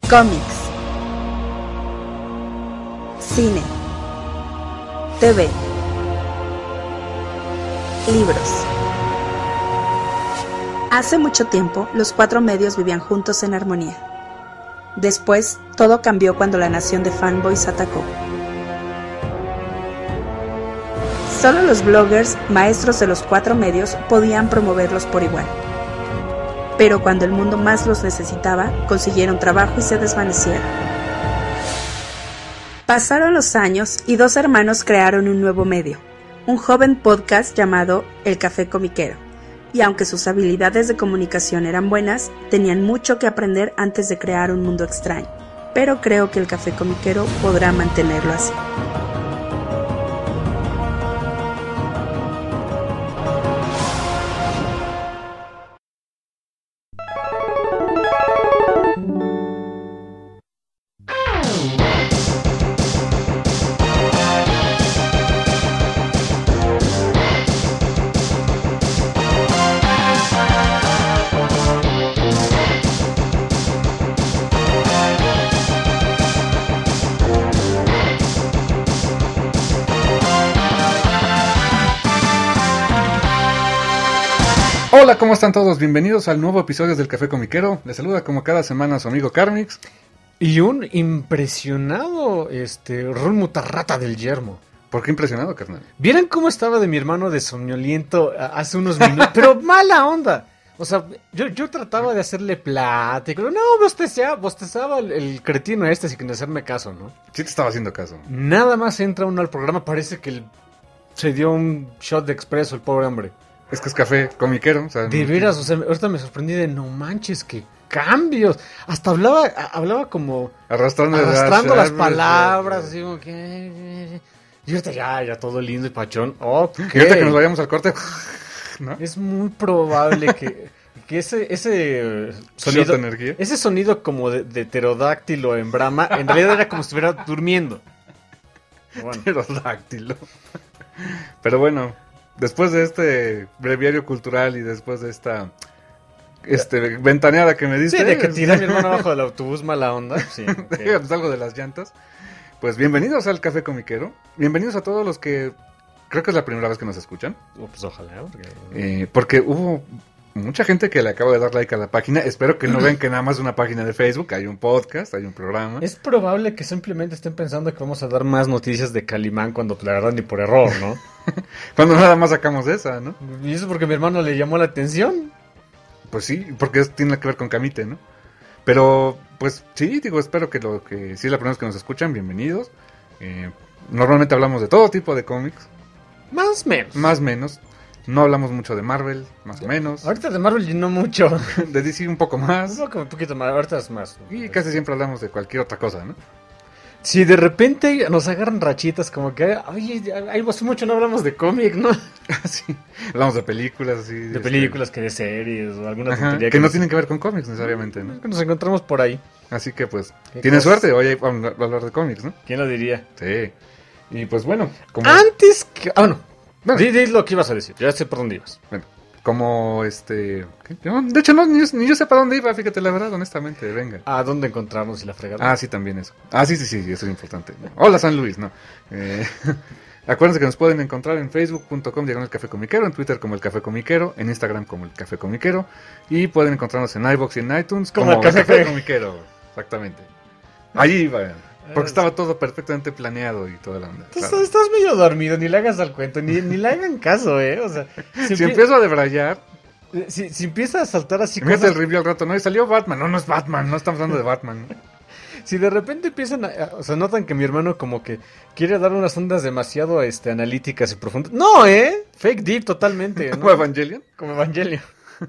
Cómics, cine, TV, libros. Hace mucho tiempo, los cuatro medios vivían juntos en armonía. Después, todo cambió cuando la nación de fanboys atacó. Solo los bloggers, maestros de los cuatro medios, podían promoverlos por igual. Pero cuando el mundo más los necesitaba, consiguieron trabajo y se desvanecieron. Pasaron los años y dos hermanos crearon un nuevo medio, un joven podcast llamado El Café Comiquero. Y aunque sus habilidades de comunicación eran buenas, tenían mucho que aprender antes de crear un mundo extraño. Pero creo que El Café Comiquero podrá mantenerlo así. Hola, ¿cómo están todos? Bienvenidos al nuevo episodio del Café Comiquero. Les saluda como cada semana su amigo Carmix. Y un impresionado, Rul Mutarrata del Yermo. ¿Por qué impresionado, carnal? ¿Vieron cómo estaba de mi hermano de soñoliento hace unos minutos? Pero mala onda. O sea, yo trataba de hacerle plática. No, bostezaba el cretino sin hacerme caso, ¿no? Sí te estaba haciendo caso. Nada más entra uno al programa, parece que se dio un shot de expreso el pobre hombre. Es que es Café Comiquero, o sea, de veras, o sea, ahorita me sorprendí de no manches, qué cambios. Hasta hablaba como arrastrando las palabras, así como que y ahorita ya todo lindo y pachón. Okay. Y ahorita que nos vayamos al corte, ¿no? Es muy probable que ese sonido, energía. Ese sonido como de pterodáctilo en Brahma, en realidad era como si estuviera durmiendo. Bueno. Pterodáctilo. Pero bueno, después de este breviario cultural y después de esta ventaneada que me diste. Sí, de que tiré a mi hermano abajo del autobús, mala onda. Sí, okay. Pues algo de las llantas. Pues bienvenidos al Café Comiquero. Bienvenidos a todos los que creo que es la primera vez que nos escuchan. Pues ojalá. Porque hubo mucha gente que le acaba de dar like a la página. Espero que no vean que nada más es una página de Facebook. Hay un podcast, hay un programa. Es probable que simplemente estén pensando que vamos a dar más noticias de Calimán cuando la verdad ni por error, ¿no? Cuando nada más sacamos esa, ¿no? Y eso porque a mi hermano le llamó la atención. Pues sí, porque tiene que ver con Camite, ¿no? Pero, pues sí, espero que si es la primera vez que nos escuchan, bienvenidos. Normalmente hablamos de todo tipo de cómics. Más o menos. No hablamos mucho de Marvel, más o menos. Ahorita de Marvel no mucho. De DC un poco más. Un poquito más, ahorita es más. Y casi siempre hablamos de cualquier otra cosa, ¿no? Si de repente nos agarran rachitas como que, oye, hace mucho no hablamos de cómic, ¿no? Sí, hablamos de películas, así. De películas, que de series o alguna tontería. Que no tienen que ver con cómics necesariamente, ¿no? Que nos encontramos por ahí. Así que pues, tienen suerte, hoy vamos a hablar de cómics, ¿no? ¿Quién lo diría? Sí. Y pues bueno, como... Antes que... bueno. Di lo que ibas a decir, ya sé por dónde ibas. Bueno, como de hecho no, ni yo sé para dónde iba, fíjate, la verdad, honestamente, venga. ¿A dónde encontrarnos y la fregada? Sí, también eso. Sí, eso es importante. Hola San Luis, ¿no? Acuérdense que nos pueden encontrar en facebook.com/Café Comiquero, en Twitter como El Café Comiquero, en Instagram como El Café Comiquero, y pueden encontrarnos en iVoox y en iTunes como El Café Comiquero, exactamente. Allí vayan. Porque estaba todo perfectamente planeado y toda la onda. Claro. Estás medio dormido, ni le hagas al cuento, ni le hagan caso, O sea, si empiezo a debrayar. Si empieza a saltar así cosas... el review al rato, ¿no? Y salió Batman. No es Batman, no estamos hablando de Batman. Si de repente empiezan o sea, notan que mi hermano como que quiere dar unas ondas demasiado analíticas y profundas. No, fake deep totalmente. ¿Como Evangelion? Como Evangelion.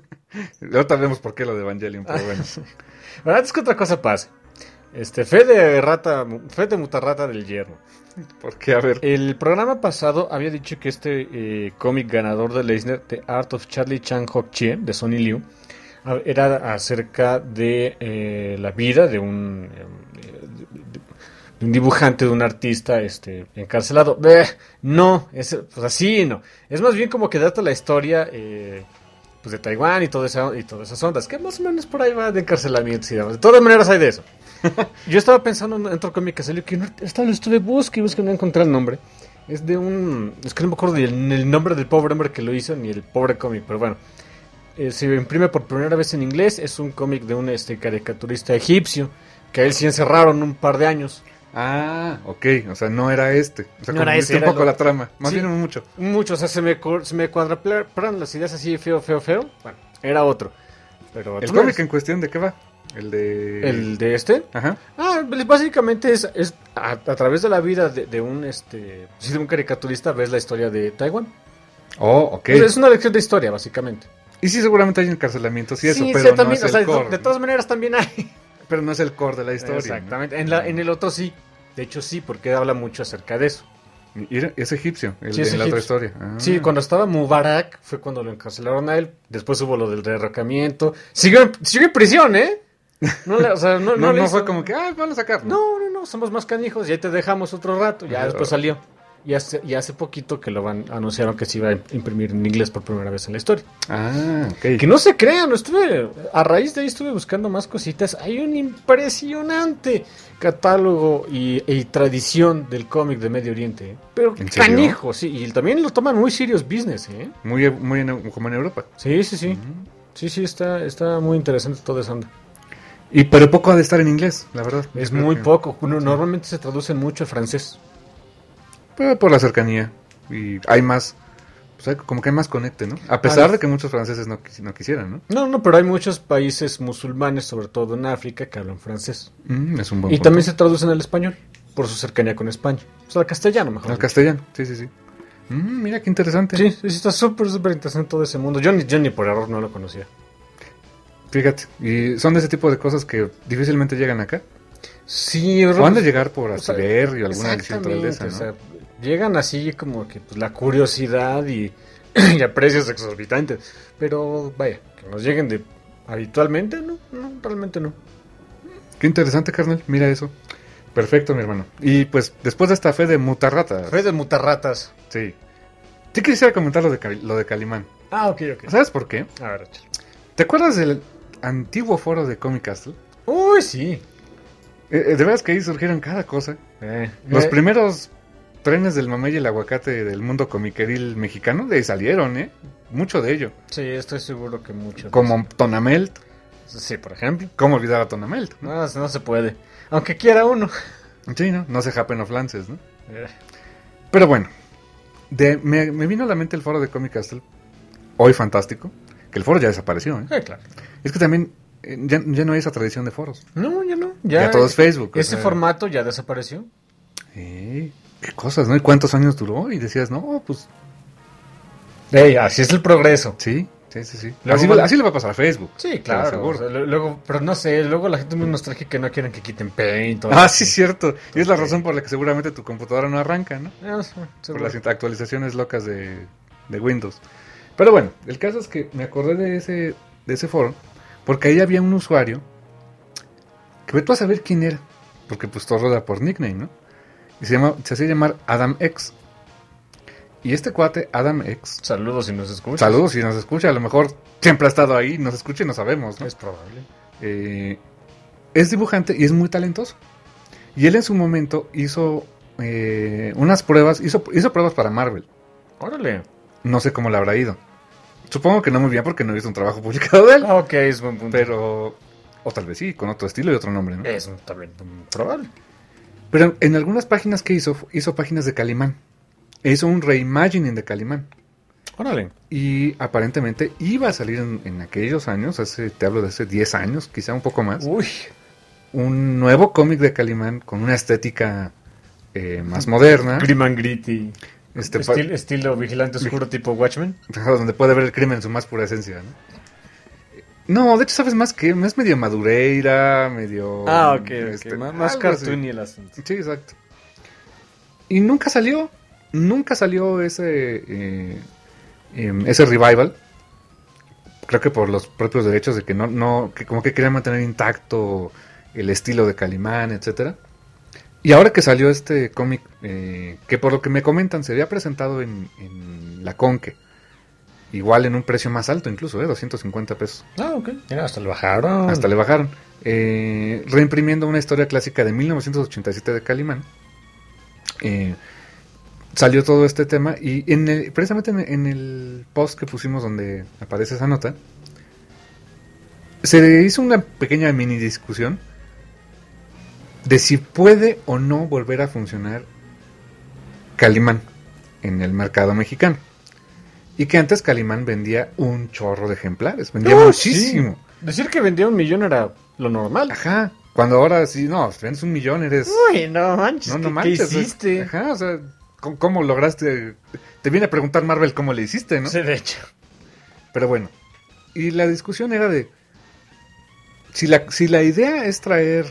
Ahorita vemos por qué lo de Evangelion, pero bueno. Bueno, antes que otra cosa pase. Fe de Mutarrata del Yermo. ¿Por qué? A ver. El programa pasado había dicho que cómic ganador de Eisner, The Art of Charlie Chan-Hok Chie, de Sonny Liu, era acerca de la vida de un dibujante, de un artista encarcelado. No, pues así no. Es más bien como que data la historia pues de Taiwán y todas esas ondas, que más o menos por ahí va de encarcelamiento. De todas maneras hay de eso. Yo estaba pensando en otro cómic que salió, que lo estuve buscando y no encontré el nombre. Es de es que no me acuerdo el nombre del pobre hombre que lo hizo, ni el pobre cómic, pero bueno. Se imprime por primera vez en inglés. Es un cómic de un caricaturista egipcio, que a él sí encerraron un par de años. Ah, ok, o sea, no era este. O sea, no era ese, un poco la trama. Más bien mucho. Mucho, o sea, se me cuadraplaron las ideas así, feo. Bueno, era otro. Pero ¿el cómic en cuestión de qué va? ¿El de este? Ajá. Básicamente es a través de la vida de un caricaturista, ves la historia de Taiwán. Oh, ok. Es una lección de historia, básicamente. Y sí, seguramente hay encarcelamientos y eso, sí, pero también, no es el core. De todas maneras también hay. Pero no es el core de la historia. Exactamente. ¿no? En el otro sí. De hecho sí, porque habla mucho acerca de eso. Y es egipcio, es la otra historia. Ah. Sí, cuando estaba Mubarak fue cuando lo encarcelaron a él. Después hubo lo del derrocamiento. Siguió en prisión, ¿eh? No fue como que, van a sacar. No, somos más canijos y ahí te dejamos otro rato. Ya después salió. Y hace poquito que anunciaron que se iba a imprimir en inglés por primera vez en la historia. Ah, ok. Que no se crean, a raíz de ahí estuve buscando más cositas. Hay un impresionante catálogo y tradición del cómic de Medio Oriente. Pero canijo, sí. Y también lo toman muy serious business, ¿eh? Muy como en Europa. Sí. Sí, está muy interesante todo eso. Pero poco ha de estar en inglés, la verdad. Es muy poco. Normalmente se traduce mucho al francés. Por la cercanía. Y hay más, como que hay más conecte, ¿no? A pesar de que muchos franceses no quisieran, ¿no? No, pero hay muchos países musulmanes, sobre todo en África, que hablan francés. Es un buen y punto. también se traducen al español, por su cercanía con España. O sea, al castellano, mejor. Al castellano, sí. Mira, qué interesante. Sí, está súper interesante todo ese mundo. Yo ni por error no lo conocía. Fíjate, y son de ese tipo de cosas que difícilmente llegan acá. Sí, o han de llegar por Astiberri y alguna edición de esa, ¿no? O sea, llegan así como que pues, la curiosidad y a precios exorbitantes. Pero vaya, que nos lleguen habitualmente, no, realmente no. Qué interesante, carnal, mira eso. Perfecto, mi hermano. Y pues después de esta fe de mutarratas. Fe de mutarratas. Sí. Te quisiera comentar lo de Calimán. Ah, ok. ¿Sabes por qué? A ver, échale. ¿Te acuerdas del antiguo foro de Comic Castle? Uy, sí. De veras que ahí surgieron cada cosa. Los primeros trenes del mamey y el aguacate del mundo comiqueril mexicano, de ahí salieron, mucho de ello. Sí, estoy seguro que mucho. Como Tonamelt. Sí, por ejemplo. ¿Cómo olvidar a Tonamelt? No se puede. Aunque quiera uno. Sí, no se happen of Lances, ¿no? Pero bueno, me vino a la mente el foro de Comic Castle, hoy fantástico, que el foro ya desapareció, claro. Es que también ya no hay esa tradición de foros. No, ya no. Ya todo es Facebook. Ese formato ya desapareció. Qué cosas, ¿no? ¿Y cuántos años duró? Y decías, no, pues... así es el progreso. Sí. Así le va a pasar a Facebook. Sí, claro. O sea, luego, pero no sé, luego la gente es muy nostálgica que no quieren que quiten Paint. Sí, cierto. Y es la razón por la que seguramente tu computadora no arranca, ¿no? Por las actualizaciones locas de Windows. Pero bueno, el caso es que me acordé de ese foro, porque ahí había un usuario que vete a saber quién era, porque pues todo era por nickname, ¿no? Y se hacía llamar Adam X. Y este cuate, Adam X... Saludos si nos escucha. A lo mejor siempre ha estado ahí, nos escucha y no sabemos, ¿no? Es probable. Es dibujante y es muy talentoso. Y él en su momento hizo unas pruebas, hizo pruebas para Marvel. Órale. No sé cómo le habrá ido. Supongo que no muy bien porque no he visto un trabajo publicado de él. Ok, es buen punto. Pero... O tal vez sí, con otro estilo y otro nombre, ¿no? Es también probable. Pero en algunas páginas que hizo páginas de Calimán. Hizo un reimagining de Calimán. Órale. Y aparentemente iba a salir en aquellos años, te hablo de hace 10 años, quizá un poco más. Uy. Un nuevo cómic de Calimán con una estética más moderna. Grim and gritty. Estilo vigilante oscuro tipo Watchmen. Donde puede ver el crimen en su más pura esencia, ¿no? No, de hecho, ¿sabes más que? Es medio Madureira, medio... Ok. Más cartoony el asunto. Sí, exacto. Y nunca salió ese revival. Creo que por los propios derechos de que que como que querían mantener intacto el estilo de Calimán, etcétera. Y ahora que salió este cómic, que por lo que me comentan se había presentado en la Conque, igual en un precio más alto incluso, 250 pesos. Ok. Mira, hasta le bajaron. reimprimiendo una historia clásica de 1987 de Calimán. Salió todo este tema y precisamente en el post que pusimos donde aparece esa nota, se hizo una pequeña mini discusión de si puede o no volver a funcionar Calimán en el mercado mexicano. Y que antes Calimán vendía un chorro de ejemplares, vendía muchísimo. Sí. Decir que vendía 1 millón era lo normal. Ajá, cuando ahora sí, no, vendes 1 millón, eres... Uy, no manches, no manches, ¿qué hiciste? Ajá, o sea, ¿cómo lograste? Te viene a preguntar Marvel cómo le hiciste, ¿no? Sí, de hecho. Pero bueno, y la discusión era de... Si la idea es traer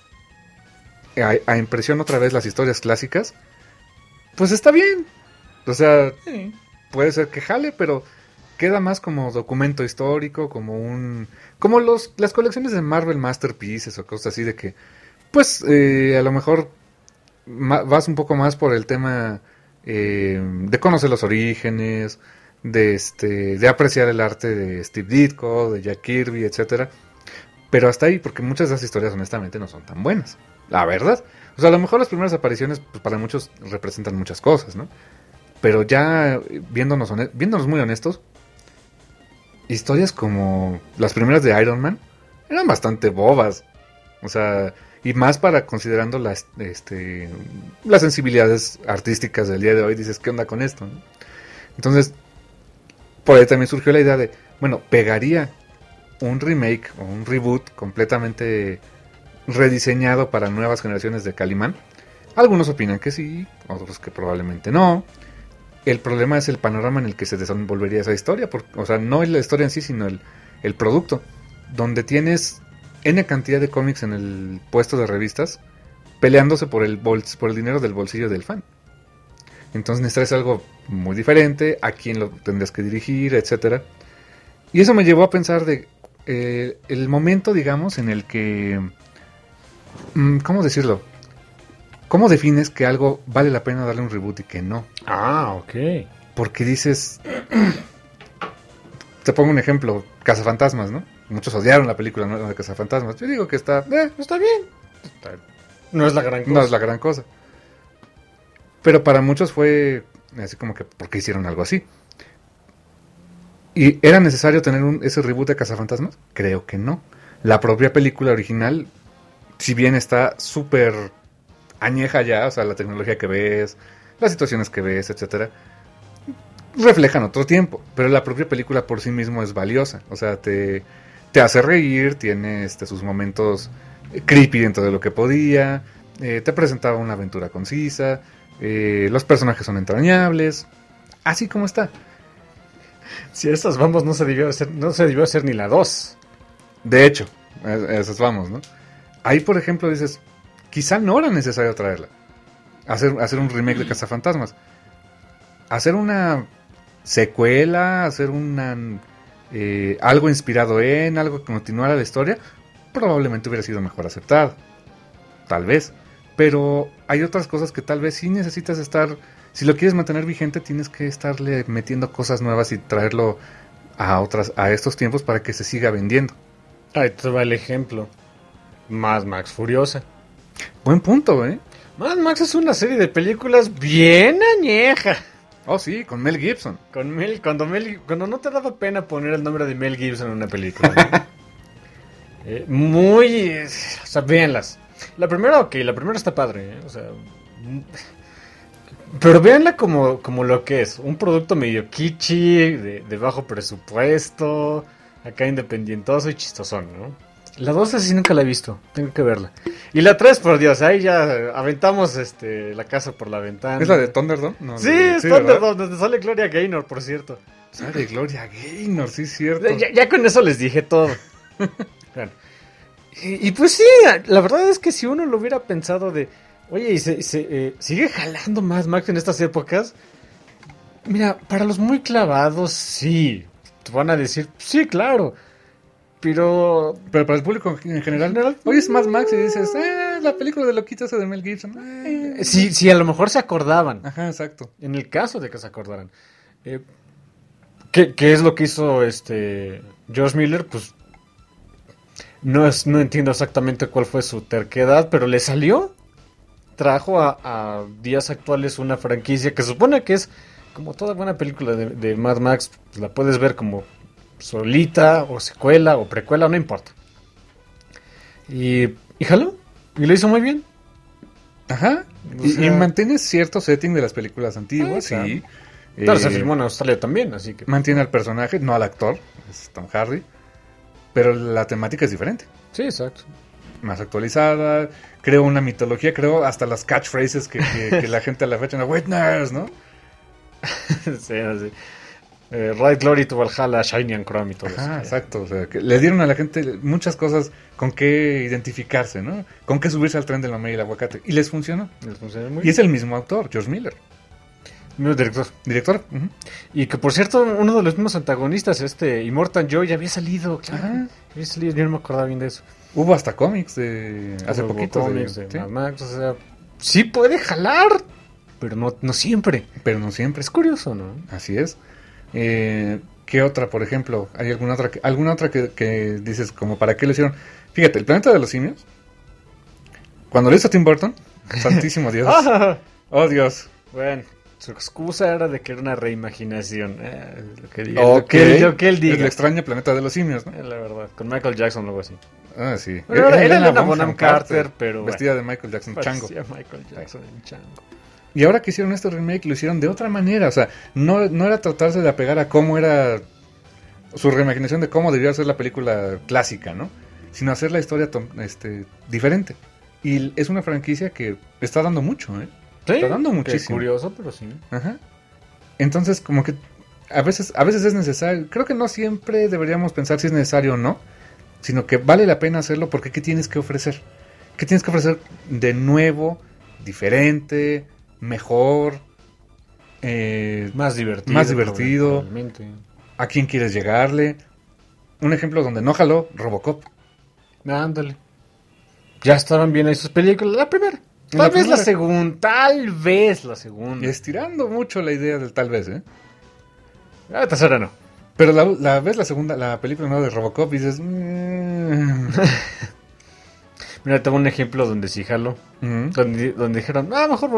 a impresión otra vez las historias clásicas, pues está bien. O sea, sí, puede ser que jale, pero queda más como documento histórico, como las colecciones de Marvel Masterpieces o cosas así de que, pues, a lo mejor vas un poco más por el tema de conocer los orígenes, de apreciar el arte de Steve Ditko, de Jack Kirby, etcétera. Pero hasta ahí, porque muchas de esas historias honestamente no son tan buenas, la verdad. O sea, a lo mejor las primeras apariciones, pues para muchos representan muchas cosas, ¿no? Pero ya viéndonos muy honestos, historias como las primeras de Iron Man eran bastante bobas. O sea, y más considerando las sensibilidades artísticas del día de hoy, dices, ¿qué onda con esto? ¿No? Entonces, por ahí también surgió la idea de, bueno, pegaría un remake o un reboot completamente rediseñado para nuevas generaciones de Calimán. Algunos opinan que sí, otros que probablemente no. El problema es el panorama en el que se desenvolvería esa historia, o sea, no es la historia en sí, sino el producto, donde tienes N cantidad de cómics en el puesto de revistas peleándose por el dinero del bolsillo del fan. Entonces necesitas algo muy diferente, a quién lo tendrías que dirigir, etcétera. Y eso me llevó a pensar de el momento, digamos, en el que... ¿Cómo decirlo? ¿Cómo defines que algo vale la pena darle un reboot y que no? Ah, ok. Porque dices... Te pongo un ejemplo, Cazafantasmas, ¿no? Muchos odiaron la película de Cazafantasmas. Yo digo que está bien. No es la gran cosa. No es la gran cosa. Pero para muchos fue así como que, ¿por qué hicieron algo así? ¿Y era necesario tener ese reboot de Cazafantasmas? Creo que no. La propia película original, si bien está súper añeja ya, o sea, la tecnología que ves, las situaciones que ves, etcétera, reflejan otro tiempo. Pero la propia película por sí mismo es valiosa. O sea, te hace reír, tiene sus momentos creepy dentro de lo que podía, te presentaba una aventura concisa, los personajes son entrañables, así como está. Si esas vamos, no se debió hacer ni la 2. De hecho, esas vamos, ¿no? Ahí, por ejemplo, dices, quizá no era necesario traerla. Hacer un remake de Cazafantasmas. Hacer una secuela, hacer algo inspirado en, algo que continuara la historia, probablemente hubiera sido mejor aceptado. Tal vez. Pero hay otras cosas que tal vez sí necesitas estar... Si lo quieres mantener vigente, tienes que estarle metiendo cosas nuevas y traerlo a estos tiempos para que se siga vendiendo. Ahí te va el ejemplo. Mad Max Furiosa. Buen punto, ¿eh? Mad Max es una serie de películas bien añeja. Oh, sí, con Mel Gibson. Cuando no te daba pena poner el nombre de Mel Gibson en una película. ¿No? O sea, véanlas. La primera está padre, ¿eh? O sea... Pero véanla como lo que es. Un producto medio kitschy, de bajo presupuesto, acá independientoso y chistosón, ¿no? La 2 así nunca la he visto, tengo que verla. Y la 3, por Dios, ahí ya aventamos la casa por la ventana. ¿Es la de Thunderdome? No, sí, es Thunderdome, donde sale Gloria Gaynor, por cierto. Sale Gloria Gaynor, sí, cierto. Ya con eso les dije todo. Bueno. Y pues sí, la verdad es que si uno lo hubiera pensado de... Oye, ¿y sigue jalando más Max en estas épocas? Mira, para los muy clavados, sí. Te van a decir, sí, claro. Pero para el público en general, oyes más Max y dices, la película de loquito esa de Mel Gibson. Sí, a lo mejor se acordaban. Ajá, exacto. En el caso de que se acordaran. ¿Qué es lo que hizo George Miller? Pues No entiendo exactamente cuál fue su terquedad, pero le salió. Trajo a días actuales una franquicia que se supone que es como toda buena película de Mad Max. Pues la puedes ver como solita, o secuela, o precuela, no importa. Y jaló. Y lo hizo muy bien. Ajá. Y mantiene cierto setting de las películas antiguas, sí. Claro, se filmó en Australia también, así que... Mantiene al personaje, no al actor, es Tom Hardy. Pero la temática es diferente. Sí, exacto. Más actualizada, creo una mitología, creo hasta las catchphrases que la gente a la fecha no, Witness, ¿no? Sí, así. Right Glory to Valhalla, Shiny and Chrome y todo eso. Exacto, o sea, que le dieron a la gente muchas cosas con que identificarse, ¿no? Con que subirse al tren del mamey y el aguacate. Y les funcionó. Muy y es el mismo autor, George Miller. No, director. Uh-huh. Y que por cierto, uno de los mismos antagonistas, Immortan Joe, ya había salido, claro. Yo no me acordaba bien de eso. Hubo hasta cómics de hace poquito. Cómics de Mad Max, o sea, sí puede jalar, pero no siempre. Es curioso, ¿no? Así es. ¿Qué otra, por ejemplo? ¿Hay alguna otra que dices como para qué lo hicieron? Fíjate, el planeta de los simios, cuando lo hizo Tim Burton, santísimo Dios. Oh, Dios. Bueno, su excusa era de que era una reimaginación. Lo que él diga. El extraño planeta de los simios, ¿no? La verdad, con Michael Jackson o algo así. Ah, sí. Bueno, era Helena Bonham Carter, pero... Vestida de Michael Jackson, chango. Michael Jackson en chango. Y ahora que hicieron este remake, lo hicieron de otra manera. O sea, no era tratarse de apegar a cómo era su reimaginación de cómo debía ser la película clásica, ¿no? Sino hacer la historia diferente. Y es una franquicia que está dando mucho, ¿eh? Sí, está dando muchísimo. Es curioso, pero sí. Ajá. Entonces, como que a veces es necesario. Creo que no siempre deberíamos pensar si es necesario o no, sino que vale la pena hacerlo porque ¿qué tienes que ofrecer? ¿Qué tienes que ofrecer de nuevo, diferente, mejor, más divertido? ¿A quién quieres llegarle? Un ejemplo donde no jaló, Robocop. Ándale. Ya estaban bien ahí sus películas. La primera. Tal vez la segunda. Estirando mucho la idea del tal vez, ¿eh? La tercera no. Pero la segunda, la película nueva de Robocop y dices... Mira, tengo un ejemplo donde sí jalo. Donde dijeron, mejor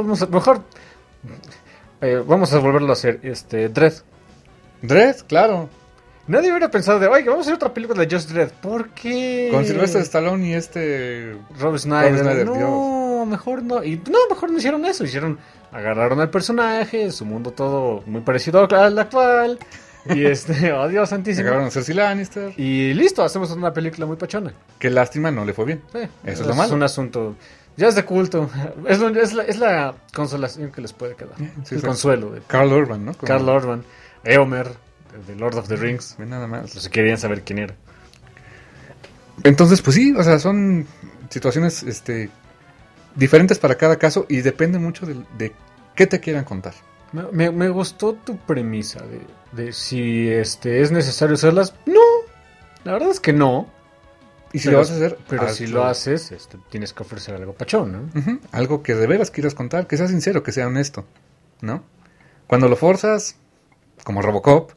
vamos a volverlo a hacer. Dredd, claro. Nadie hubiera pensado oye, vamos a hacer otra película de Just Dredd. ¿Por qué? Con Sylvester Stallone y Rob Snyder. No, Dios. Mejor no. Mejor no hicieron eso. Agarraron al personaje, su mundo todo muy parecido al actual. Y oh Dios santísimo. Agarraron a Cersei Lannister. Y listo, hacemos una película muy pachona. Qué lástima, no le fue bien. Sí, eso es lo malo. Es un asunto... Ya es de culto. Es la consolación que les puede quedar. Sí, el consuelo. Karl Urban, ¿no? Karl Urban. Eomer, de Lord of the Rings. Nada más. Si querían saber quién era. Entonces, pues sí, o sea, son situaciones diferentes para cada caso y depende mucho de qué te quieran contar. Me gustó tu premisa de si es necesario hacerlas. No, la verdad es que no. Y si lo vas a hacer, pero si lo haces, tienes que ofrecer algo pachón, ¿no? Uh-huh. Algo que de veras quieras contar, que sea sincero, que sea honesto, ¿no? Cuando lo forzas, como Robocop,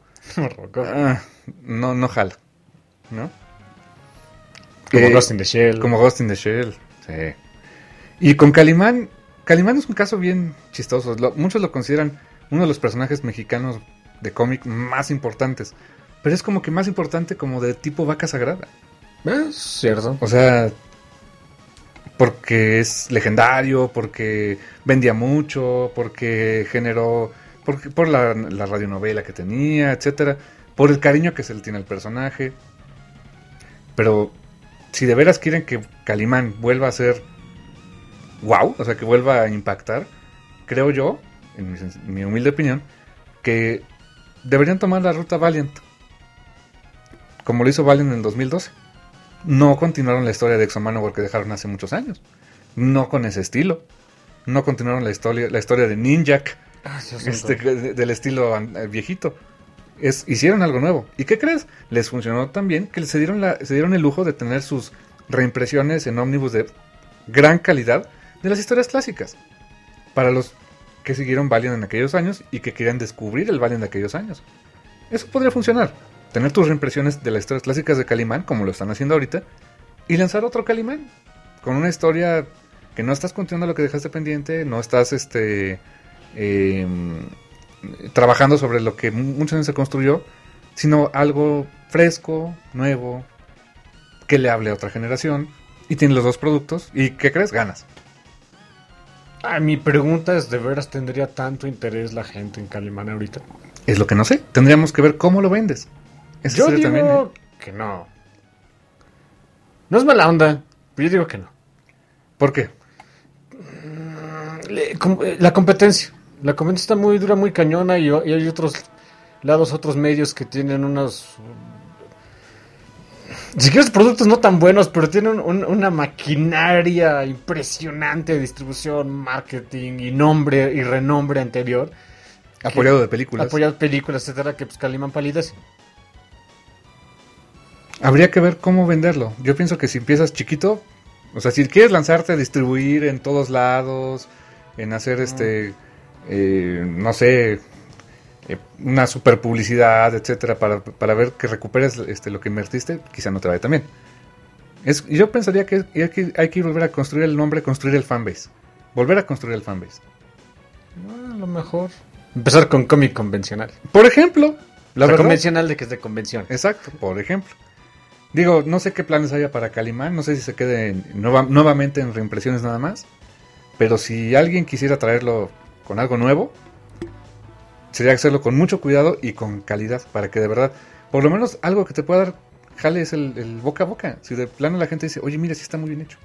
no jala, ¿no? Como Ghost in the Shell. Como Ghost in the Shell, sí. Y con Calimán es un caso bien chistoso. Muchos lo consideran uno de los personajes mexicanos de cómic más importantes. Pero es como que más importante como de tipo vaca sagrada. Es cierto. O sea, porque es legendario, porque vendía mucho, porque generó... por la radionovela que tenía, etcétera. Por el cariño que se le tiene al personaje. Pero si de veras quieren que Calimán vuelva a ser... wow, o sea, que vuelva a impactar, creo yo, en mi humilde opinión, que deberían tomar la ruta Valiant, como lo hizo Valiant en el 2012. No continuaron la historia de Exo-Manowar que dejaron hace muchos años, no con ese estilo, no continuaron la historia de Ninjak, del estilo viejito. Hicieron algo nuevo. ¿Y qué crees? Les funcionó tan bien que se dieron el lujo de tener sus reimpresiones en ómnibus de gran calidad de las historias clásicas, para los que siguieron Valiant en aquellos años y que querían descubrir el Valiant de aquellos años. Eso podría funcionar, tener tus reimpresiones de las historias clásicas de Calimán, como lo están haciendo ahorita, y lanzar otro Calimán con una historia que no estás continuando lo que dejaste pendiente, no estás trabajando sobre lo que muchos años se construyó, sino algo fresco, nuevo, que le hable a otra generación, y tienes los dos productos, y ¿qué crees? Ganas. Mi pregunta es, ¿de veras tendría tanto interés la gente en Calimán ahorita? Es lo que no sé, tendríamos que ver cómo lo vendes. Yo digo también, que no. No es mala onda, pero yo digo que no. ¿Por qué? La competencia. La competencia está muy dura, muy cañona, y hay otros lados, otros medios que tienen unos... Si quieres productos no tan buenos, pero tienen una maquinaria impresionante de distribución, marketing y nombre y renombre anterior. Apoyado de películas. Apoyado de películas, etcétera, que pues Calimán palidece. Habría que ver cómo venderlo. Yo pienso que si empiezas chiquito, o sea, si quieres lanzarte a distribuir en todos lados, en hacer no sé, una super publicidad, etcétera, para ver que recuperes lo que invertiste, quizá no te vaya tan bien. Yo pensaría que hay que volver a construir el nombre, construir el fanbase. Volver a construir el fanbase. A lo mejor empezar con cómic convencional. Por ejemplo. La convencional de que es de convención. Exacto, por ejemplo. Digo, no sé qué planes haya para Calimán, no sé si se quede nuevamente en reimpresiones nada más. Pero si alguien quisiera traerlo con algo nuevo, sería hacerlo con mucho cuidado y con calidad, para que de verdad, por lo menos algo que te pueda dar jale es el boca a boca. Si de plano la gente dice, oye, mira, sí está muy bien hecho.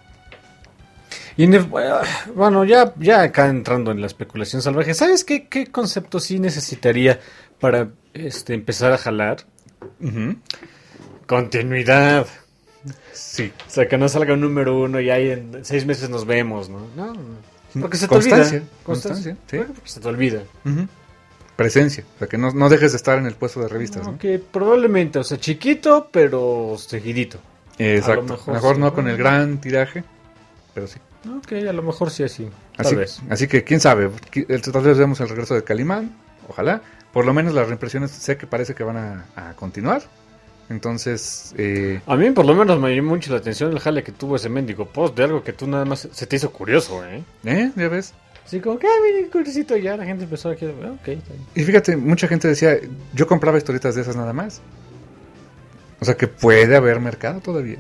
Y bueno, ya acá entrando en la especulación salvaje, ¿sabes qué concepto sí necesitaría para empezar a jalar? Uh-huh. Continuidad. Sí. O sea, que no salga un número 1 y ahí en 6 meses nos vemos, ¿no? No, porque se te Constancia, olvida. Constancia, sí. Porque se te olvida. Uh-huh. Presencia, o sea, que no dejes de estar en el puesto de revistas, ¿no? Que probablemente, o sea, chiquito, pero seguidito. Exacto. A lo mejor sí, no con el gran tiraje, pero sí. Ok, a lo mejor sí así. Tal vez. Así que, quién sabe, tal vez vemos el regreso de Calimán, ojalá. Por lo menos las reimpresiones sé que parece que van a continuar. Entonces, a mí por lo menos me llamó mucho la atención el jale que tuvo ese mendigo post de algo que tú nada más se te hizo curioso, ¿eh? Ya ves. Así como que, mira, curiosito, ya la gente empezó a decir, ok. Y fíjate, mucha gente decía, yo compraba historietas de esas nada más. O sea que puede haber mercado todavía.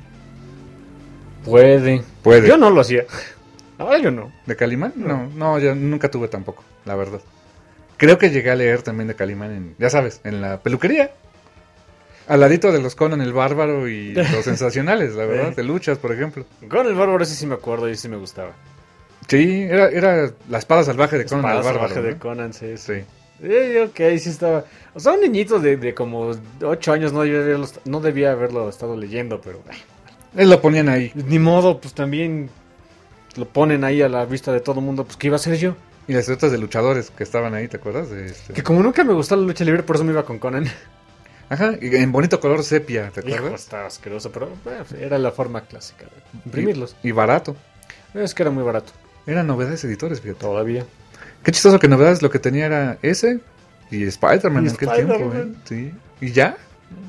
Puede. Yo no lo hacía. Ahora yo no. ¿De Calimán? No, yo nunca tuve tampoco, la verdad. Creo que llegué a leer también de Calimán ya sabes, en la peluquería. Al ladito de los Conan el Bárbaro y los sensacionales, la verdad, de luchas, por ejemplo. Conan el Bárbaro ese sí me acuerdo y sí me gustaba. Sí, era la espada salvaje de Conan el Bárbaro. La espada salvaje de Conan, sí. Ok, sí estaba... O sea, un niñito de como 8 años no debía haberlo estado leyendo, pero... Él lo ponían ahí. Ni modo, pues también lo ponen ahí a la vista de todo el mundo, pues ¿qué iba a hacer yo? Y las historietas de luchadores que estaban ahí, ¿te acuerdas? Que como nunca me gustó la lucha libre, por eso me iba con Conan. Ajá, y en bonito color sepia, ¿te acuerdas? Hijo, estaba asqueroso, pero era la forma clásica de imprimirlos. Y barato. Es que era muy barato. Eran Novedades Editores, fíjate. Todavía. Qué chistoso que Novedades lo que tenía era ese y Spider-Man en aquel tiempo, ¿eh? Sí. ¿Y ya?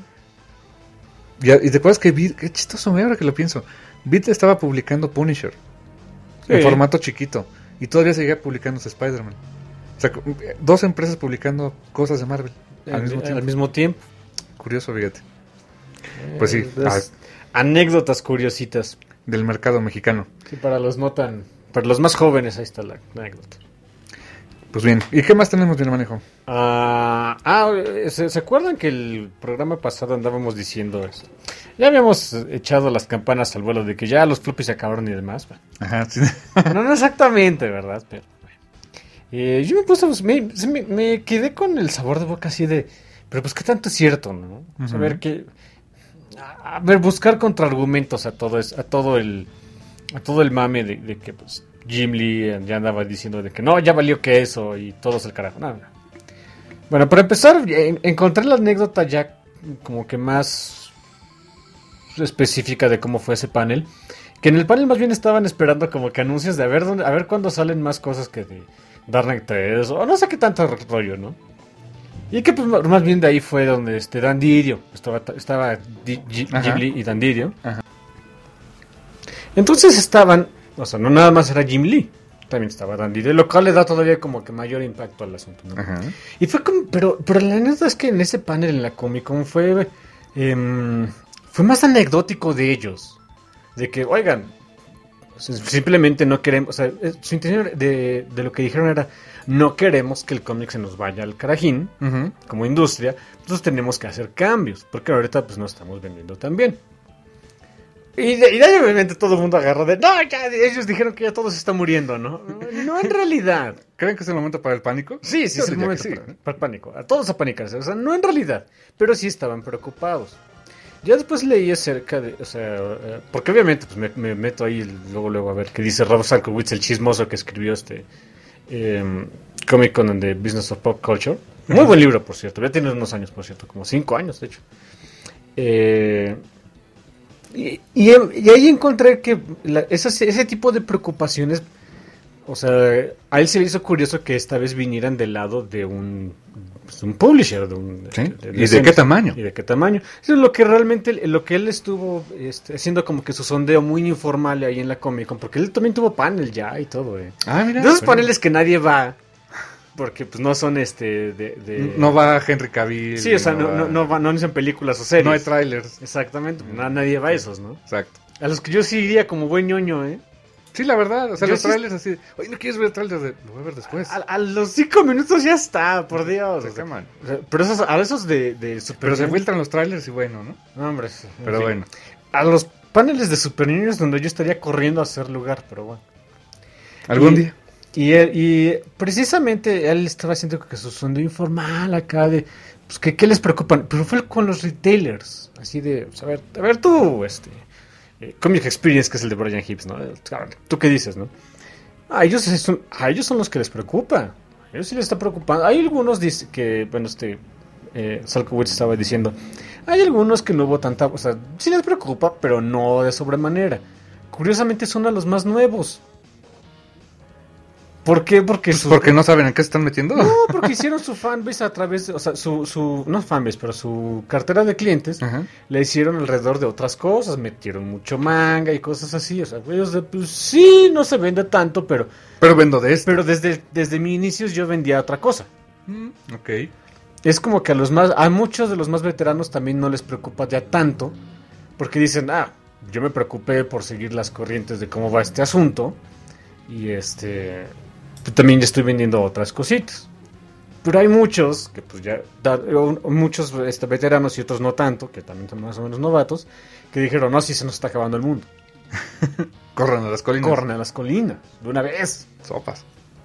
¿Y te acuerdas que Beat, qué chistoso ahora que lo pienso, Beat estaba publicando Punisher en formato chiquito y todavía seguía publicando Spider-Man? O sea, 2 empresas publicando cosas de Marvel al mismo tiempo. Curioso, fíjate. Pues sí. Anécdotas curiositas. Del mercado mexicano. Sí, para los más jóvenes, ahí está la anécdota. Pues bien, ¿y qué más tenemos, mi hermano? ¿Se acuerdan que el programa pasado andábamos diciendo esto? Ya habíamos echado las campanas al vuelo de que ya los floppies se acabaron y demás. Bueno. Ajá, sí. No exactamente, ¿verdad? Pero bueno. Yo me puse, me quedé con el sabor de boca así de, pero pues qué tanto es cierto, ¿no? Uh-huh. Saber que, buscar contraargumentos a todo el mame de que pues Jim Lee ya andaba diciendo de que no, ya valió que eso y todo es el carajo. No. Bueno, para empezar, encontré la anécdota ya como que más específica de cómo fue ese panel. Que en el panel más bien estaban esperando como que anuncios de a ver cuándo salen más cosas que de Dark Knight 3 o no sé qué tanto rollo, ¿no? Y que pues más bien de ahí fue donde Dan Didio estaba Jim Lee y Dan Didio. Ajá. Entonces estaban, o sea, no nada más era Jim Lee, también estaba Dan Lee, lo cual le da todavía como que mayor impacto al asunto, ¿no? Ajá. Y fue como, pero la neta es que en ese panel en la Comic Con fue más anecdótico de ellos, de que, oigan, simplemente no queremos, o sea, su intención de lo que dijeron era, no queremos que el cómic se nos vaya al carajín, como industria, entonces tenemos que hacer cambios, porque ahorita pues no estamos vendiendo tan bien. Y de ahí obviamente todo el mundo agarró de, no, ya ellos dijeron que ya todo se está muriendo, ¿no? No en realidad. ¿Creen que es el momento para el pánico? Sí, es el momento para el pánico. A todos a panicarse, o sea, no en realidad, pero sí estaban preocupados. Ya después leí acerca de, o sea, porque obviamente pues me meto ahí luego a ver qué dice Rob Salkowitz, el chismoso que escribió Comic Con and the Business of Pop Culture. Muy buen libro, por cierto, ya tiene unos años, por cierto, como 5 años, de hecho. Y ahí encontré que ese tipo de preocupaciones, o sea, a él se le hizo curioso que esta vez vinieran del lado de un publisher. ¿Sí? ¿Y de qué tamaño? ¿Y de qué tamaño? Eso es lo que realmente, lo que él estuvo haciendo como que su sondeo muy informal ahí en la Comic Con, porque él también tuvo panel ya y todo. Ah, mira. De esos paneles que nadie va, porque pues no son No va Henry Cavill. Sí, o sea, no dicen películas o series. No hay trailers. Exactamente, nadie va a esos, ¿no? Exacto. A los que yo sí iría como buen ñoño, ¿eh? Sí, la verdad, o sea, los trailers así, oye, ¿no quieres ver el trailer? Lo voy a ver después. A los 5 minutos ya está, por Dios. Se queman. Pero esos de Super Pero se filtran los trailers y bueno, ¿no? No, hombre. Pero bueno. A los paneles de Super Niños donde yo estaría corriendo a hacer lugar, pero bueno. Algún día. Y precisamente él estaba haciendo que su sondeo informal acá de, pues, ¿qué les preocupan? Pero fue con los retailers, así de, pues, a ver tú, Comic Experience, que es el de Brian Hibbs, ¿no? ¿Tú qué dices, no? A ellos son los que les preocupa. A ellos sí les está preocupando. Hay algunos que, bueno, Salkowitz estaba diciendo, hay algunos que no hubo tanta, o sea, sí les preocupa, pero no de sobremanera. Curiosamente son a los más nuevos. ¿Por qué? Porque no saben en qué se están metiendo. No, porque hicieron su fanbase a través de, o sea, no fanbase, pero su cartera de clientes. Ajá. La hicieron alrededor de otras cosas, metieron mucho manga y cosas así, o sea, ellos pues sí, no se vende tanto, pero vendo de esto. Pero desde mis inicios yo vendía otra cosa. Ok. Es como que a muchos de los más veteranos también no les preocupa ya tanto, porque dicen, yo me preocupé por seguir las corrientes de cómo va este asunto y también ya estoy vendiendo otras cositas. Pero hay muchos que pues ya muchos veteranos y otros no tanto, que también son más o menos novatos, que dijeron, no, sí se nos está acabando el mundo. Corran a las colinas de una vez. Sopas.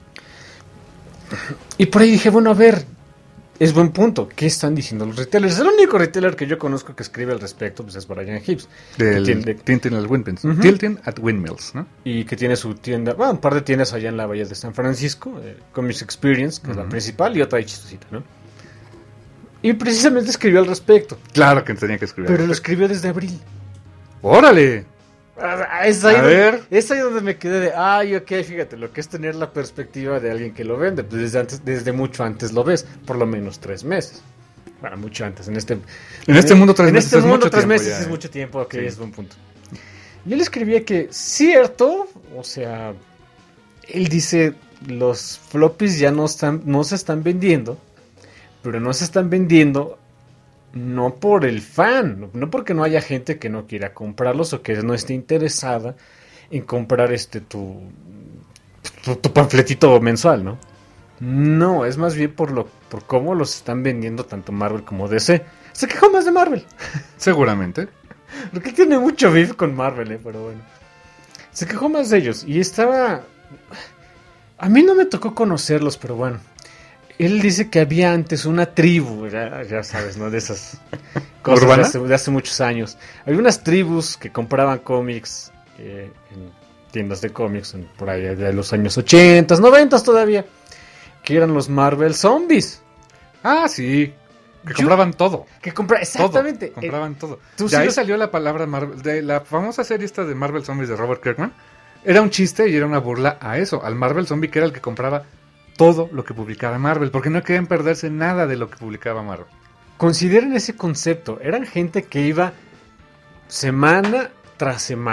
Y por ahí dije, bueno, a ver, es buen punto. ¿Qué están diciendo los retailers? El único retailer que yo conozco que escribe al respecto pues es Brian Hibbs. Tilting at Windmills. Tilting at Windmills, ¿no? Y que tiene su tienda, un par de tiendas allá en la bahía de San Francisco, Comics Experience, que es la principal, y otra ahí chistosita, ¿no? Y precisamente escribió al respecto. Claro que tenía que escribir. Pero lo escribió desde abril. ¡Órale! Es ahí donde me quedé de, ok, fíjate, lo que es tener la perspectiva de alguien que lo vende, pues desde mucho antes lo ves, por lo menos 3 meses. Bueno, mucho antes, en este mundo 3 meses es mucho tiempo. Es mucho tiempo, ok, sí. Es buen punto. Y él escribía que, cierto, o sea, él dice, los floppies ya no se están vendiendo, pero no se están vendiendo no por el fan, no porque no haya gente que no quiera comprarlos o que no esté interesada en comprar tu panfletito mensual, ¿no? No, es más bien por cómo los están vendiendo tanto Marvel como DC. Se quejó más de Marvel. Seguramente. Porque él tiene mucho beef con Marvel, pero bueno. Se quejó más de ellos y estaba... A mí no me tocó conocerlos, pero bueno. Él dice que había antes una tribu, ya sabes, ¿no? De esas cosas de hace muchos años. Había unas tribus que compraban cómics en tiendas de cómics por ahí de los años 80, 90 todavía, que eran los Marvel Zombies. Ah, sí. Que compraban todo. Exactamente. Todo, compraban todo. De ahí salió la palabra Marvel, de la famosa serie esta de Marvel Zombies de Robert Kirkman. Era un chiste y era una burla a eso, al Marvel Zombie, que era el que compraba todo lo que publicaba Marvel, porque no querían perderse nada de lo que publicaba Marvel. Consideren ese concepto, eran gente que iba semana tras semana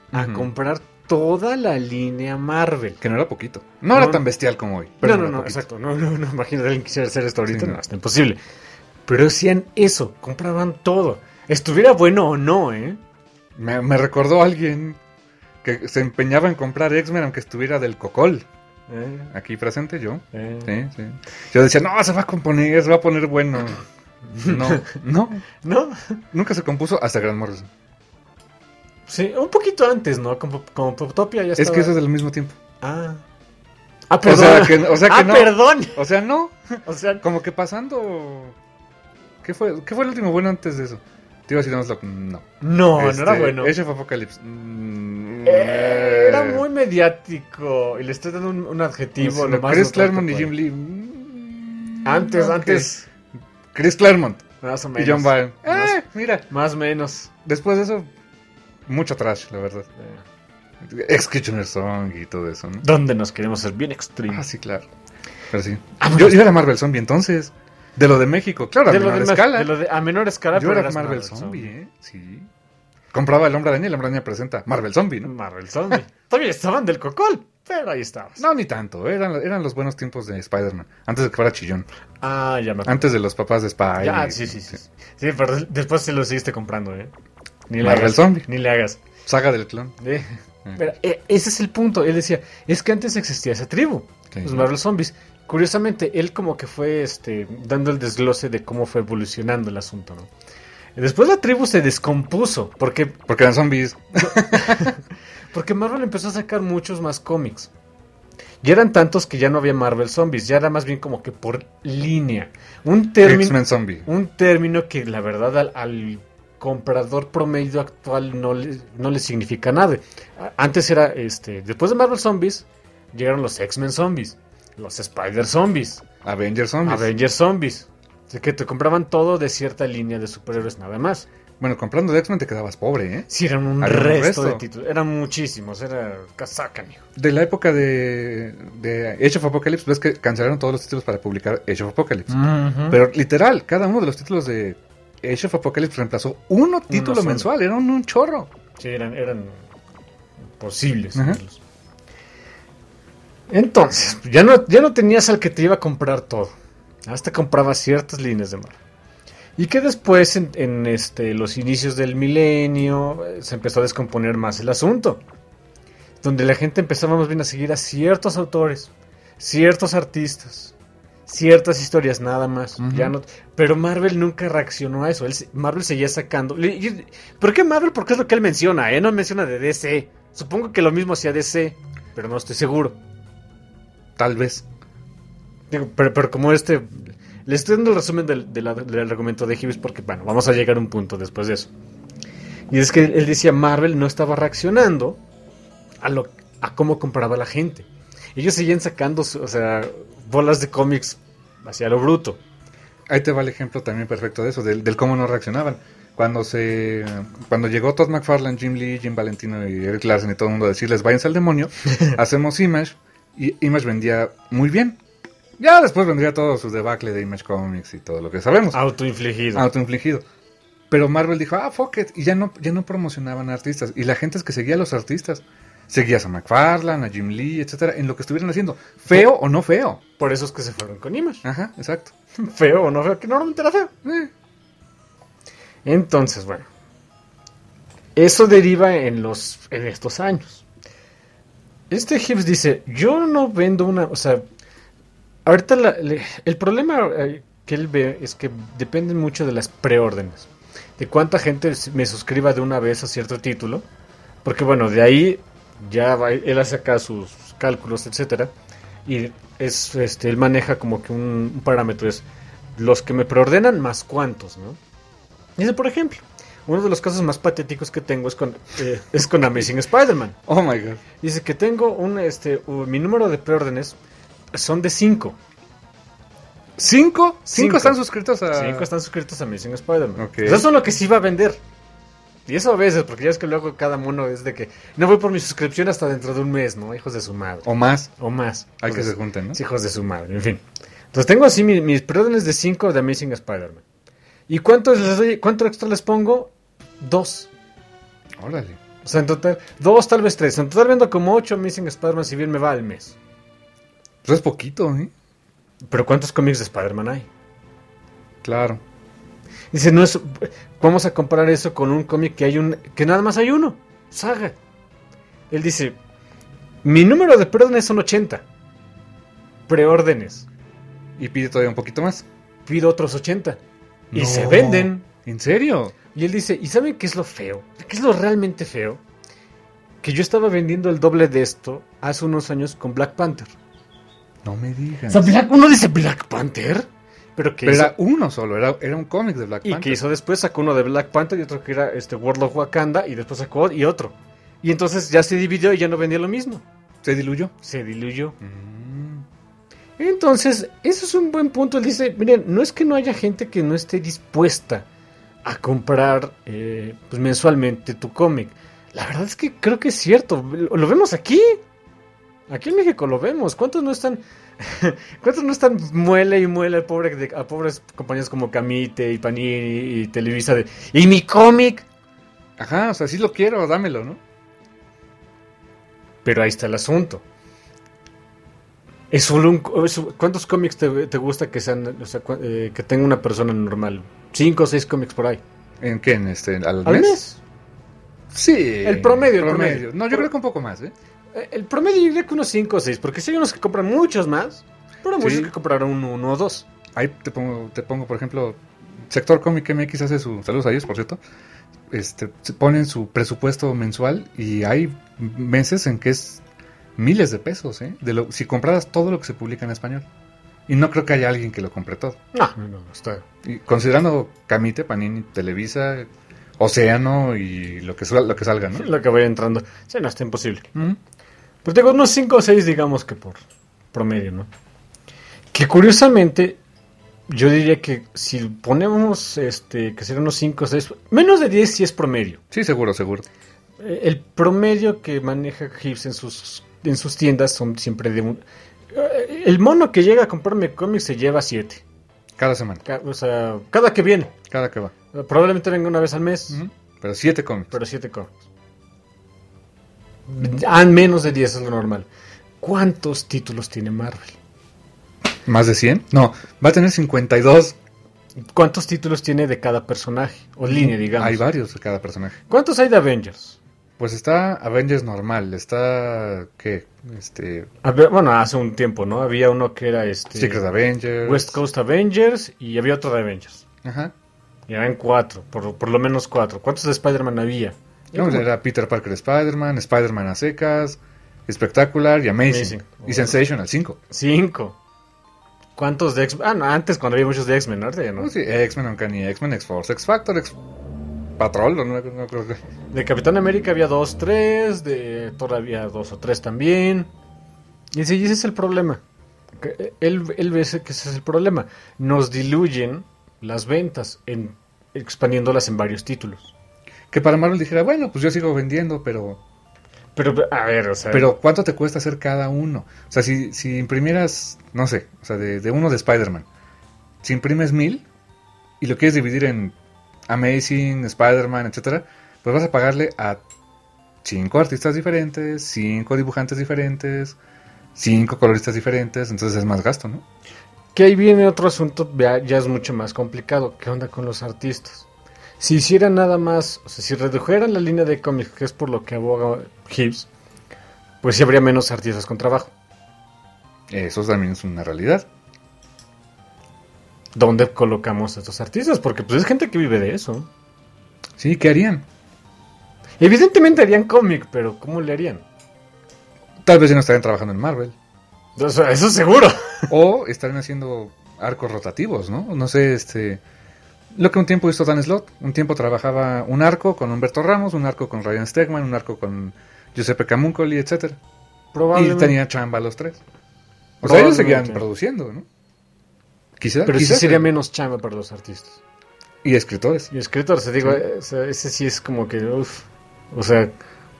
a comprar toda la línea Marvel. Que no era poquito. No era tan bestial como hoy. Pero no, exacto. No, imagínate, alguien quisiera hacer esto ahorita. Sí, no, está imposible. Pero hacían eso, compraban todo. Estuviera bueno o no, ¿eh? Me recordó alguien que se empeñaba en comprar X-Men aunque estuviera del cocol. Aquí presente yo. Sí. Yo decía, no, se va a componer, se va a poner bueno. No. Nunca se compuso hasta Grant Morrison. Sí, un poquito antes, ¿no? Como Poptopia ya estaba... Es que eso es del mismo tiempo. Perdón. O sea que no. Perdón. O sea, no. O sea, como que pasando... ¿Qué fue el último bueno antes de eso? Te iba a decir Onslaught. No era bueno. Age of Apocalypse. Era muy mediático. Y le estoy dando un adjetivo. Sí, Chris Claremont y Jim Lee. Antes. Chris Claremont. Más o menos. Y John Byrne. Mira. Más o menos. Después de eso, mucho trash, la verdad. Ex-Kitchener Song y todo eso, ¿no? Donde nos queremos ser bien extreme. Sí, claro. Pero sí. Yo era Marvel Zombie entonces. De lo de México, claro, a menor escala. A menor escala. Yo era Marvel Zombie, Sí. Compraba el Hombre Araña y el Hombre Araña presenta Marvel Zombie, ¿no? Marvel Zombie. Todavía estaban del cocol, pero ahí estabas. No, ni tanto. Eran los buenos tiempos de Spider-Man. Antes de que fuera chillón. Ya me acuerdo. Antes de los papás de Spider. Sí. Sí, pero después se lo seguiste comprando, Ni Marvel Zombie. Ni le hagas. Saga del clon. Pero, ese es el punto. Él decía, es que antes existía esa tribu. Los Marvel Zombies. Curiosamente, él como que fue dando el desglose de cómo fue evolucionando el asunto, ¿no? Después la tribu se descompuso. Porque eran zombies. Porque Marvel empezó a sacar muchos más cómics. Ya eran tantos que ya no había Marvel Zombies. Ya era más bien como que por línea. X-Men Zombie. Un término que la verdad al comprador promedio actual no le significa nada. Antes era, después de Marvel Zombies, llegaron los X-Men Zombies. Los Spider Zombies. Avengers Zombies. De que te compraban todo de cierta línea de superhéroes nada más. Bueno, comprando de X-Men te quedabas pobre, ¿eh? Sí, eran un resto de títulos. Eran muchísimos, era casaca, amigo. De la época de Age of Apocalypse, ves que cancelaron todos los títulos para publicar Age of Apocalypse. Uh-huh. Pero literal, cada uno de los títulos de Age of Apocalypse reemplazó título mensual. Eran un chorro. Sí, eran posibles. Uh-huh. Entonces, ya no tenías al que te iba a comprar todo. Hasta comprabas ciertas líneas de Marvel. Y que después, en los inicios del milenio, se empezó a descomponer más el asunto. Donde la gente empezaba más bien a seguir a ciertos autores, ciertos artistas, ciertas historias, nada más. Uh-huh. Pero Marvel nunca reaccionó a eso. Marvel seguía sacando. ¿Por qué Marvel? Porque es lo que él menciona, No menciona de DC. Supongo que lo mismo hacía DC, pero no estoy seguro. Tal vez. Pero como le estoy dando el resumen del argumento de Gibbs porque, bueno, vamos a llegar a un punto después de eso. Y es que él decía, Marvel no estaba reaccionando a cómo compraba la gente. Ellos seguían sacando, bolas de cómics hacia lo bruto. Ahí te va el ejemplo también perfecto de eso, del cómo no reaccionaban. Cuando llegó Todd McFarlane, Jim Lee, Jim Valentino y Eric Larsen y todo el mundo a decirles, váyanse al demonio, hacemos Image. Y Image vendía muy bien. Ya después vendría todo su debacle de Image Comics y todo lo que sabemos. Autoinfligido. Pero Marvel dijo, fuck it. Y ya no promocionaban a artistas. Y la gente es que seguía a los artistas. Seguías a McFarlane, a Jim Lee, etcétera, en lo que estuvieran haciendo. Feo o no feo. Por eso es que se fueron con Image. Ajá, exacto. Feo o no feo, que normalmente era feo. Entonces, bueno. Eso deriva en estos años. Hibbs dice, yo no vendo ahorita el problema que él ve es que depende mucho de las preórdenes, de cuánta gente me suscriba de una vez a cierto título, porque bueno, de ahí ya él hace acá sus cálculos, etcétera, y él maneja como que un parámetro, es los que me preordenan más cuántos, ¿no? Dice, por ejemplo, uno de los casos más patéticos que tengo es con Amazing Spider-Man. Oh my God. Dice que tengo mi número de preórdenes son de 5. ¿5? ¿5 están suscritos a...? 5 están suscritos a Amazing Spider-Man. Okay. Eso es lo que sí va a vender. Y eso a veces, porque ya es que luego cada mono es de que no voy por mi suscripción hasta dentro de un mes, ¿no? Hijos de su madre. O más. Hay que se junten, ¿no? Hijos de su madre, en fin. Entonces tengo así mis preórdenes de 5 de Amazing Spider-Man. ¿Y cuánto extra les pongo? 2. Órale. O sea, en total, 2, tal vez 3. En total vendo como 8 Amazing Spider-Man, si bien me va al mes. Pues es poquito, ¿eh? Pero ¿cuántos cómics de Spider-Man hay? Claro. Dice, no es... Vamos a comparar eso con un cómic que nada más hay uno. Saga. Él dice, mi número de preórdenes son 80. Preórdenes. Y pide todavía un poquito más. Pido otros 80. Y se venden. ¿En serio? Y él dice, ¿y saben qué es lo feo? ¿Qué es lo realmente feo? Que yo estaba vendiendo el doble de esto hace unos años con Black Panther. No me digas. O sea, uno dice Black Panther, pero hizo? Era uno solo, era un cómic de Black Panther. Y que hizo después, sacó uno de Black Panther y otro que era World of Wakanda, y después sacó y otro. Y entonces ya se dividió y ya no vendía lo mismo. ¿Se diluyó? Se diluyó. Entonces, eso es un buen punto. Él dice, miren, no es que no haya gente que no esté dispuesta a comprar pues mensualmente tu cómic. La verdad es que creo que es cierto. Lo vemos aquí. Aquí en México lo vemos. ¿Cuántos no están muele y muele a pobres compañías como Camite y Panini y Televisa ¿y mi cómic? Ajá, o sea, sí lo quiero, dámelo, ¿no? Pero ahí está el asunto. Es solo ¿cuántos cómics te gusta que sean, o sea, que tenga una persona normal? 5 o 6 cómics por ahí. ¿En qué? ¿Al mes? Sí. El promedio. No, yo creo que un poco más, ¿eh? El promedio yo diría que unos 5 o 6, porque si hay unos que compran muchos más, pero hay muchos que compraron uno o dos. Ahí te pongo, por ejemplo, Sector Cómic MX hace saludos a ellos, por cierto. Ponen su presupuesto mensual y hay meses en que es miles de pesos, ¿eh? Si compraras todo lo que se publica en español. Y no creo que haya alguien que lo compre todo. No, está. Y considerando Camite, Panini, Televisa, Océano y lo que salga, ¿no? Lo que vaya entrando. Sí, no, está imposible. Pero tengo unos 5 o 6, digamos que por promedio, ¿no? Que curiosamente, yo diría que si ponemos que serían unos 5 o 6, menos de 10 sí es promedio. Sí, seguro. El promedio que maneja Hibbs en sus tiendas son siempre de el mono que llega a comprarme cómics se lleva 7. Cada semana. O sea, cada que viene. Cada que va. Probablemente venga una vez al mes. Pero 7 cómics. A menos de 10 es lo normal. ¿Cuántos títulos tiene Marvel? ¿Más de 100? No, va a tener 52. ¿Cuántos títulos tiene de cada personaje? O línea, digamos. Hay varios de cada personaje. ¿Cuántos hay de Avengers? Pues está Avengers normal, está... ¿qué? Bueno, hace un tiempo, ¿no? Había uno que era Secret Avengers, West Coast Avengers, y había otro de Avengers. Ajá. Y eran 4, por lo menos 4. ¿Cuántos de Spider-Man había? No, era Peter Parker Spider-Man, Spider-Man a secas, Spectacular y Amazing. Y Sensational, 5. 5. ¿Cuántos de X-Men? No, antes cuando había muchos de X-Men, ¿no? ¿no? Sí, X-Men, Uncanny X-Men, X-Force, X-Factor, X-Patrol, no creo que... De Capitán América había 2, 3, de Thor había 2 o 3 también. Y ese es el problema. Él ve que ese es el problema. Nos diluyen las ventas expandiéndolas en varios títulos. Que para Marvel dijera, bueno, pues yo sigo vendiendo, pero a ver, o sea... Pero ¿cuánto te cuesta hacer cada uno? O sea, si imprimieras, no sé, o sea, de uno de Spider-Man, si imprimes 1000 y lo quieres dividir en Amazing, Spider-Man, etcétera, pues vas a pagarle a 5 artistas diferentes, 5 dibujantes diferentes, 5 coloristas diferentes, entonces es más gasto, ¿no? Que ahí viene otro asunto, ya es mucho más complicado. ¿Qué onda con los artistas? Si hicieran nada más, o sea, si redujeran la línea de cómics, que es por lo que aboga Hibbs, pues sí habría menos artistas con trabajo. Eso también es una realidad. ¿Dónde colocamos a estos artistas? Porque pues es gente que vive de eso. Sí, ¿qué harían? Evidentemente harían cómic, pero ¿cómo le harían? Tal vez ya no estarían trabajando en Marvel. O sea, eso seguro. O estarían haciendo arcos rotativos, ¿no? No sé, lo que un tiempo hizo Dan Slott. Un tiempo trabajaba un arco con Humberto Ramos, un arco con Ryan Stegman, un arco con Giuseppe Camuncoli, etcétera. Probablemente. Y tenía chamba los 3. O sea, ellos seguían produciendo, ¿no? Pero sí sería menos chamba para los artistas. Y escritores. Te digo, sí. O sea, ese sí es como que, o sea...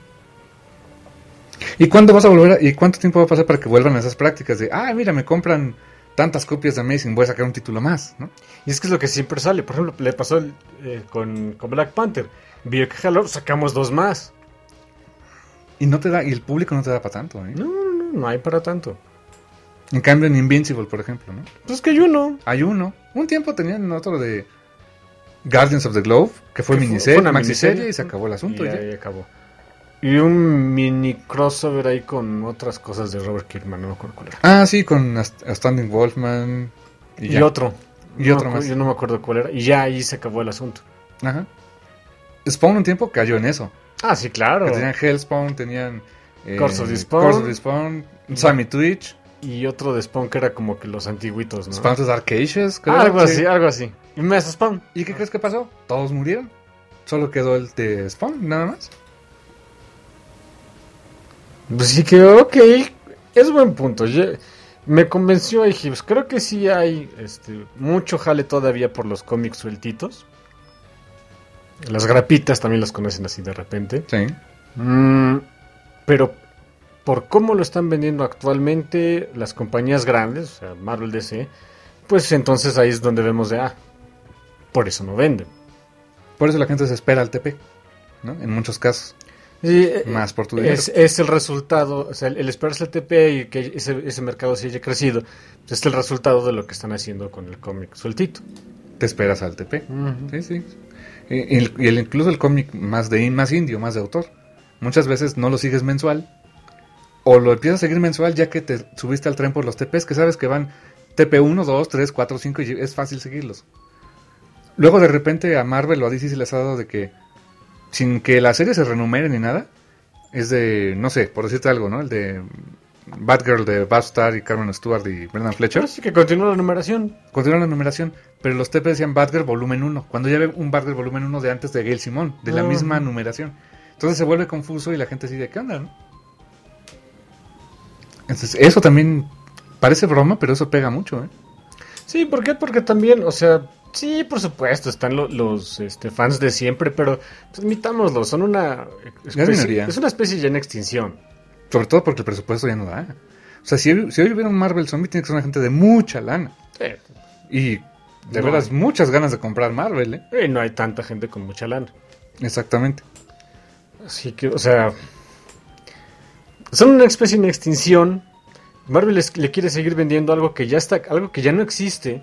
¿Y cuándo vas a volver? ¿Y cuánto tiempo va a pasar para que vuelvan a esas prácticas de, mira, me compran tantas copias de Amazing, voy a sacar un título más, ¿no? Y es que es lo que siempre sale. Por ejemplo, le pasó con Black Panther. Vio que jaló, sacamos 2 más. Y no te da, y el público no te da para tanto, ¿eh? No hay para tanto. En cambio en Invincible, por ejemplo, ¿no? Pues es que hay uno. Hay uno. Un tiempo tenían otro de Guardians of the Globe, que fue fue una maxiserie y se acabó el asunto. Y ahí acabó. Y un mini crossover ahí con otras cosas de Robert Kirkman, no me acuerdo cuál era. Ah, sí, con Standing Wolfman. Y otro. Y otro más. Yo no me acuerdo cuál era. Y ya ahí se acabó el asunto. Ajá. Spawn un tiempo cayó en eso. Ah, sí, claro. Que tenían Hellspawn, tenían Curse of the Spawn, Sammy Twitch. Y otro de Spawn que era como que los antiguitos, ¿no? Spawn to Dark Ages, creo. Algo así. Y me hace Spawn. ¿Y qué crees que pasó? Todos murieron. Solo quedó el de Spawn, nada más. Pues sí que, ok, es buen punto. Me convenció ahí, Gibbs. Creo que sí hay mucho jale todavía por los cómics sueltitos. Las grapitas también las conocen así de repente. Sí. Pero por cómo lo están vendiendo actualmente las compañías grandes, o sea, Marvel, DC, pues entonces ahí es donde vemos por eso no venden. Por eso la gente se espera al TP, ¿no? En muchos casos. Sí, más por tu dinero. Es el resultado, o sea, el esperarse el TP y que ese mercado se haya crecido, pues es el resultado de lo que están haciendo con el cómic sueltito. Te esperas al TP. Sí, sí. Y incluso el cómic más indie o más de autor. Muchas veces no lo sigues mensual. O lo empiezas a seguir mensual ya que te subiste al tren por los TPs, que sabes que van TP 1, 2, 3, 4, 5 y es fácil seguirlos. Luego de repente a Marvel o a DC les ha dado de que sin que la serie se renumere ni nada, es de, no sé, por decirte algo, ¿no? El de Batgirl de Batstar y Carmen Stewart y Brendan Fletcher. Así que continúa la numeración. Continúa la numeración, pero los TP decían Batgirl volumen 1, cuando ya ve un Batgirl volumen 1 de antes de Gail Simone, de la misma numeración. Entonces se vuelve confuso y la gente sigue, ¿qué onda, no? Entonces, eso también parece broma, pero eso pega mucho, ¿eh? Sí, ¿por qué? Porque también, o sea, sí, por supuesto, están los fans de siempre, pero pues, admitámoslo, son una especie, es una especie ya en extinción. Sobre todo porque el presupuesto ya no da. O sea, si hoy hubiera un Marvel Zombie, tiene que ser una gente de mucha lana. Sí. Y de veras muchas ganas de comprar Marvel, ¿eh? Y no hay tanta gente con mucha lana. Exactamente. Así que, o sea, son una especie en extinción. Marvel le quiere seguir vendiendo algo que ya está, algo que ya no existe,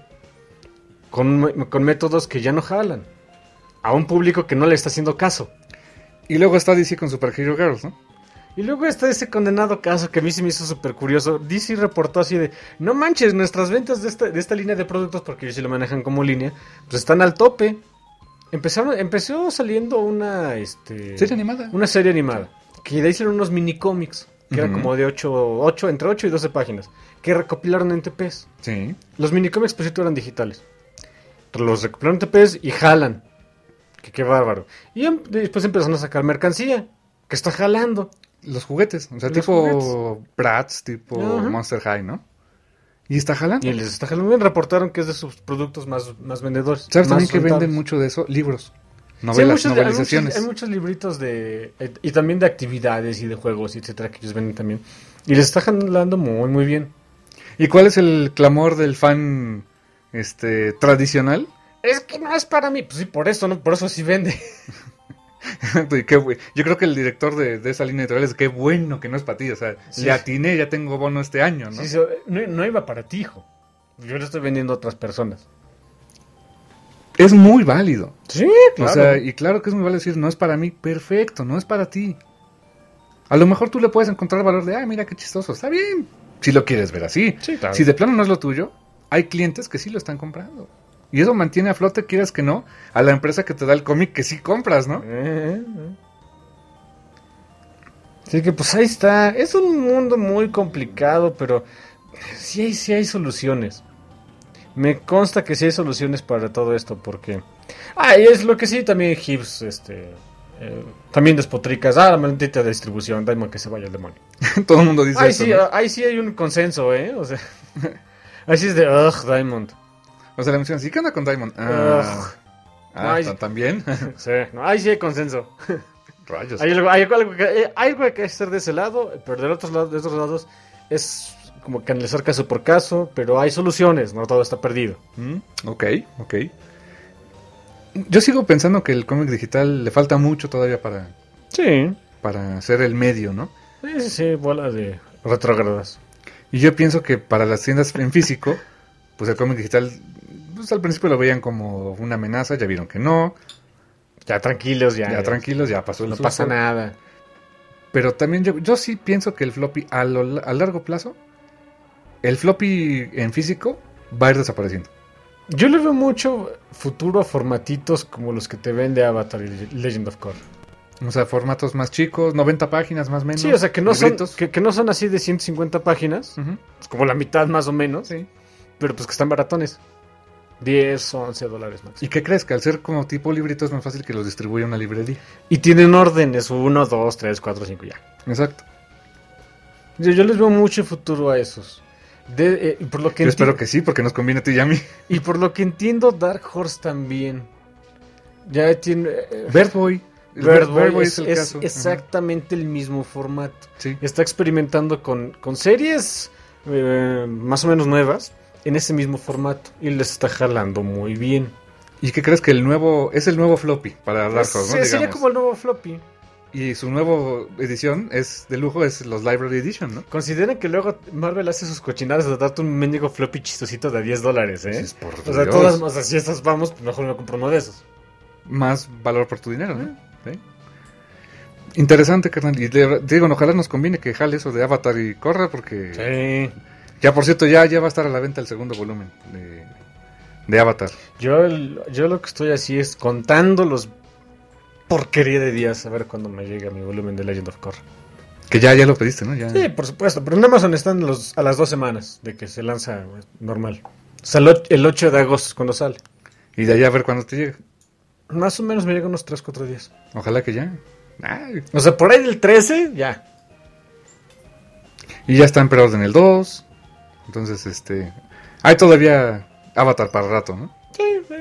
con métodos que ya no jalan, a un público que no le está haciendo caso. Y luego está DC con Super Hero Girls, ¿no? Y luego está ese condenado caso que a mí se me hizo súper curioso. DC reportó así de, no manches, nuestras ventas de esta línea de productos, porque ellos sí lo manejan como línea, pues están al tope. Empezó saliendo una serie animada. Una serie animada, que de ahí hicieron unos mini cómics, que era como de entre 8 y 12 páginas, que recopilaron en TPs. Sí. Los mini cómics, por cierto, eran digitales. Los recopilaron en TPs y jalan. Que qué bárbaro. Y después empezaron a sacar mercancía, que está jalando. Los juguetes, o sea, tipo Bratz, tipo Monster High, ¿no? Y está jalando. Y les está jalando bien, reportaron que es de sus productos más vendedores. ¿Sabes también que venden mucho de eso? Libros, novelas, sí, novelizaciones. Hay muchos libritos y también de actividades y de juegos, etcétera, que ellos venden también. Y les está jalando muy, muy bien. ¿Y cuál es el clamor del fan tradicional? Es que no es para mí. Pues sí, por eso sí vende. Yo creo que el director de esa línea editorial es qué bueno que no es para ti, o sea, sí, le atiné, ya tengo bono este año, ¿no? Sí, no iba para ti, hijo. Yo lo estoy vendiendo a otras personas. Es muy válido. Sí, claro. O sea, y claro que es muy válido decir, no es para mí, perfecto, no es para ti. A lo mejor tú le puedes encontrar valor de, mira qué chistoso, está bien, si lo quieres ver así. Sí, claro. Si de plano no es lo tuyo, hay clientes que sí lo están comprando. Y eso mantiene a flote, quieras que no, a la empresa que te da el cómic que sí compras, ¿no? Así que pues ahí está. Es un mundo muy complicado, pero sí hay soluciones. Me consta que sí hay soluciones para todo esto, porque... y es lo que sí también Gibbs, también despotricas. La maldita distribución, Diamond que se vaya al demonio. Todo el mundo dice eso, sí, ¿no? Ahí sí hay un consenso, o sea... ahí sí es de, Diamond. O sea, la mencionan, ¿sí? ¿Qué onda con Diamond? ¿También? Sí, ahí sí hay consenso. Rayos. Hay algo que hacer de ese lado, pero de otros lados es como canalizar caso por caso, pero hay soluciones, no todo está perdido. Ok. Yo sigo pensando que el cómic digital le falta mucho todavía para para ser el medio, ¿no? Sí, bola de retrógradas. Y yo pienso que para las tiendas en físico, pues el cómic digital, pues al principio lo veían como una amenaza, ya vieron que no. Ya tranquilos, ya tranquilos, ya pasó el susto. No pasa nada. Pero también yo sí pienso que el floppy a largo plazo, el floppy en físico va a ir desapareciendo. Yo le veo mucho futuro a formatitos como los que te vende Avatar y Legend of Korra. O sea, formatos más chicos, 90 páginas más o menos. Sí, o sea, que no son así de 150 páginas, pues como la mitad más o menos, sí. Pero pues que están baratones. $10, $11 más. ¿Y qué crees? Que al ser como tipo librito es más fácil que los distribuya una librería. Y tienen órdenes, 1, 2, 3, 4, 5 ya. Exacto. Yo les veo mucho futuro a esos. Por lo que yo espero que sí, porque nos conviene a ti y a mí. Y por lo que entiendo, Dark Horse también. Ya tiene... Bird Boy es el caso. Exactamente el mismo formato. Sí. Está experimentando con series más o menos nuevas en ese mismo formato y les está jalando muy bien. ¿Y qué crees que el nuevo floppy para Dark Horse? ¿no? Sería como el nuevo floppy. Y su nueva edición es de lujo, es los Library Edition, ¿no? Consideren que luego Marvel hace sus cochinadas de darte un mendigo floppy chistosito de $10, ¿eh? Sí, por o sea, Dios. todas, o sea, si estas vamos, pues mejor me compro uno de esos. Más valor por tu dinero, ¿no? ¿Sí? Interesante, carnal. Y digo, ojalá nos conviene que jale eso de Avatar y Korra, porque... Sí. Ya, por cierto, ya va a estar a la venta el segundo volumen de Avatar. Yo lo que estoy así es contando los porquería de días a ver cuándo me llega mi volumen de Legend of Korra. Que ya lo pediste, ¿no? Ya. Sí, por supuesto, pero en Amazon están a las 2 semanas de que se lanza normal. O sea, el 8 de agosto es cuando sale. Y de allá a ver cuándo te llega. Más o menos me llega unos 3-4 días. Ojalá que ya. Ay. O sea, por ahí del 13, ya. Y ya está en preorden el 2. Entonces, hay todavía Avatar para rato, ¿no? Sí.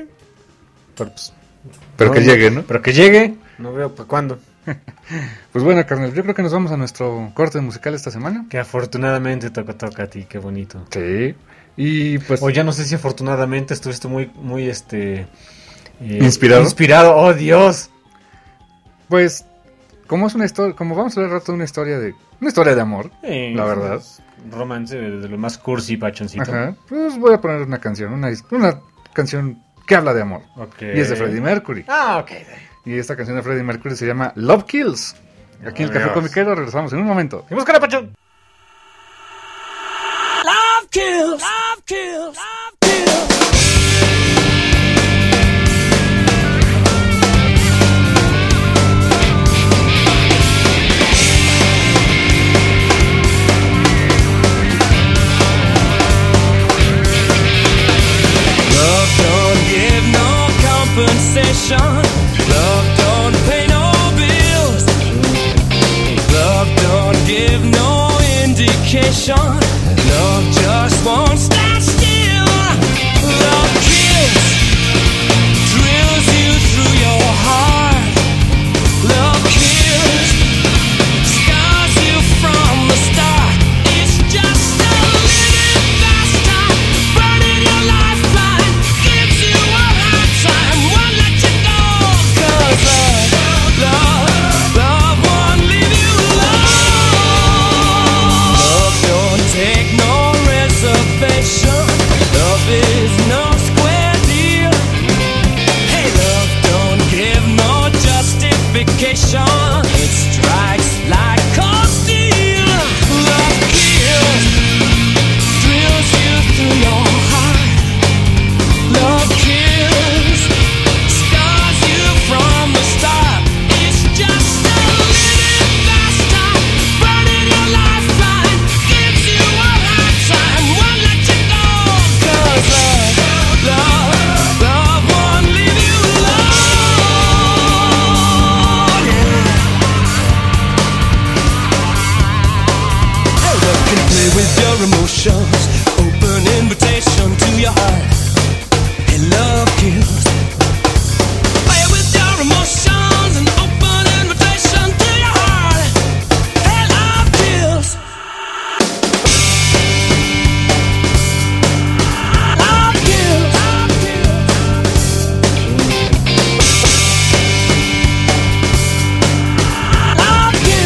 Pero que llegue, ¿no? Pero que llegue. No veo para cuándo. Pues bueno, carnal, yo creo que nos vamos a nuestro corte musical esta semana. Que afortunadamente toca a ti, qué bonito. Sí. Y pues... O ya no sé si afortunadamente estuviste muy inspirado. Inspirado, oh Dios. Pues, como es una historia, como vamos a ver rato una historia de amor, la verdad. Romance de lo más cursi y pachoncito. Ajá. Pues voy a poner una canción, una canción que habla de amor. Okay. Y es de Freddie Mercury. Ok. Y esta canción de Freddie Mercury se llama Love Kills. Aquí en el Café Comiquero regresamos en un momento. ¡Y busca la pachón! Love kills, love kills, love kills. Love don't give no compensation. Love don't pay no bills. Love don't give no indication. Love just won't stand still. Love kills, drills you through your heart. Love kills, scars you from the start. It's just a little faster, burning your lifeline, gives you a hard time, won't let you go. 'Cause love won't leave you alone. Love don't take no reservation. Love is no square deal. Hey, love don't give no justification. It strikes like cold steel. Love kills, drills you through your heart. Love kills, scars you from the start. It's just a little faster, burning your lifeline, gives you a hard time, won't let you go. 'Cause love won't leave you alone. Yeah. Hey, love can play with your emotions, open invitation to your heart. Hey, love kills. Play with your emotions, an open invitation to your heart. Hey, love kills. Love kills. Love kills. Love kills.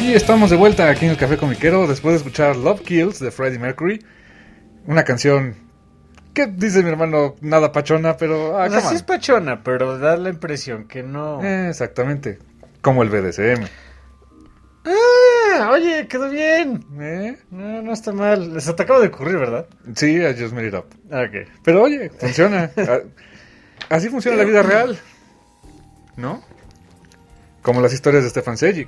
Y estamos de vuelta aquí en el Café Comiquero después de escuchar Love Kills de Freddie Mercury. Una canción que dice mi hermano nada pachona, pero... sí es pachona, pero da la impresión que no... exactamente, como el BDSM. Oye, quedó bien. No está mal. Se te acaba de ocurrir, ¿verdad? Sí, I just made it up. Okay. Pero oye, funciona. Así funciona la vida real, ¿no? Como las historias de Stefan Sejic.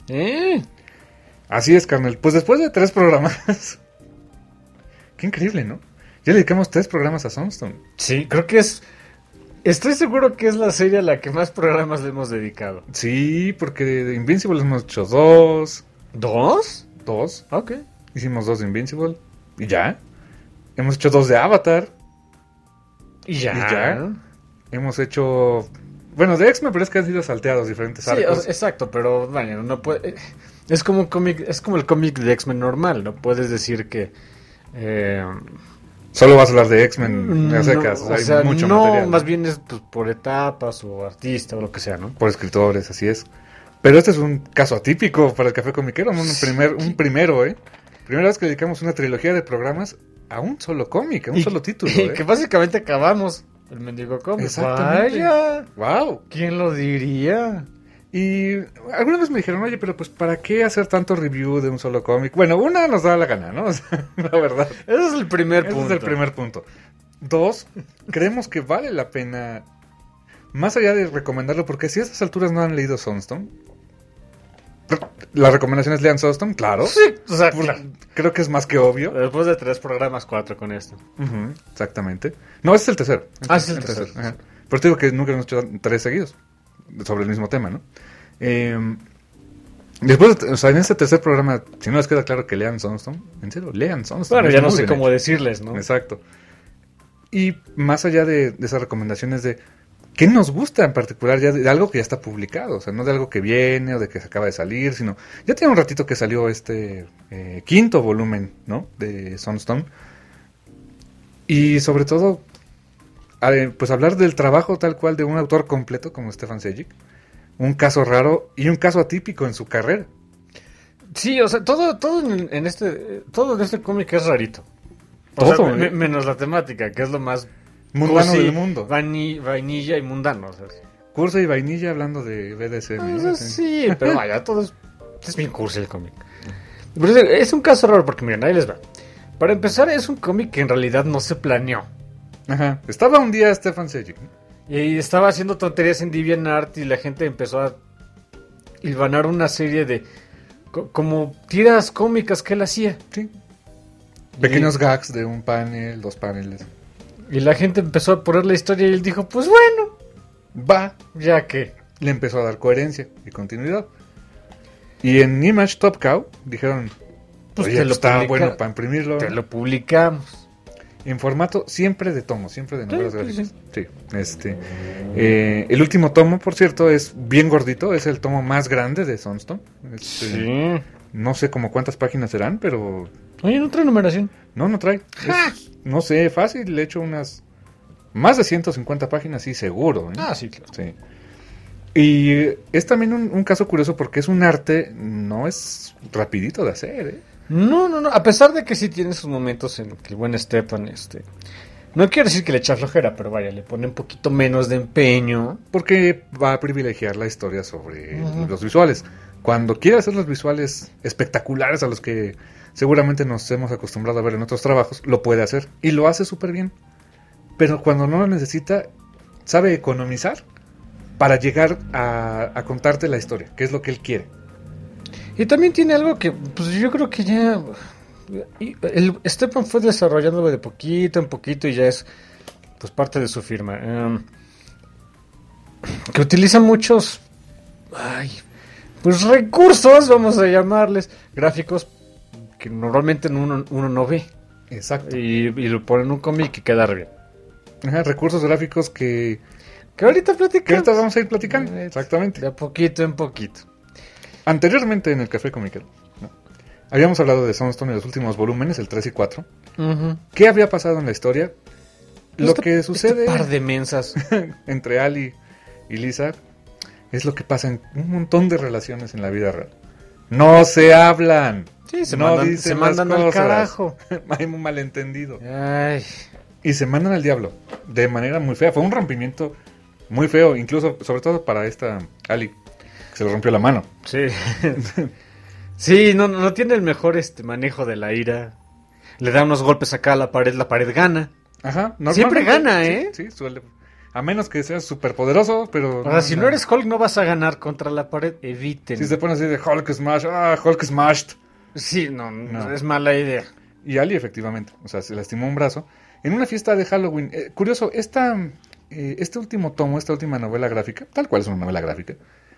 Así es, carnal. Pues después de 3 programas... Qué increíble, ¿no? Ya le dedicamos 3 programas a Sunstone. Sí, creo que es... Estoy seguro que es la serie a la que más programas le hemos dedicado. Sí, porque de Invincible hemos hecho 2. ¿2? 2. Ok. Hicimos 2 de Invincible. Y ya. Hemos hecho 2 de Avatar. Y ya. Hemos hecho... Bueno, de X-Men, pero es que han sido salteados diferentes arcos. Sí, exacto, pero bueno, no puede... Es como un cómic, es como el cómic de X-Men normal, no puedes decir que... Solo vas a hablar de X-Men a secas, no, hay mucho material. Más bien es pues, por etapas o artista o lo que sea, ¿no? Por escritores, así es. Pero este es un caso atípico para el Café Comiquero, un primero, ¿eh? Primera vez que dedicamos una trilogía de programas a un solo cómic, a un solo título, Y que básicamente acabamos el mendigo cómic. Exactamente. Vaya. Wow. ¿Quién lo diría? Y alguna vez me dijeron, oye, pero pues ¿para qué hacer tanto review de un solo cómic? Bueno, una, nos da la gana, ¿no? O sea, la verdad. Ese es el primer punto. Ese es el primer punto. 2, creemos que vale la pena, más allá de recomendarlo, porque si a estas alturas no han leído Sunstone, la recomendación es lean Sunstone, claro. Sí, o sea, claro. Creo que es más que obvio. Después de 3 programas, 4 con esto. Exactamente. No, ese es el tercero. Es el tercero. Ajá. Pero te digo que nunca hemos hecho 3 seguidos sobre el mismo tema, ¿no? Después, o sea, en este tercer programa, si no les queda claro que lean Sunstone, en serio, lean Sunstone. Bueno, ya no sé cómo decirles, ¿no? Exacto. Y más allá de esas recomendaciones de qué nos gusta en particular, ya de algo que ya está publicado, o sea, no de algo que viene o de que se acaba de salir, sino ya tiene un ratito que salió este 5º volumen, ¿no? De Sunstone. Y sobre todo, pues hablar del trabajo tal cual de un autor completo como Stefan Sejic. Un caso raro y un caso atípico en su carrera. Sí, o sea, todo en este cómic es rarito. Todo, menos la temática, que es lo más mundano del mundo. Vainilla y mundano. O sea. Curso y vainilla hablando de BDSM. Sí, pero vaya, todo es bien cursi el cómic. Pero es un caso raro porque, miren, ahí les va. Para empezar, es un cómic que en realidad no se planeó. Ajá. Estaba un día Stefan Sejic, ¿no? Y estaba haciendo tonterías en DeviantArt y la gente empezó a hilvanar una serie de... como tiras cómicas que él hacía. Sí. Pequeños gags de un panel, 2 paneles. Y la gente empezó a poner la historia y él dijo, pues bueno. Va. Ya que... Le empezó a dar coherencia y continuidad. Y en Image Top Cow dijeron, pues oye, está bueno para imprimirlo. Te lo publicamos. En formato siempre de tomo, siempre de novelas gráficas. Sí. El último tomo, por cierto, es bien gordito. Es el tomo más grande de Sunstone. Sí. No sé como cuántas páginas serán, pero... Oye, ¿no trae numeración? No trae. No sé, fácil. Le he hecho unas... más de 150 páginas, sí, seguro. Sí, claro. Sí. Y es también un caso curioso porque es un arte... no es rapidito de hacer, ¿eh? No. A pesar de que sí tiene sus momentos en que el buen Stefan, no quiero decir que le echa flojera, pero vaya, le pone un poquito menos de empeño. Porque va a privilegiar la historia sobre los visuales. Cuando quiere hacer los visuales espectaculares a los que seguramente nos hemos acostumbrado a ver en otros trabajos, lo puede hacer. Y lo hace súper bien. Pero cuando no lo necesita, sabe economizar para llegar a contarte la historia, que es lo que él quiere. Y también tiene algo que, pues yo creo que ya... Stefan fue desarrollándolo de poquito en poquito y ya es pues parte de su firma. Que utiliza muchos... pues recursos, vamos a llamarles, gráficos que normalmente uno no ve. Exacto. Y lo pone en un cómic y queda bien. Ajá, recursos gráficos que ahorita platicamos. Que ahorita vamos a ir platicando. Exactamente. De poquito en poquito. Anteriormente en el Café Comiquero, ¿no? Habíamos hablado de Sunstone en los últimos volúmenes, el 3 y 4. ¿Qué había pasado en la historia? Lo que sucede... par de mensas. entre Ali y Lisa es lo que pasa en un montón de relaciones en la vida real. No se hablan. Sí, se mandan al carajo. Hay un malentendido. Ay. Y se mandan al diablo de manera muy fea. Fue un rompimiento muy feo, incluso, sobre todo para esta Ali, que se le rompió la mano. Sí. Sí, no tiene el mejor manejo de la ira. Le da unos golpes acá a la pared gana. Ajá. Siempre gana, ¿eh? Sí, suele. A menos que seas súper poderoso, pero... O sea, si no eres Hulk no vas a ganar contra la pared, eviten. Si se pone así de Hulk Smash, Hulk Smashed. Sí, no, es mala idea. Y Ali, efectivamente, o sea, se lastimó un brazo. En una fiesta de Halloween, curioso, este último tomo, esta última novela gráfica, tal cual es una novela gráfica,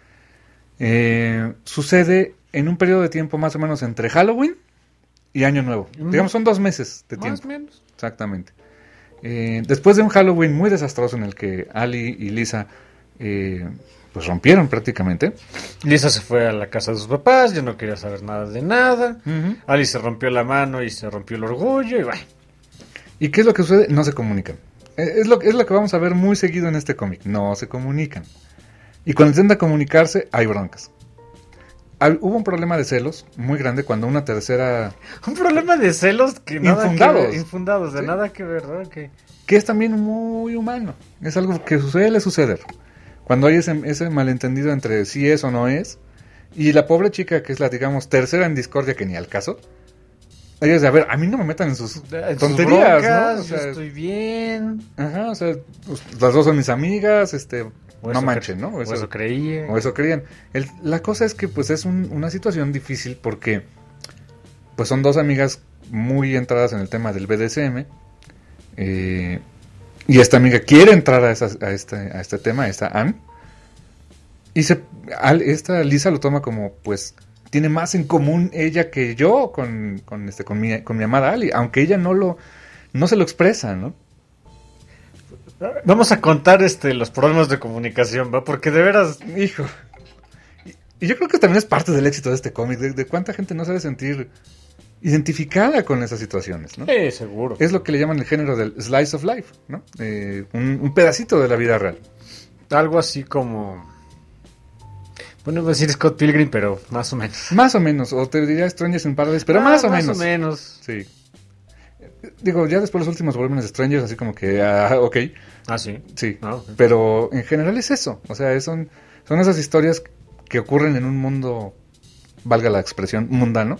sucede en un periodo de tiempo más o menos entre Halloween y Año Nuevo. Digamos, son 2 meses de tiempo. Más o menos. Exactamente. Después de un Halloween muy desastroso en el que Ali y Lisa pues rompieron prácticamente. Lisa se fue a la casa de sus papás, ya no quería saber nada de nada. Ali se rompió la mano y se rompió el orgullo y bueno. ¿Y qué es lo que sucede? No se comunican. Es lo que vamos a ver muy seguido en este cómic. No se comunican. Y cuando intentan comunicarse, hay broncas. Hubo un problema de celos muy grande cuando una tercera... Un problema de celos que nada infundados. Que ver, infundados, de ¿Sí? nada que ver, ¿no? Que es también muy humano. Es algo que suele suceder. Cuando hay ese malentendido entre si es o no es. Y la pobre chica que es la, digamos, tercera en discordia que ni al caso. Ella es de, a ver, a mí no me metan en sus tonterías, broncas, ¿no? O sea, yo estoy bien. Ajá, o sea, pues, las dos son mis amigas, no manchen, ¿no? O eso creía. O eso creían. La cosa es que pues es una situación difícil porque pues son 2 amigas muy entradas en el tema del BDSM y esta amiga quiere entrar a este tema, esta Anne, y esta Lisa lo toma como pues tiene más en común ella que yo con mi amada Ali, aunque ella no se lo expresa, ¿no? Vamos a contar los problemas de comunicación, ¿va? Porque de veras, hijo. Y yo creo que también es parte del éxito de este cómic, de cuánta gente no sabe sentir identificada con esas situaciones, ¿no? Sí, seguro. Es lo que le llaman el género del slice of life, ¿no? Un pedacito de la vida real. Algo así como... Bueno, iba a decir Scott Pilgrim, pero más o menos. Más o menos, o te diría Strangers in Paradise, pero más o menos. Más o menos. Sí. Digo, ya después los últimos volúmenes de Strangers, así como que, ok. Ah, sí. Sí, okay. Pero en general es eso. O sea, son esas historias que ocurren en un mundo, valga la expresión, mundano.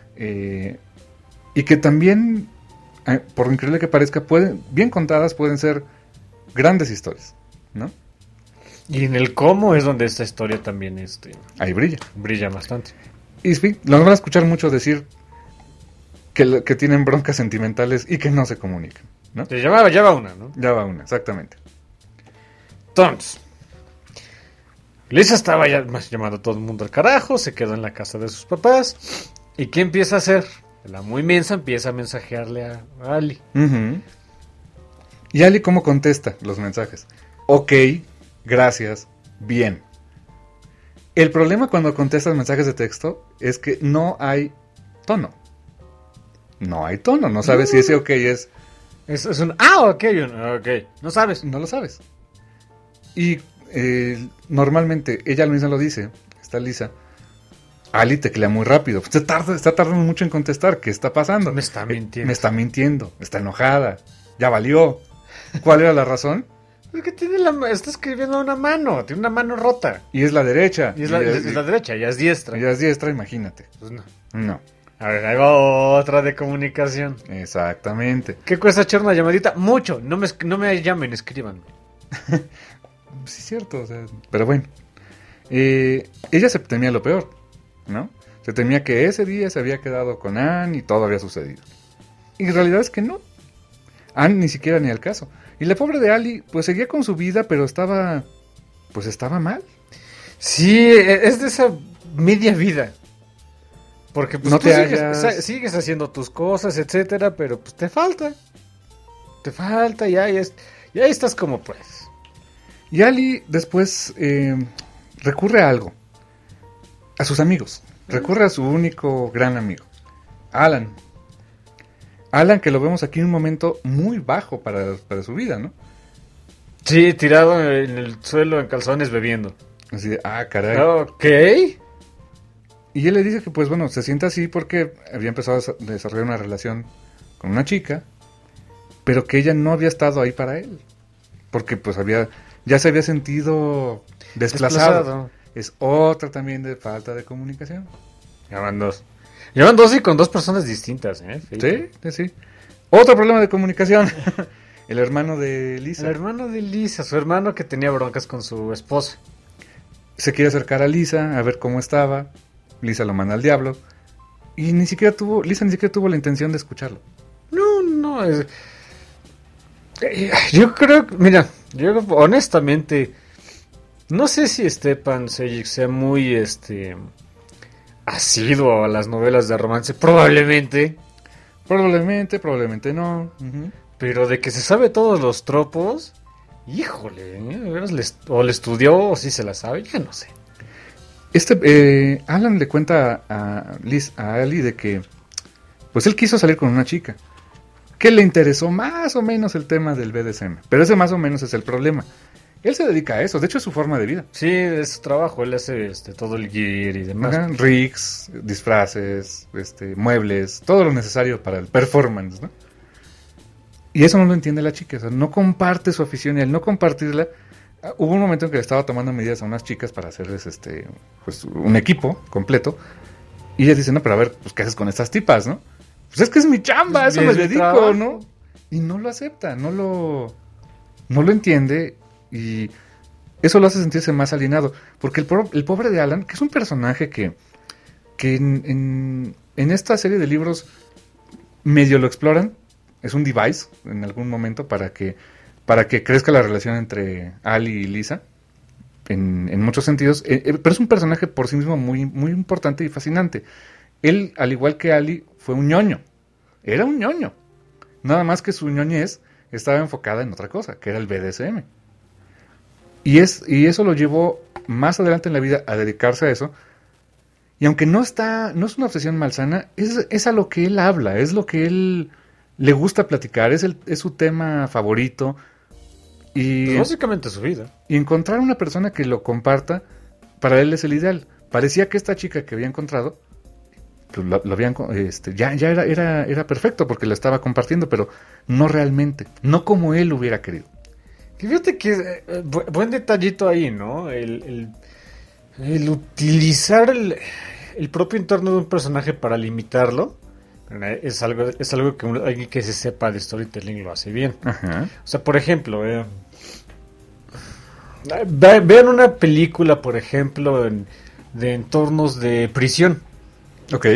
Y que también, por increíble que parezca, bien contadas, pueden ser grandes historias, ¿no? Y en el cómo es donde esta historia también ahí brilla. Brilla bastante. Y sí, lo van a escuchar mucho decir que tienen broncas sentimentales y que no se comunican, ¿no? Ya va una, ¿no? Ya va una, exactamente. Entonces, Lisa estaba ya llamando a todo el mundo al carajo, se quedó en la casa de sus papás. ¿Y qué empieza a hacer? La muy mensa empieza a mensajearle a Ali. Uh-huh. ¿Y Ali cómo contesta los mensajes? Ok, gracias, bien. El problema cuando contestas mensajes de texto es que no hay tono. No hay tono, no sabes si ese ok es... Es un... ok, no sabes. No lo sabes. Y normalmente, ella misma lo dice, está Lisa, Ali teclea muy rápido, está tardando mucho en contestar, ¿qué está pasando? Me está mintiendo. Me está mintiendo, está enojada, ya valió. ¿Cuál era la razón? Es que está escribiendo una mano, tiene una mano rota. Y es la derecha. Y es la derecha, ya es diestra. Ya es diestra, imagínate. Pues no. No. A ver, ahí va otra de comunicación. Exactamente. ¿Qué cuesta echar una llamadita? Mucho, no me llamen, escriban. Sí, es cierto, o sea, pero bueno. Ella se temía lo peor, ¿no? Se temía que ese día se había quedado con Anne y todo había sucedido. Y en realidad es que no. Anne ni siquiera ni al caso. Y la pobre de Ali, pues seguía con su vida, pero estaba mal. Sí, es de esa media vida. Porque pues no tú te sigues haciendo tus cosas, etcétera, pero pues te falta, ya estás como pues. Y Ali después recurre a algo, a sus amigos, recurre a su único gran amigo, Alan, que lo vemos aquí en un momento muy bajo para su vida, ¿no? Sí, tirado en el suelo en calzones bebiendo. Así de, caray. Ok. Y él le dice que, pues bueno, se siente así porque había empezado a desarrollar una relación con una chica, pero que ella no había estado ahí para él. Porque pues ya se había sentido desplazado. Es otra también de falta de comunicación. Llevan dos y con dos personas distintas, ¿eh? Sí. Otro problema de comunicación. El hermano de Lisa. Su hermano que tenía broncas con su esposa. Se quiere acercar a Lisa a ver cómo estaba. Lisa lo manda al diablo. Y Lisa ni siquiera tuvo la intención de escucharlo. No. Yo creo, mira, honestamente, no sé si Stepan Sejic sea muy asiduo a las novelas de romance. Probablemente no. Uh-huh. Pero de que se sabe todos los tropos, híjole, o le estudió o sí se la sabe, ya no sé. Alan le cuenta a Ali de que pues él quiso salir con una chica que le interesó más o menos el tema del BDSM, pero ese más o menos es el problema. Él se dedica a eso, de hecho es su forma de vida. Sí, es su trabajo, él hace todo el gear y demás. Ajá, rigs, disfraces, muebles, todo lo necesario para el performance, ¿no? Y eso no lo entiende la chica, o sea, no comparte su afición y al no compartirla, hubo un momento en que le estaba tomando medidas a unas chicas para hacerles pues un equipo completo, y ella dice, no, pero a ver, pues ¿qué haces con estas tipas, no? Pues es que es mi chamba, eso me dedico, trabajo, ¿no? Y no lo acepta, no lo entiende, y eso lo hace sentirse más alienado, porque el pobre de Alan, que es un personaje que en esta serie de libros medio lo exploran, es un device en algún momento para que crezca la relación entre Ali y Lisa, en muchos sentidos, pero es un personaje por sí mismo muy, muy importante y fascinante. Él, al igual que Ali, fue un ñoño, era un ñoño, nada más que su ñoñez estaba enfocada en otra cosa, que era el BDSM. Y eso lo llevó más adelante en la vida a dedicarse a eso. Y aunque no es una obsesión malsana, es a lo que él habla, es lo que él le gusta platicar, es su tema favorito. Y pues básicamente su vida. Y encontrar una persona que lo comparta, para él es el ideal. Parecía que esta chica que había encontrado, pues lo habían, ya era perfecto porque lo estaba compartiendo, pero no realmente, no como él hubiera querido. Fíjate que buen detallito ahí, ¿no? El utilizar el propio entorno de un personaje para limitarlo es algo que alguien que se sepa de storytelling lo hace bien. Ajá. O sea, por ejemplo, vean una película, por ejemplo, de entornos de prisión. Ok.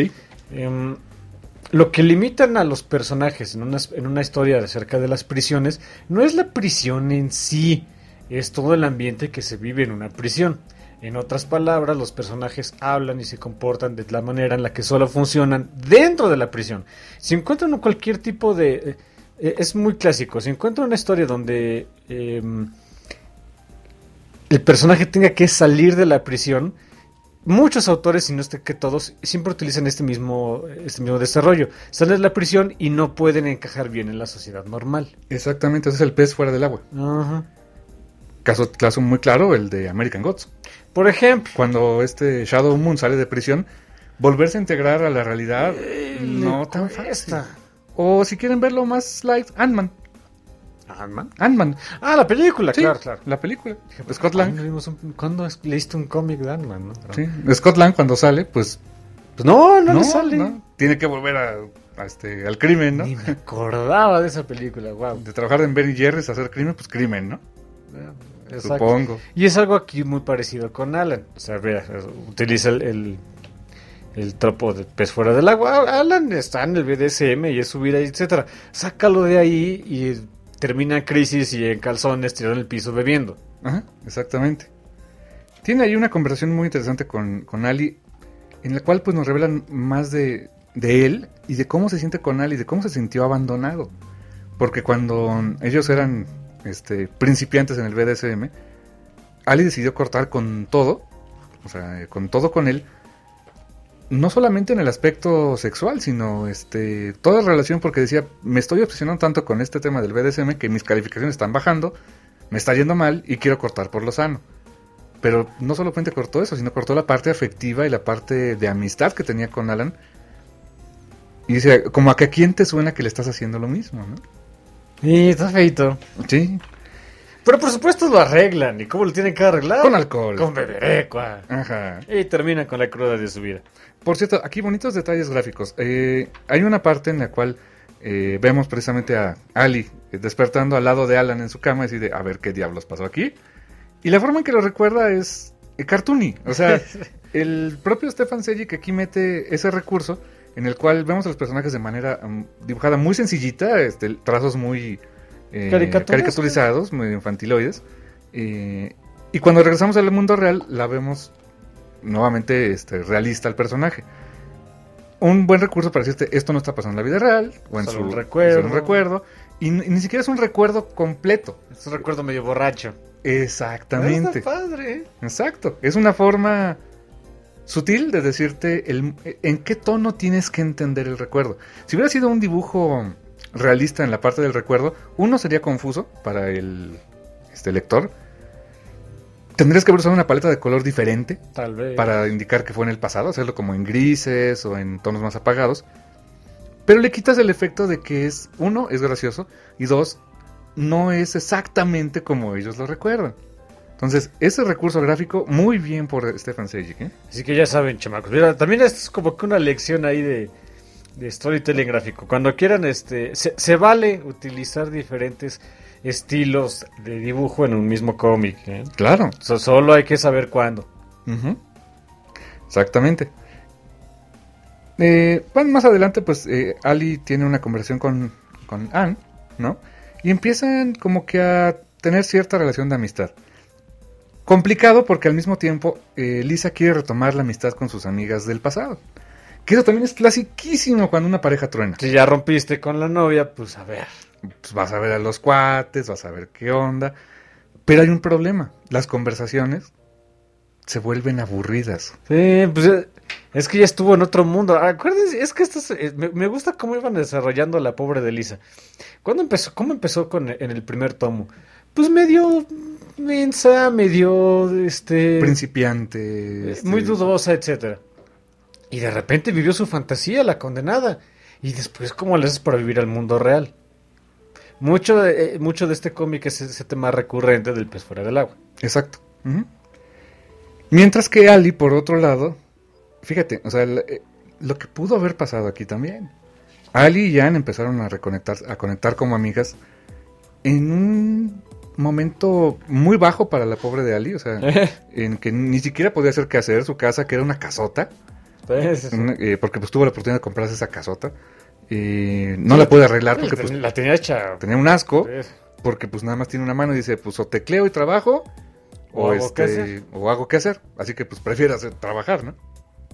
Lo que limitan a los personajes en una historia acerca de las prisiones no es la prisión en sí, es todo el ambiente que se vive en una prisión. En otras palabras, los personajes hablan y se comportan de la manera en la que solo funcionan dentro de la prisión. Si encuentran cualquier tipo de... es muy clásico, si encuentran una historia donde el personaje tenga que salir de la prisión, muchos autores, si no es que todos, siempre utilizan este mismo desarrollo. Salen de la prisión y no pueden encajar bien en la sociedad normal. Exactamente, ese es el pez fuera del agua. Ajá. Caso muy claro, el de American Gods. Por ejemplo, cuando Shadow Moon sale de prisión, volverse a integrar a la realidad no tan fácil. O si quieren verlo más light, Ant-Man. ¿Ant-Man? Ah, la película, sí, claro. La película. Scott Lang. ¿Cuándo leíste un cómic de Ant-Man? ¿No? Sí, Scott Lang cuando sale, pues no le sale. No. Tiene que volver al crimen, ¿no? Ni me acordaba de esa película, wow. De trabajar en Ben & Jerry's a hacer crimen, pues crimen, ¿no? Exacto. Supongo. Y es algo aquí muy parecido con Alan. O sea, utiliza el tropo de pez fuera del agua. Alan está en el BDSM y es su vida, etcétera. Sácalo de ahí y termina en crisis y en calzones tirado en el piso bebiendo. Ajá, exactamente. Tiene ahí una conversación muy interesante con Ali, en la cual pues nos revelan más de él y de cómo se siente con Ali, de cómo se sintió abandonado. Porque cuando ellos eran principiantes en el BDSM, Ali decidió cortar con todo, o sea, con él, no solamente en el aspecto sexual, sino toda relación, porque decía, me estoy obsesionando tanto con este tema del BDSM que mis calificaciones están bajando, me está yendo mal y quiero cortar por lo sano. Pero no solamente cortó eso, sino cortó la parte afectiva y la parte de amistad que tenía con Alan. Y dice, como a que a quién te suena que le estás haciendo lo mismo, ¿no? Sí, está feito. Sí. Pero por supuesto lo arreglan. ¿Y cómo lo tienen que arreglar? Con alcohol. Con beberecua. Ajá. Y terminan con la cruda de su vida. Por cierto, aquí bonitos detalles gráficos. Hay una parte en la cual vemos precisamente a Ali despertando al lado de Alan en su cama y decide, a ver qué diablos pasó aquí. Y la forma en que lo recuerda es cartoony. O sea, el propio Stefan Sejic aquí mete ese recurso en el cual vemos a los personajes de manera dibujada muy sencillita, trazos muy caricaturizados, muy infantiloides. Y cuando regresamos al mundo real, la vemos nuevamente realista al personaje. Un buen recurso para decirte, esto no está pasando en la vida real, o en solo su un recuerdo. Y ni siquiera es un recuerdo completo. Es un recuerdo medio borracho. Exactamente. Está padre. Exacto. Es una forma sutil de decirte en qué tono tienes que entender el recuerdo. Si hubiera sido un dibujo realista en la parte del recuerdo, uno sería confuso para el lector. Tendrías que haber usado una paleta de color diferente. Tal vez. Para indicar que fue en el pasado, hacerlo como en grises o en tonos más apagados. Pero le quitas el efecto de que uno, es gracioso, y dos, no es exactamente como ellos lo recuerdan. Entonces, ese recurso gráfico, muy bien por Stefan Sejic, ¿eh? Así que ya saben, chamacos. Mira, también esto es como que una lección ahí de storytelling gráfico. Cuando quieran, se vale utilizar diferentes estilos de dibujo en un mismo cómic, ¿eh? Claro. Solo hay que saber cuándo. Uh-huh. Exactamente. Más adelante, pues, Ali tiene una conversación con Anne, ¿no? Y empiezan como que a tener cierta relación de amistad. Complicado porque al mismo tiempo Lisa quiere retomar la amistad con sus amigas del pasado. Que eso también es clasiquísimo cuando una pareja truena. Si ya rompiste con la novia, pues a ver. Pues vas a ver a los cuates, vas a ver qué onda. Pero hay un problema. Las conversaciones se vuelven aburridas. Sí, pues es que ya estuvo en otro mundo. Acuérdense, es que me gusta cómo iban desarrollando a la pobre de Lisa. ¿Cómo empezó en el primer tomo? Pues medio mensa, medio principiante, muy dudosa, etcétera. Y de repente vivió su fantasía, la condenada. Y después, ¿cómo le haces para vivir al mundo real? Mucho de este cómic es ese tema recurrente del pez fuera del agua. Exacto. Uh-huh. Mientras que Ali, por otro lado, fíjate, o sea, lo que pudo haber pasado aquí también. Ali y Anne empezaron a conectar como amigas en un momento muy bajo para la pobre de Ali, o sea, en que ni siquiera podía hacer qué hacer, su casa, que era una casota, porque pues tuvo la oportunidad de comprarse esa casota, no la puede arreglar porque pues la tenía hecha, tenía un asco, porque pues nada más tiene una mano y dice, pues o tecleo y trabajo, o hago qué hacer, así que pues prefiere trabajar, ¿no?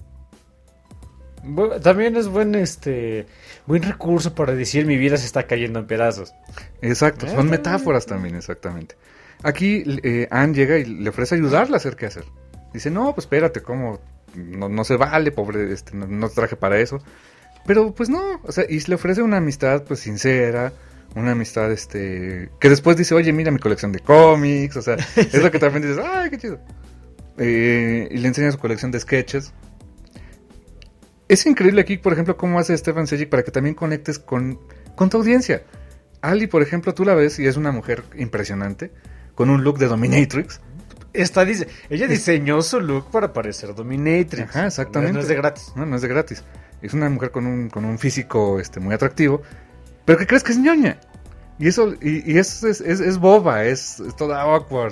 También es buen recurso para decir mi vida se está cayendo en pedazos. Exacto, son metáforas también, exactamente. Aquí Anne llega y le ofrece ayudarla a hacer qué hacer. Dice, no, pues espérate, ¿cómo? No se vale, pobre, no te traje para eso. Pero pues no, o sea, y le ofrece una amistad pues sincera, una amistad que después dice, oye, mira mi colección de cómics, o sea, es lo que también dices, ay, qué chido. Y le enseña su colección de sketches. Es increíble aquí, por ejemplo, cómo hace Stefan Sejic para que también conectes con tu audiencia. Ali, por ejemplo, tú la ves y es una mujer impresionante, con un look de Dominatrix. Ella diseñó su look para parecer Dominatrix. Ajá, exactamente. No es de gratis. No es de gratis. Es una mujer con un físico muy atractivo, pero que crees que es ñoña. Y eso es boba, es toda awkward.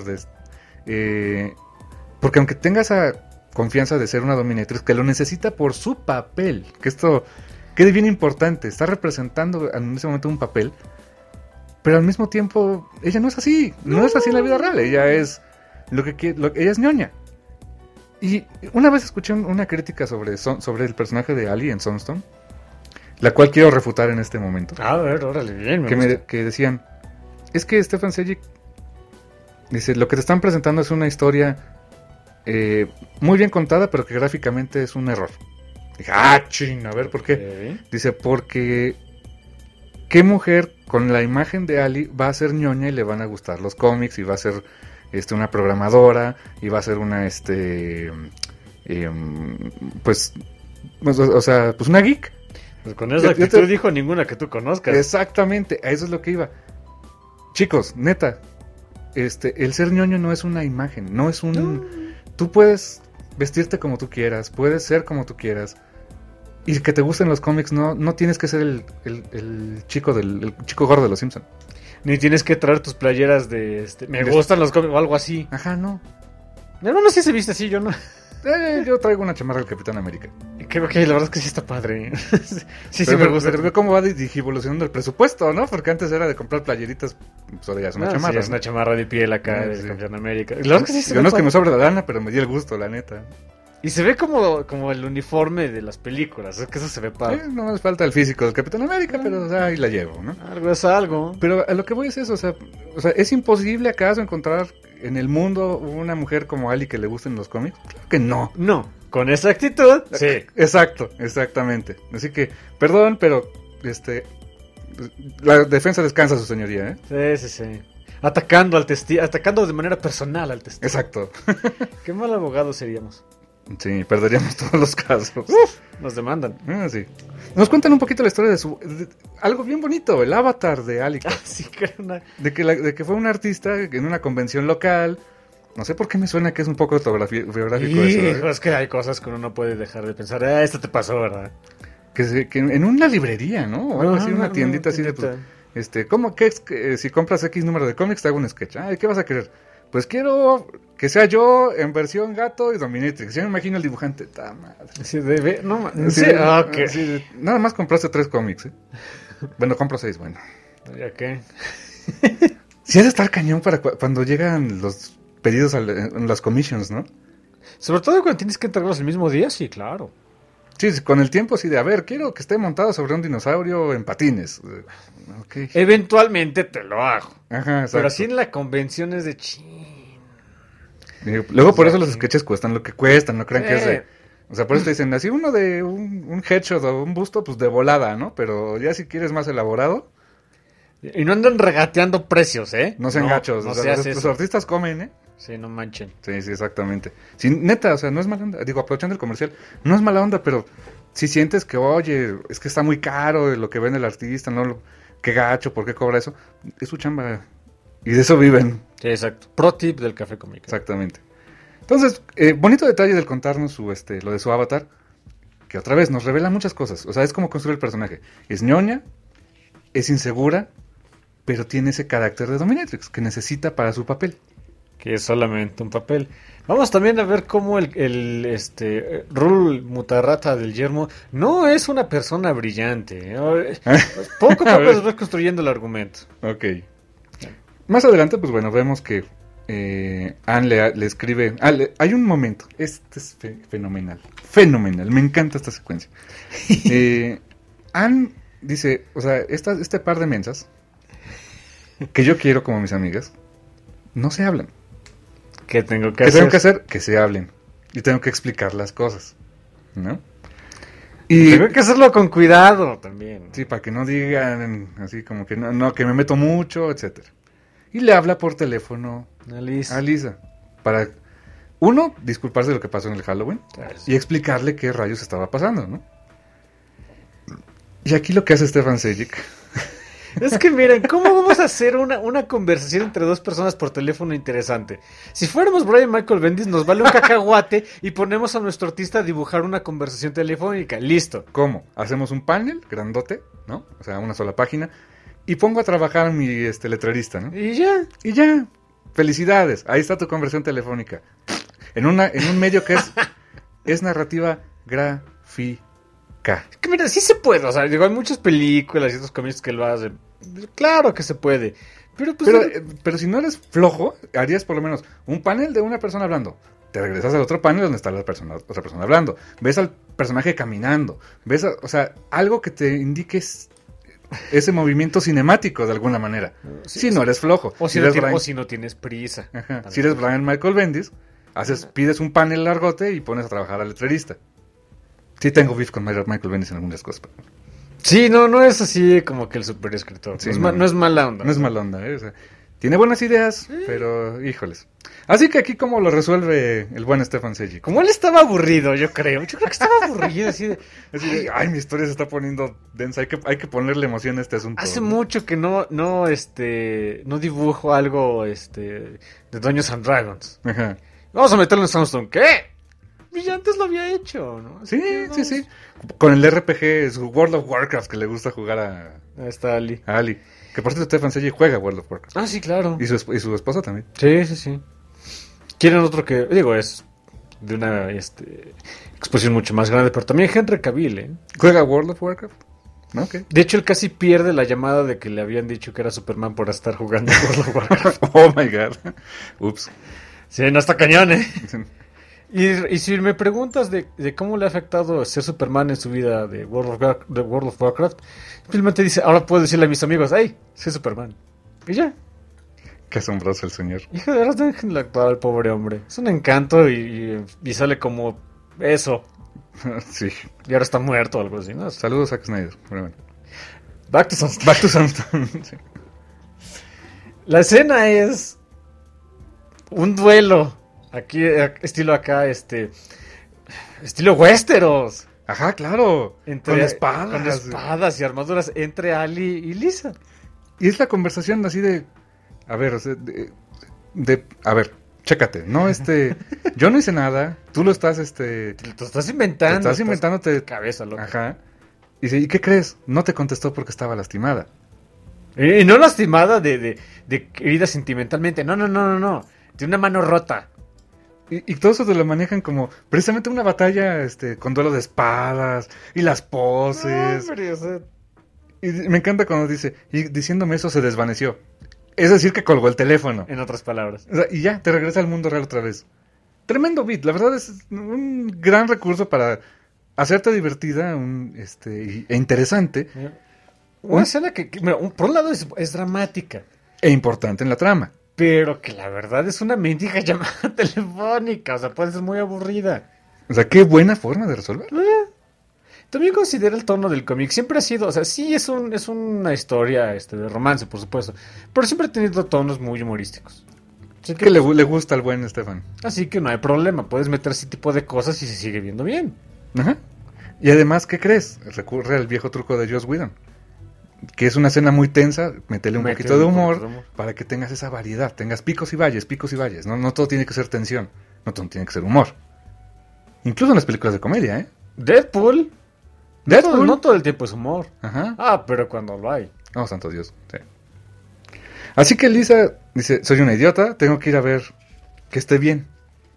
Porque aunque tenga esa confianza de ser una dominatrix, que lo necesita por su papel, que esto quede bien importante, está representando en ese momento un papel, pero al mismo tiempo ella no es así, no es así en la vida real, ella es ella es ñoña. Y una vez escuché una crítica sobre el personaje de Ali en Sunstone, la cual quiero refutar en este momento. A ver, órale, bien. Que decían, es que Stefan Sejic dice, lo que te están presentando es una historia muy bien contada, pero que gráficamente es un error. Dije, a ver, ¿por qué? Okay. Dice, porque ¿qué mujer con la imagen de Ali va a ser ñoña y le van a gustar los cómics y va a ser una programadora, y va a ser una, pues una geek. Pues con esa actitud dijo ninguna que tú conozcas. Exactamente, a eso es lo que iba. Chicos, neta, el ser ñoño no es una imagen, no es un... No. Tú puedes vestirte como tú quieras, puedes ser como tú quieras, y que te gusten los cómics, no tienes que ser el chico gordo de los Simpsons. Ni tienes que traer tus playeras de me gustan los cómics o algo así. Ajá, no. Mi hermano sí se viste así, yo no. Yo traigo una chamarra del Capitán América. Creo que la verdad es que sí está padre. sí me gusta. Pero cómo va evolucionando el presupuesto, ¿no? Porque antes era de comprar playeritas, pues ahora ya es una chamarra. Sí, es una chamarra de piel acá del Capitán América. La verdad es que sí yo no es que me sobre la lana, pero me di el gusto, la neta. Y se ve como el uniforme de las películas, es que eso se ve padre. No más falta el físico del Capitán América, pero ahí la llevo, ¿no? Algo es algo. Pero a lo que voy es eso, o sea, ¿es imposible acaso encontrar en el mundo una mujer como Ali que le gusten los cómics? Claro que no. No, con esa actitud, sí. Exactamente. Así que, perdón, pero la defensa descansa, su señoría, ¿eh? Sí. Atacando de manera personal al testigo. Exacto. Qué mal abogado seríamos. Sí, perderíamos todos los casos. Nos demandan. Sí. Nos cuentan un poquito la historia de algo bien bonito, el avatar de Alika. Sí, que era de que fue un artista en una convención local. No sé por qué me suena que es un poco autobiográfico eso. Es que hay cosas que uno no puede dejar de pensar. Esto te pasó, ¿verdad? Que en una librería, ¿no? O algo así, una tiendita así de... Pues, ¿cómo que es que si compras X número de cómics te hago un sketch? ¿Qué vas a querer? Pues quiero que sea yo en versión gato y dominatrix. Yo me imagino el dibujante. Madre. Sí, nada más compraste 3 cómics, ¿eh? Bueno, compro 6, bueno. ¿Ya qué? Sí, ha de estar cañón para cuando llegan los pedidos en las commissions, ¿no? Sobre todo cuando tienes que entregarlos el mismo día, sí, claro. Sí, con el tiempo sí de, quiero que esté montado sobre un dinosaurio en patines. Okay. Eventualmente te lo hago. Ajá, exacto. Pero así en la convención es de luego por eso los sketches cuestan lo que cuestan, no crean que es de... O sea, por eso te dicen, así uno de un headshot o un busto, pues de volada, ¿no? Pero ya si quieres más elaborado... Y no andan regateando precios, ¿eh? No sean gachos. No, los artistas comen, ¿eh? Sí, no manchen. Sí, exactamente. Sí, neta, o sea, no es mala onda. Digo, aprovechando el comercial, no es mala onda, pero si sientes que, oye, es que está muy caro lo que vende el artista, ¿no? Qué gacho, ¿por qué cobra eso? Es su chamba. Y de eso viven. Sí, exacto. Pro tip del Café Comiquero. Exactamente. Entonces, bonito detalle del contarnos lo de su avatar, que otra vez nos revela muchas cosas. O sea, es como construir el personaje. Es ñoña, es insegura, pero tiene ese carácter de dominatrix que necesita para su papel. Que es solamente un papel. Vamos también a ver cómo Rul Mutarrata del Yermo no es una persona brillante. Poco a poco se va construyendo el argumento. Ok. Más adelante, pues bueno, vemos que Anne le escribe... hay un momento. Este es fenomenal. Fenomenal. Me encanta esta secuencia. Anne dice, o sea, este par de mensas que yo quiero como mis amigas, no se hablan. ¿Qué tengo que hacer? Que se hablen. Y tengo que explicar las cosas, ¿no? Y tengo que hacerlo con cuidado también. Sí, para que no digan así como que no que me meto mucho, etcétera. Y le habla por teléfono a Lisa. Para, uno, disculparse de lo que pasó en el Halloween. Y explicarle qué rayos estaba pasando, ¿no? Y aquí lo que hace Stefan Sejic... Es que miren, ¿cómo vamos a hacer una conversación entre dos personas por teléfono interesante? Si fuéramos Brian Michael Bendis, nos vale un cacahuate y ponemos a nuestro artista a dibujar una conversación telefónica. Listo. ¿Cómo? Hacemos un panel grandote, ¿no? O sea, una sola página. Y pongo a trabajar a mi letrerista, ¿no? Y ya. Felicidades. Ahí está tu conversión telefónica. En un medio que es narrativa gráfica. Que mira, sí se puede, o sea, digo, hay muchas películas y otros cómics que lo hacen. Claro que se puede. Pero si no eres flojo, harías por lo menos un panel de una persona hablando. Te regresas al otro panel donde está otra persona hablando. Ves al personaje caminando. O sea, algo que te indique ese movimiento cinemático de alguna manera. Sí, si no eres flojo. O si no tienes prisa. Ajá. Si eres Brian Michael Bendis, pides un panel largote y pones a trabajar al letrerista. Sí tengo beef con Michael Bendis en algunas cosas. Sí, no es así como que el super escritor. Sí, no es mala onda. No es mala onda, O sea, Tiene buenas ideas, pero híjoles. Así que aquí cómo lo resuelve el buen Stefan Sejic. Como él estaba aburrido, yo creo. Yo creo que estaba aburrido, así de... Ay, mi historia se está poniendo densa, hay que ponerle emoción a este asunto. Hace mucho que no dibujo algo, de Dungeons and Dragons. Ajá. Vamos a meterlo en Soundstone. ¿Qué? Y antes lo había hecho, ¿no? Sí. Con el RPG, es World of Warcraft, que le gusta jugar Ahí está Ali. a Ali. Que por cierto, Stefan Sejic juega World of Warcraft. Ah, sí, claro. Y su esposa también. Sí. Quieren otro que, es de una exposición mucho más grande, pero también Henry Cavill, ¿eh? ¿Juega World of Warcraft? ¿No? Okay. De hecho, él casi pierde la llamada de que le habían dicho que era Superman por estar jugando World of Warcraft. Oh my god. Ups. Sí, no está cañón, ¿eh? Y si me preguntas de cómo le ha afectado ser Superman en su vida de World of Warcraft, simplemente dice, ahora puedo decirle a mis amigos, hey, soy Superman. Y ya. Qué asombroso el señor. Hijo de veras, déjenlo actuar al pobre hombre. Es un encanto y sale como eso. Sí. Y ahora está muerto o algo así, ¿no? Saludos a Zack Snyder. Bueno. Back to Sunstone. Sí. La escena es un duelo. Aquí, estilo Westeros. Ajá, claro. Con espadas. Con espadas y armaduras entre Ali y Lisa. Y es la conversación así de... A ver, a ver, chécate, ¿no? Yo no hice nada, tú lo estás, Te lo estás inventando. Te estás inventándote... Cabeza, loco. Ajá. Y dice, ¿y qué crees? No te contestó porque estaba lastimada. Y no lastimada de herida sentimentalmente, no. De una mano rota. Y todo eso te lo manejan como precisamente una batalla con duelo de espadas y las poses. Y me encanta cuando dice, y diciéndome eso se desvaneció. Es decir, que colgó el teléfono. En otras palabras. O sea, y ya, te regresa al mundo real otra vez. Tremendo beat. La verdad es un gran recurso para hacerte divertida e interesante. Una escena que por un lado es dramática. E importante en la trama. Pero que la verdad es una mendiga llamada telefónica. O sea, puede ser muy aburrida. O sea, qué buena forma de resolverlo. También considera el tono del cómic. Siempre ha sido, o sea, sí es una historia de romance, por supuesto. Pero siempre ha tenido tonos muy humorísticos. Así que le gusta al buen Stefan. Así que no hay problema. Puedes meter ese tipo de cosas y se sigue viendo bien. Ajá. Y además, ¿qué crees? Recurre al viejo truco de Joss Whedon. Que es una escena muy tensa, métele un poquito de humor para que tengas esa variedad. Tengas picos y valles. No todo tiene que ser tensión. No todo tiene que ser humor. Incluso en las películas de comedia, ¿eh? Deadpool. No todo el tiempo es humor. Ajá. Pero cuando lo hay. Oh, santo Dios. Sí. Así que Lisa dice, soy una idiota, tengo que ir a ver que esté bien.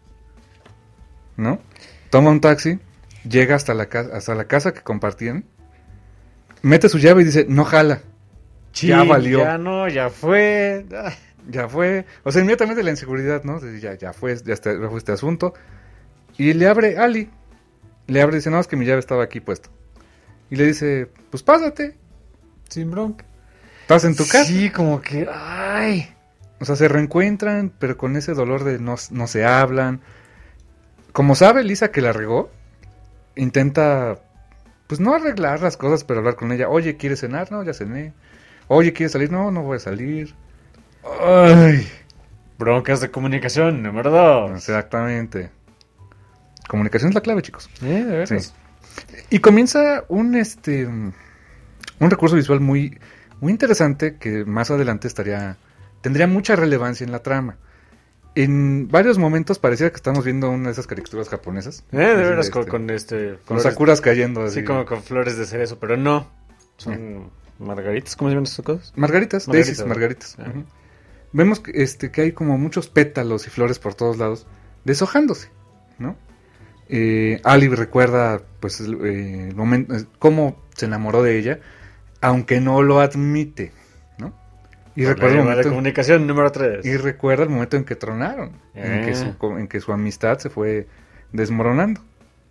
¿No? Toma un taxi, llega hasta la casa que compartían, mete su llave y dice, no jala. Ya valió. Ya fue. Ya fue. O sea, inmediatamente la inseguridad, ¿no? Ya fue este asunto. Y le abre Ali. Le abre y dice, no, es que mi llave estaba aquí puesta. Y le dice, pues pásate. Sin bronca. ¿Estás en tu casa? Sí, como que, ay. O sea, se reencuentran, pero con ese dolor de no se hablan. Como sabe Lisa que la regó, intenta, pues no arreglar las cosas, pero hablar con ella. Oye, ¿quieres cenar? No, ya cené. Oye, ¿quieres salir? No voy a salir. Ay. Broncas de comunicación, número 2. Exactamente. Comunicación es la clave, chicos. De verdad. Sí. Y comienza un recurso visual muy, muy interesante que más adelante tendría mucha relevancia en la trama. En varios momentos parecía que estamos viendo una de esas caricaturas japonesas. De veras, con con sakuras cayendo. Así. Sí, como con flores de cerezo, pero no. Son margaritas, ¿cómo se llaman esas cosas? Margaritas. Margaritas. Uh-huh. Vemos que hay como muchos pétalos y flores por todos lados, deshojándose, ¿no? Ali recuerda pues el momento, cómo se enamoró de ella, aunque no lo admite, ¿no? Y recuerda el momento de comunicación número 3. Y recuerda el momento en que tronaron, en que su amistad se fue desmoronando.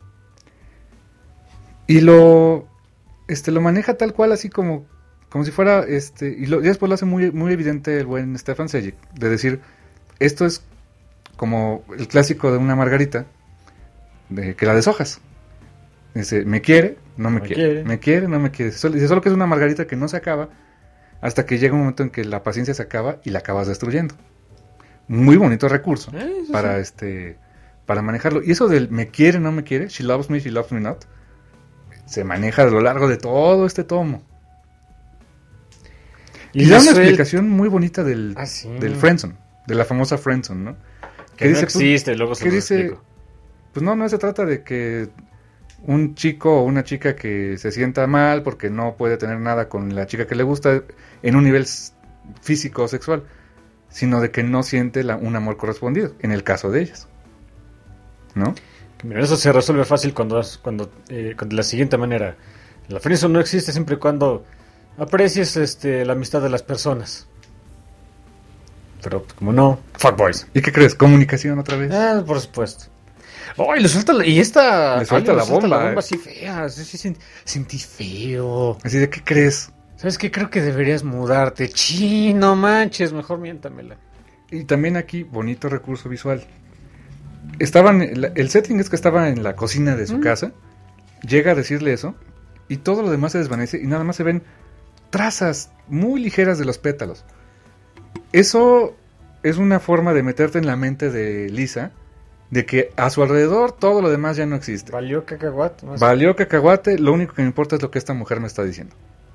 Y lo maneja tal cual, así como si fuera y después lo hace muy, muy evidente el buen Stefan Sejic, de decir, esto es como el clásico de una margarita, que la deshojas. Dice, me quiere, no me quiere. Me quiere, no me quiere. Dice, solo que es una margarita que no se acaba hasta que llega un momento en que la paciencia se acaba y la acabas destruyendo. Muy bonito recurso para para manejarlo. Y eso del me quiere, no me quiere, she loves me not, se maneja a lo largo de todo este tomo. Y da una explicación muy bonita del friendzone, de la famosa friendzone, ¿no? Que dice, no existe, luego se lo explico. Pues no se trata de que un chico o una chica que se sienta mal porque no puede tener nada con la chica que le gusta en un nivel físico o sexual, sino de que no siente un amor correspondido, en el caso de ellas, ¿no? Mira, eso se resuelve fácil cuando de la siguiente manera. La friendzone no existe siempre y cuando aprecies la amistad de las personas. Pero como no, fuck boys. ¿Y qué crees? ¿Comunicación otra vez? Por supuesto. ¡Ay, le suelta la bomba así fea! Sí, sentí feo. Así de, ¿qué crees? ¿Sabes qué? Creo que deberías mudarte. No manches, mejor miéntamela. Y también aquí, bonito recurso visual. El setting es que estaba en la cocina de su casa. Llega a decirle eso y todo lo demás se desvanece y nada más se ven trazas muy ligeras de los pétalos. Eso es una forma de meterte en la mente de Lisa, de que a su alrededor todo lo demás ya no existe. Valió cacahuate, lo único que me importa es lo que esta mujer me está diciendo.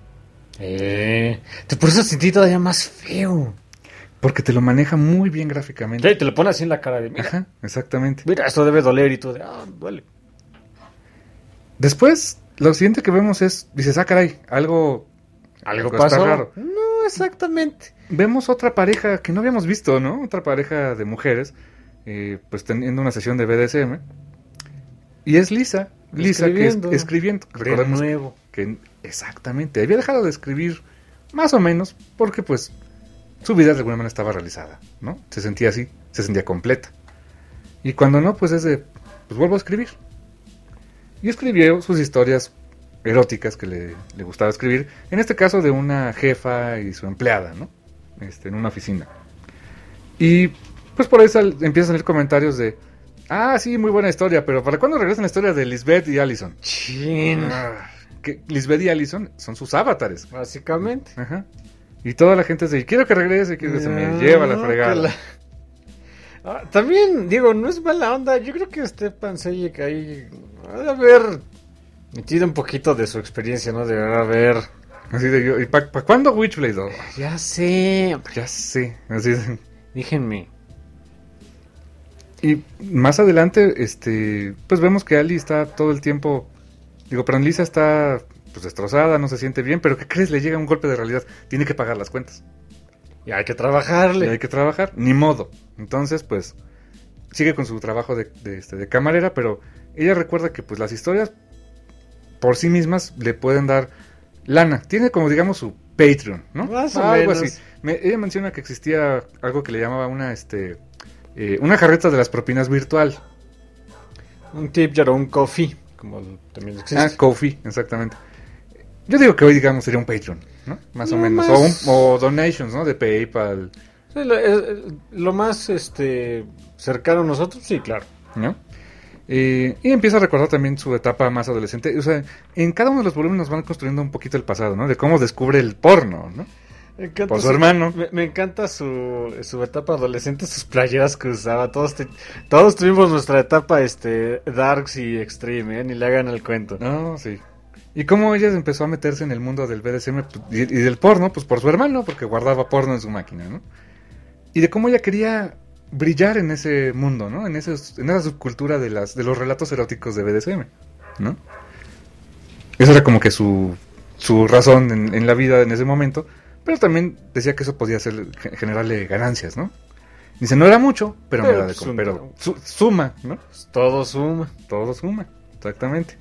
Por eso sentí todavía más feo. Porque te lo maneja muy bien gráficamente. Sí, te lo pone así en la cara de mira. Ajá, exactamente. Mira, esto debe doler y tú duele. Después, lo siguiente que vemos es, dices, caray, algo pasó. Raro. No, exactamente. Vemos otra pareja que no habíamos visto, ¿no? Otra pareja de mujeres, pues teniendo una sesión de BDSM. Y es Lisa que es escribiendo. De nuevo. Que exactamente, había dejado de escribir más o menos porque pues su vida de alguna manera estaba realizada, ¿no? Se sentía así, se sentía completa. Y cuando no, pues pues vuelvo a escribir. Y escribió sus historias eróticas que le gustaba escribir, en este caso de una jefa y su empleada, ¿no? En una oficina. Y pues por ahí empiezan a salir comentarios de, sí, muy buena historia, pero ¿para cuándo regresan la historia de Lisbeth y Allison? Que Lisbeth y Allison son sus avatares. Básicamente. Ajá. Y toda la gente dice, quiero que regrese, quiero que se me lleva la fregada. También, digo, no es mala onda. Yo creo que Stepan Sejic ahí ha de haber metido un poquito de su experiencia, ¿no? De haber... Así de yo, ¿y para cuándo Witchblade 2? Ya sé. Así de... Díjenme. Y más adelante, pues vemos que Ali está todo el tiempo... Lisa está pues destrozada, no se siente bien, pero ¿qué crees? Le llega un golpe de realidad. Tiene que pagar las cuentas. Y hay que trabajarle. Ni modo. Entonces, pues, sigue con su trabajo de camarera, pero ella recuerda que pues las historias por sí mismas le pueden dar lana. Tiene como, digamos, su Patreon, ¿no? Más o algo menos. Así. Ella menciona que existía algo que le llamaba una jarreta de las propinas virtual. Un tip jar o un coffee, como también existe. Coffee, exactamente. Yo digo que hoy, digamos, sería un Patreon, ¿no? Más o menos. O donations, ¿no? De PayPal. Sí, lo más cercano a nosotros, sí, claro. ¿No? Y empieza a recordar también su etapa más adolescente. O sea, en cada uno de los volúmenes nos van construyendo un poquito el pasado, ¿no? De cómo descubre el porno, ¿no? Por su hermano. Me encanta su etapa adolescente, sus playeras que usaba. Todos tuvimos nuestra etapa darks y extreme, ¿eh? Ni le hagan el cuento. No, sí. Y cómo ella empezó a meterse en el mundo del BDSM y del porno, pues por su hermano, porque guardaba porno en su máquina, ¿no? Y de cómo ella quería brillar en ese mundo, ¿no? En esa subcultura de los relatos eróticos de BDSM, ¿no? Esa era como que su razón en la vida en ese momento, pero también decía que eso podía generarle ganancias, ¿no? Dice, no era mucho, pero me da de comer, pero suma, ¿no? Todo suma, exactamente.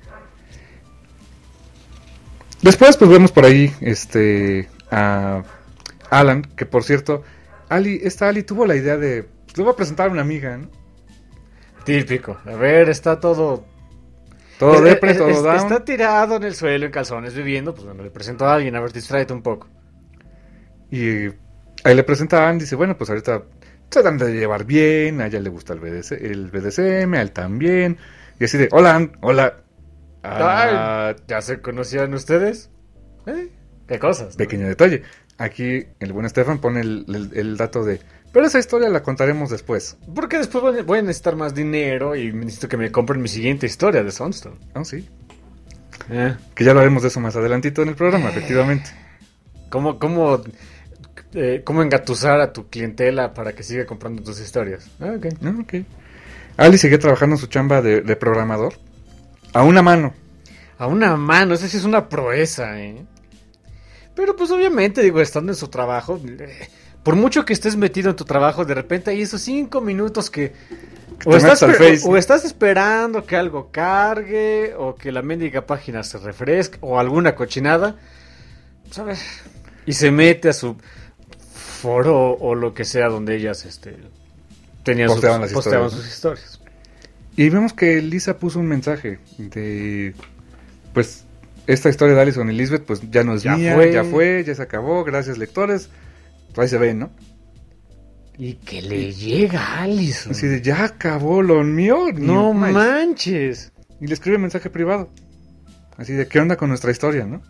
Después, pues vemos por ahí a Alan, que por cierto, Ali tuvo la idea de, pues, le voy a presentar a una amiga, ¿no? Típico. A ver, está todo down. Está tirado en el suelo, en calzones, viviendo, pues bueno, le presento a alguien, a ver, distráete un poco. Y ahí le presenta a Anne, dice, bueno, pues ahorita tratan de llevar bien, a ella le gusta el BDSM, a él también. Y así de, hola, Anne, hola. ¿Ya se conocían ustedes? ¿Qué cosas? Pequeño detalle. aquí el buen Estefan pone el dato de... Pero esa historia la contaremos después. Porque después voy a necesitar más dinero y necesito que me compren mi siguiente historia de Sunstone. Oh, sí. Que ya lo haremos de eso más adelantito en el programa, efectivamente. ¿Cómo engatusar a tu clientela para que siga comprando tus historias? Ok. Ali seguía trabajando en su chamba de programador. A una mano. A una mano, esa sí es una proeza, ¿eh? Pero pues obviamente, digo, estando en su trabajo... Por mucho que estés metido en tu trabajo, de repente hay esos 5 minutos que o estás esperando que algo cargue, o que la mendiga página se refresque, o alguna cochinada, ¿sabes? Y se mete a su foro o lo que sea donde ellas posteaban sus historias. Y vemos que Lisa puso un mensaje de... Pues esta historia de Allison y Lisbeth pues ya no es mía, ya se acabó, gracias lectores. Ahí se ve, ¿no? Y que le llega a Allison. Así de, ya acabó lo mío. No manches. Y le escribe mensaje privado. Así de, ¿qué onda con nuestra historia, no?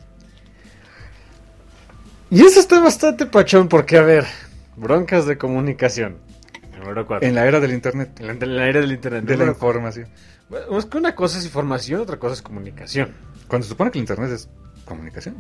Y eso está bastante pachón porque, a ver, broncas de comunicación. Número 4. En la era del internet. En la era del internet. De la información. Bueno, es que una cosa es información, otra cosa es comunicación. Cuando se supone que el internet es comunicación.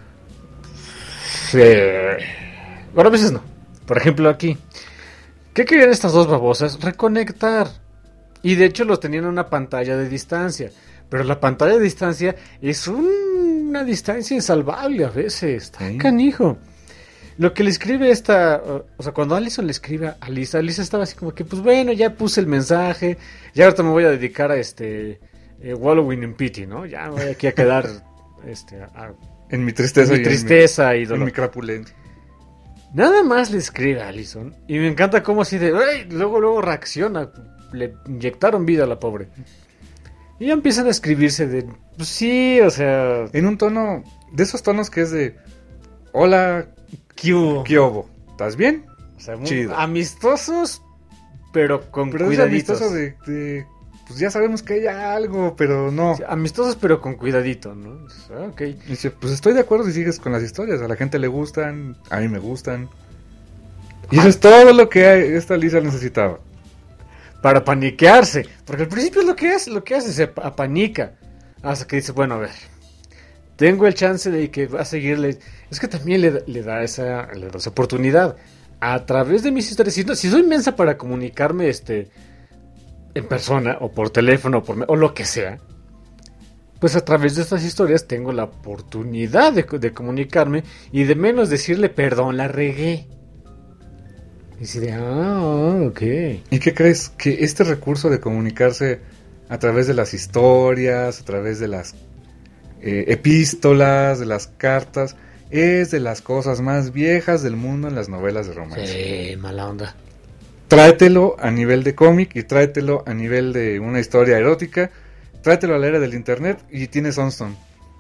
Sí. Bueno, a veces no. Por ejemplo, aquí. ¿Qué querían estas dos babosas? Reconectar. Y de hecho los tenían en una pantalla de distancia. Pero la pantalla de distancia es una distancia insalvable a veces. Está canijo. Lo que le escribe o sea, cuando Allison le escribe a Lisa estaba así como que, pues bueno, ya puse el mensaje. Ya ahorita me voy a dedicar a wallowing in pity, ¿no? Ya me voy aquí a quedar en mi tristeza y dolor. En mi crapulencia. Nada más le escribe a Allison. Y me encanta cómo así de... ¡ay! Luego reacciona. Le inyectaron vida a la pobre. Y ya empiezan a escribirse de... Pues sí, o sea... En un tono... De esos tonos que es de... Hola... ¿Qué hubo? ¿Estás bien? O sea, chido. Amistosos, pero con cuidaditos. Amistoso de... Pues ya sabemos que hay algo, pero no. Sí, amistosos, pero con cuidadito, ¿no? Ok. Y dice, pues estoy de acuerdo si sigues con las historias. A la gente le gustan, a mí me gustan. Y eso es todo lo que esta Lisa necesitaba. Para paniquearse. Porque al principio lo que hace se apanica. Hasta que dice, bueno, a ver. Tengo el chance de que va a seguirle. Es que también le da esa oportunidad. A través de mis historias. Si soy mensa para comunicarme en persona o por teléfono o lo que sea, pues a través de estas historias tengo la oportunidad de comunicarme y de menos decirle perdón, la regué. Y si de, ok. ¿Y qué crees? Que este recurso de comunicarse a través de las historias, a través de las epístolas, de las cartas, es de las cosas más viejas del mundo en las novelas de romance. Sí, mala onda. Tráetelo a nivel de cómic y tráetelo a nivel de una historia erótica. Tráetelo a la era del internet y tienes Sunstone.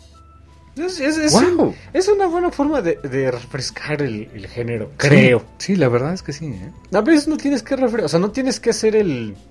Wow. Es una buena forma de refrescar el género, creo. Sí, la verdad es que sí. A veces no tienes que o sea, no tienes que hacer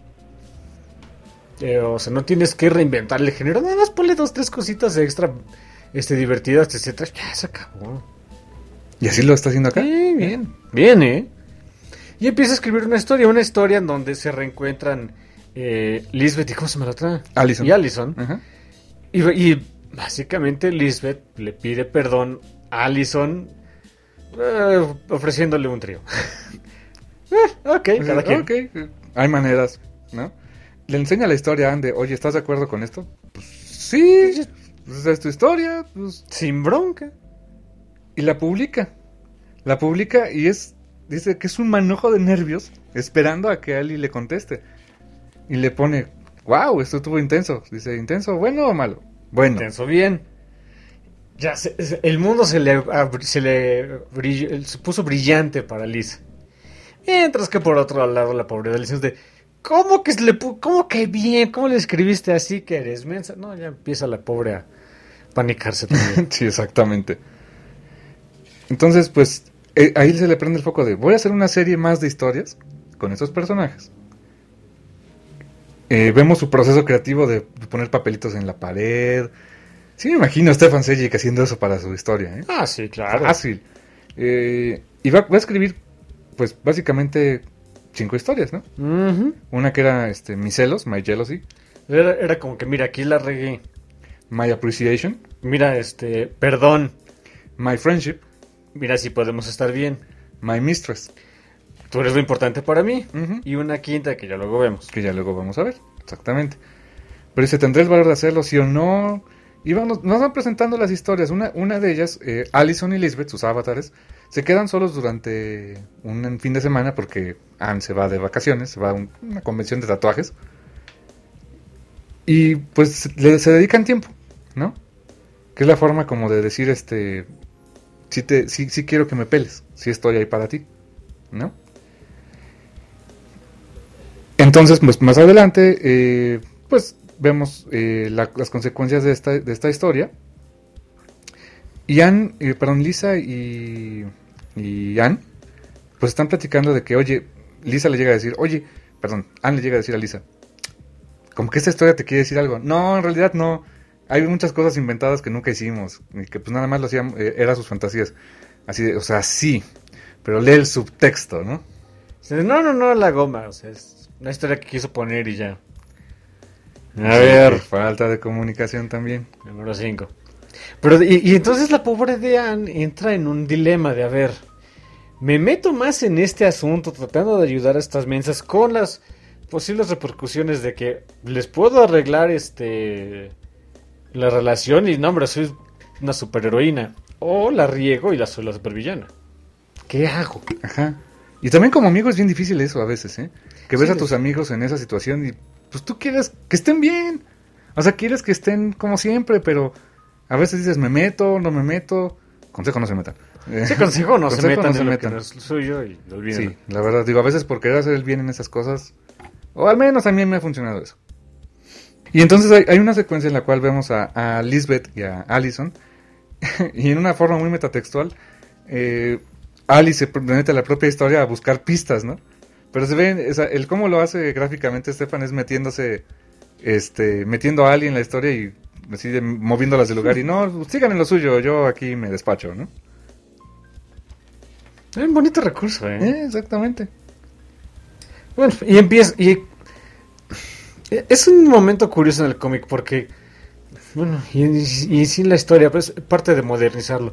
o sea, no tienes que reinventar el género. Nada más ponle 2-3 cositas extra divertidas, etcétera. Ya se acabó. ¿Y así lo está haciendo acá? Sí, bien. Bien, Y empieza a escribir una historia en donde se reencuentran Lisbeth y ¿cómo se me la trae? Allison. Y Allison. Uh-huh. Y básicamente Lisbeth le pide perdón a Allison ofreciéndole un trío. Ok, cada quien. Okay. Hay maneras, ¿no? Le enseña la historia a Anne de, oye, ¿estás de acuerdo con esto? Pues sí, pues es tu historia. Pues... Sin bronca. Y la publica y dice que es un manojo de nervios esperando a que Ali le conteste. Y le pone, wow, esto estuvo intenso. Dice, ¿intenso bueno o malo? Bueno. Intenso bien. Ya el mundo se puso brillante para Liz. Mientras que por otro lado la pobre de Liz es de, ¿cómo que bien? ¿Cómo le escribiste así que eres mensa? No, ya empieza la pobre a panicarse también. Sí, exactamente. Entonces, pues, ahí se le prende el foco de, voy a hacer una serie más de historias con estos personajes. Vemos su proceso creativo de poner papelitos en la pared. Sí me imagino a Stefan Sejic haciendo eso para su historia, Ah, sí, claro. Fácil. Y va a escribir, pues, básicamente 5 historias, ¿no? Uh-huh. Una que era Mi celos, My jealousy. Era como que, mira, aquí la regué. My appreciation. Mira, perdón. My friendship. Mira, si podemos estar bien. My mistress. Tú eres lo importante para mí. Uh-huh. Y una quinta que ya luego vemos. Que ya luego vamos a ver, exactamente. Pero dice, ¿tendré el valor de hacerlo, sí o no? Y nos van presentando las historias. Una de ellas, Allison y Lisbeth, sus avatares, se quedan solos durante un fin de semana porque Anne se va de vacaciones, se va a una convención de tatuajes. Y pues se dedican tiempo, ¿no? Que es la forma como de decir, sí quiero que me peles, sí estoy ahí para ti, ¿no? Entonces, pues más adelante, pues vemos las consecuencias de esta historia. Y Lisa y Anne, pues están platicando de que, Anne le llega a decir a Lisa, como que esta historia te quiere decir algo. No, en realidad no. Hay muchas cosas inventadas que nunca hicimos. Y que pues nada más lo hacían, eran sus fantasías. Así de, o sea, sí. Pero lee el subtexto, ¿no? No, la goma. O sea, es una historia que quiso poner y ya. A ver. Falta de comunicación también. Número 5. Pero, y entonces la pobre de Anne entra en un dilema de, a ver, me meto más en este asunto tratando de ayudar a estas mensas con las posibles repercusiones de que les puedo arreglar la relación y no, hombre, soy una superheroína, o la riego y soy la supervillana. ¿Qué hago? Ajá. Y también como amigo es bien difícil eso a veces, ¿eh? Que ves a tus amigos en esa situación y pues tú quieres que estén bien. O sea, quieres que estén como siempre, pero a veces dices, ¿me meto? ¿No me meto? Consejo, no se metan. Sí, consejo, no se metan en lo que no es suyo y lo olviden. Sí, la verdad, digo, a veces por querer hacer el bien en esas cosas, o al menos a mí me ha funcionado eso. Y entonces hay una secuencia en la cual vemos a Lisbeth y a Allison, y en una forma muy metatextual, Alice se mete a la propia historia a buscar pistas, ¿no? Pero se ve, el cómo lo hace gráficamente Stefan es metiendo a Ali en la historia y así moviéndolas del lugar y no, sigan en lo suyo, yo aquí me despacho, ¿no? Es un bonito recurso, exactamente. Bueno, y empieza, y es un momento curioso en el cómic porque, bueno, y sin la historia, pues parte de modernizarlo.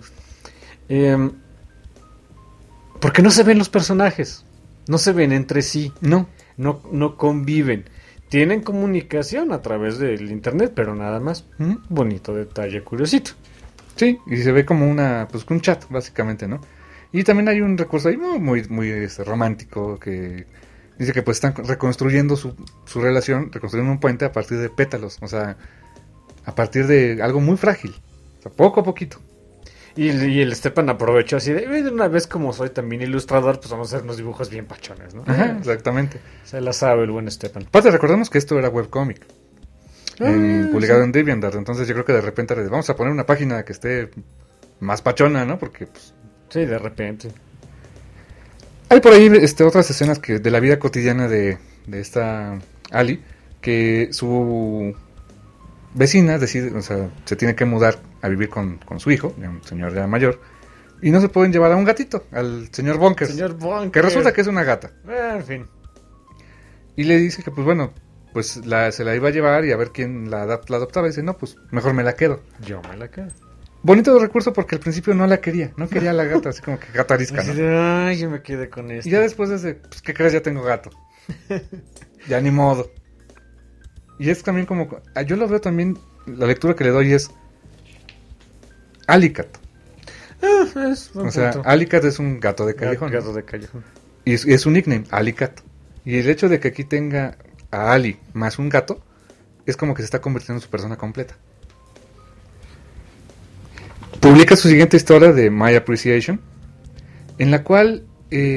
Porque no se ven los personajes, no se ven entre sí, no conviven. Tienen comunicación a través del internet, pero nada más. Bonito detalle, curiosito. Sí, y se ve como un chat, básicamente, ¿no? Y también hay un recurso ahí muy, muy romántico que dice que pues están reconstruyendo su relación, reconstruyendo un puente a partir de pétalos, o sea, a partir de algo muy frágil, o sea, poco a poquito. Y el Stepan aprovechó así de una vez como soy también ilustrador, pues vamos a hacer unos dibujos bien pachones, ¿no? Ajá, exactamente. Se la sabe el buen Stepan. Aparte, recordemos que esto era webcomic. Publicado en DeviantArt, entonces yo creo que de repente vamos a poner una página que esté más pachona, ¿no? Porque pues sí, de repente. Hay por ahí otras escenas de la vida cotidiana de esta Ali, que su vecina decide, o sea, se tiene que mudar a vivir con su hijo, un señor ya mayor, y no se pueden llevar a un gatito, al señor Bonkers, que resulta que es una gata. En fin. Y le dice que pues bueno, pues se la iba a llevar y a ver quién la adoptaba, y dice, no, pues mejor me la quedo. Yo me la quedo. Bonito recurso porque al principio no quería a la gata, así como que gata arisca, ¿no? Ay, yo me quedé con esto. Y ya después pues ¿qué crees? Ya tengo gato. Ya ni modo. Y es también como, yo lo veo también, la lectura que le doy es Alicat. O sea, Alicat es un gato de callejón. Gato de callejón. Y es su nickname, Alicat. Y el hecho de que aquí tenga a Ali más un gato, es como que se está convirtiendo en su persona completa. Publica su siguiente historia de My Appreciation, en la cual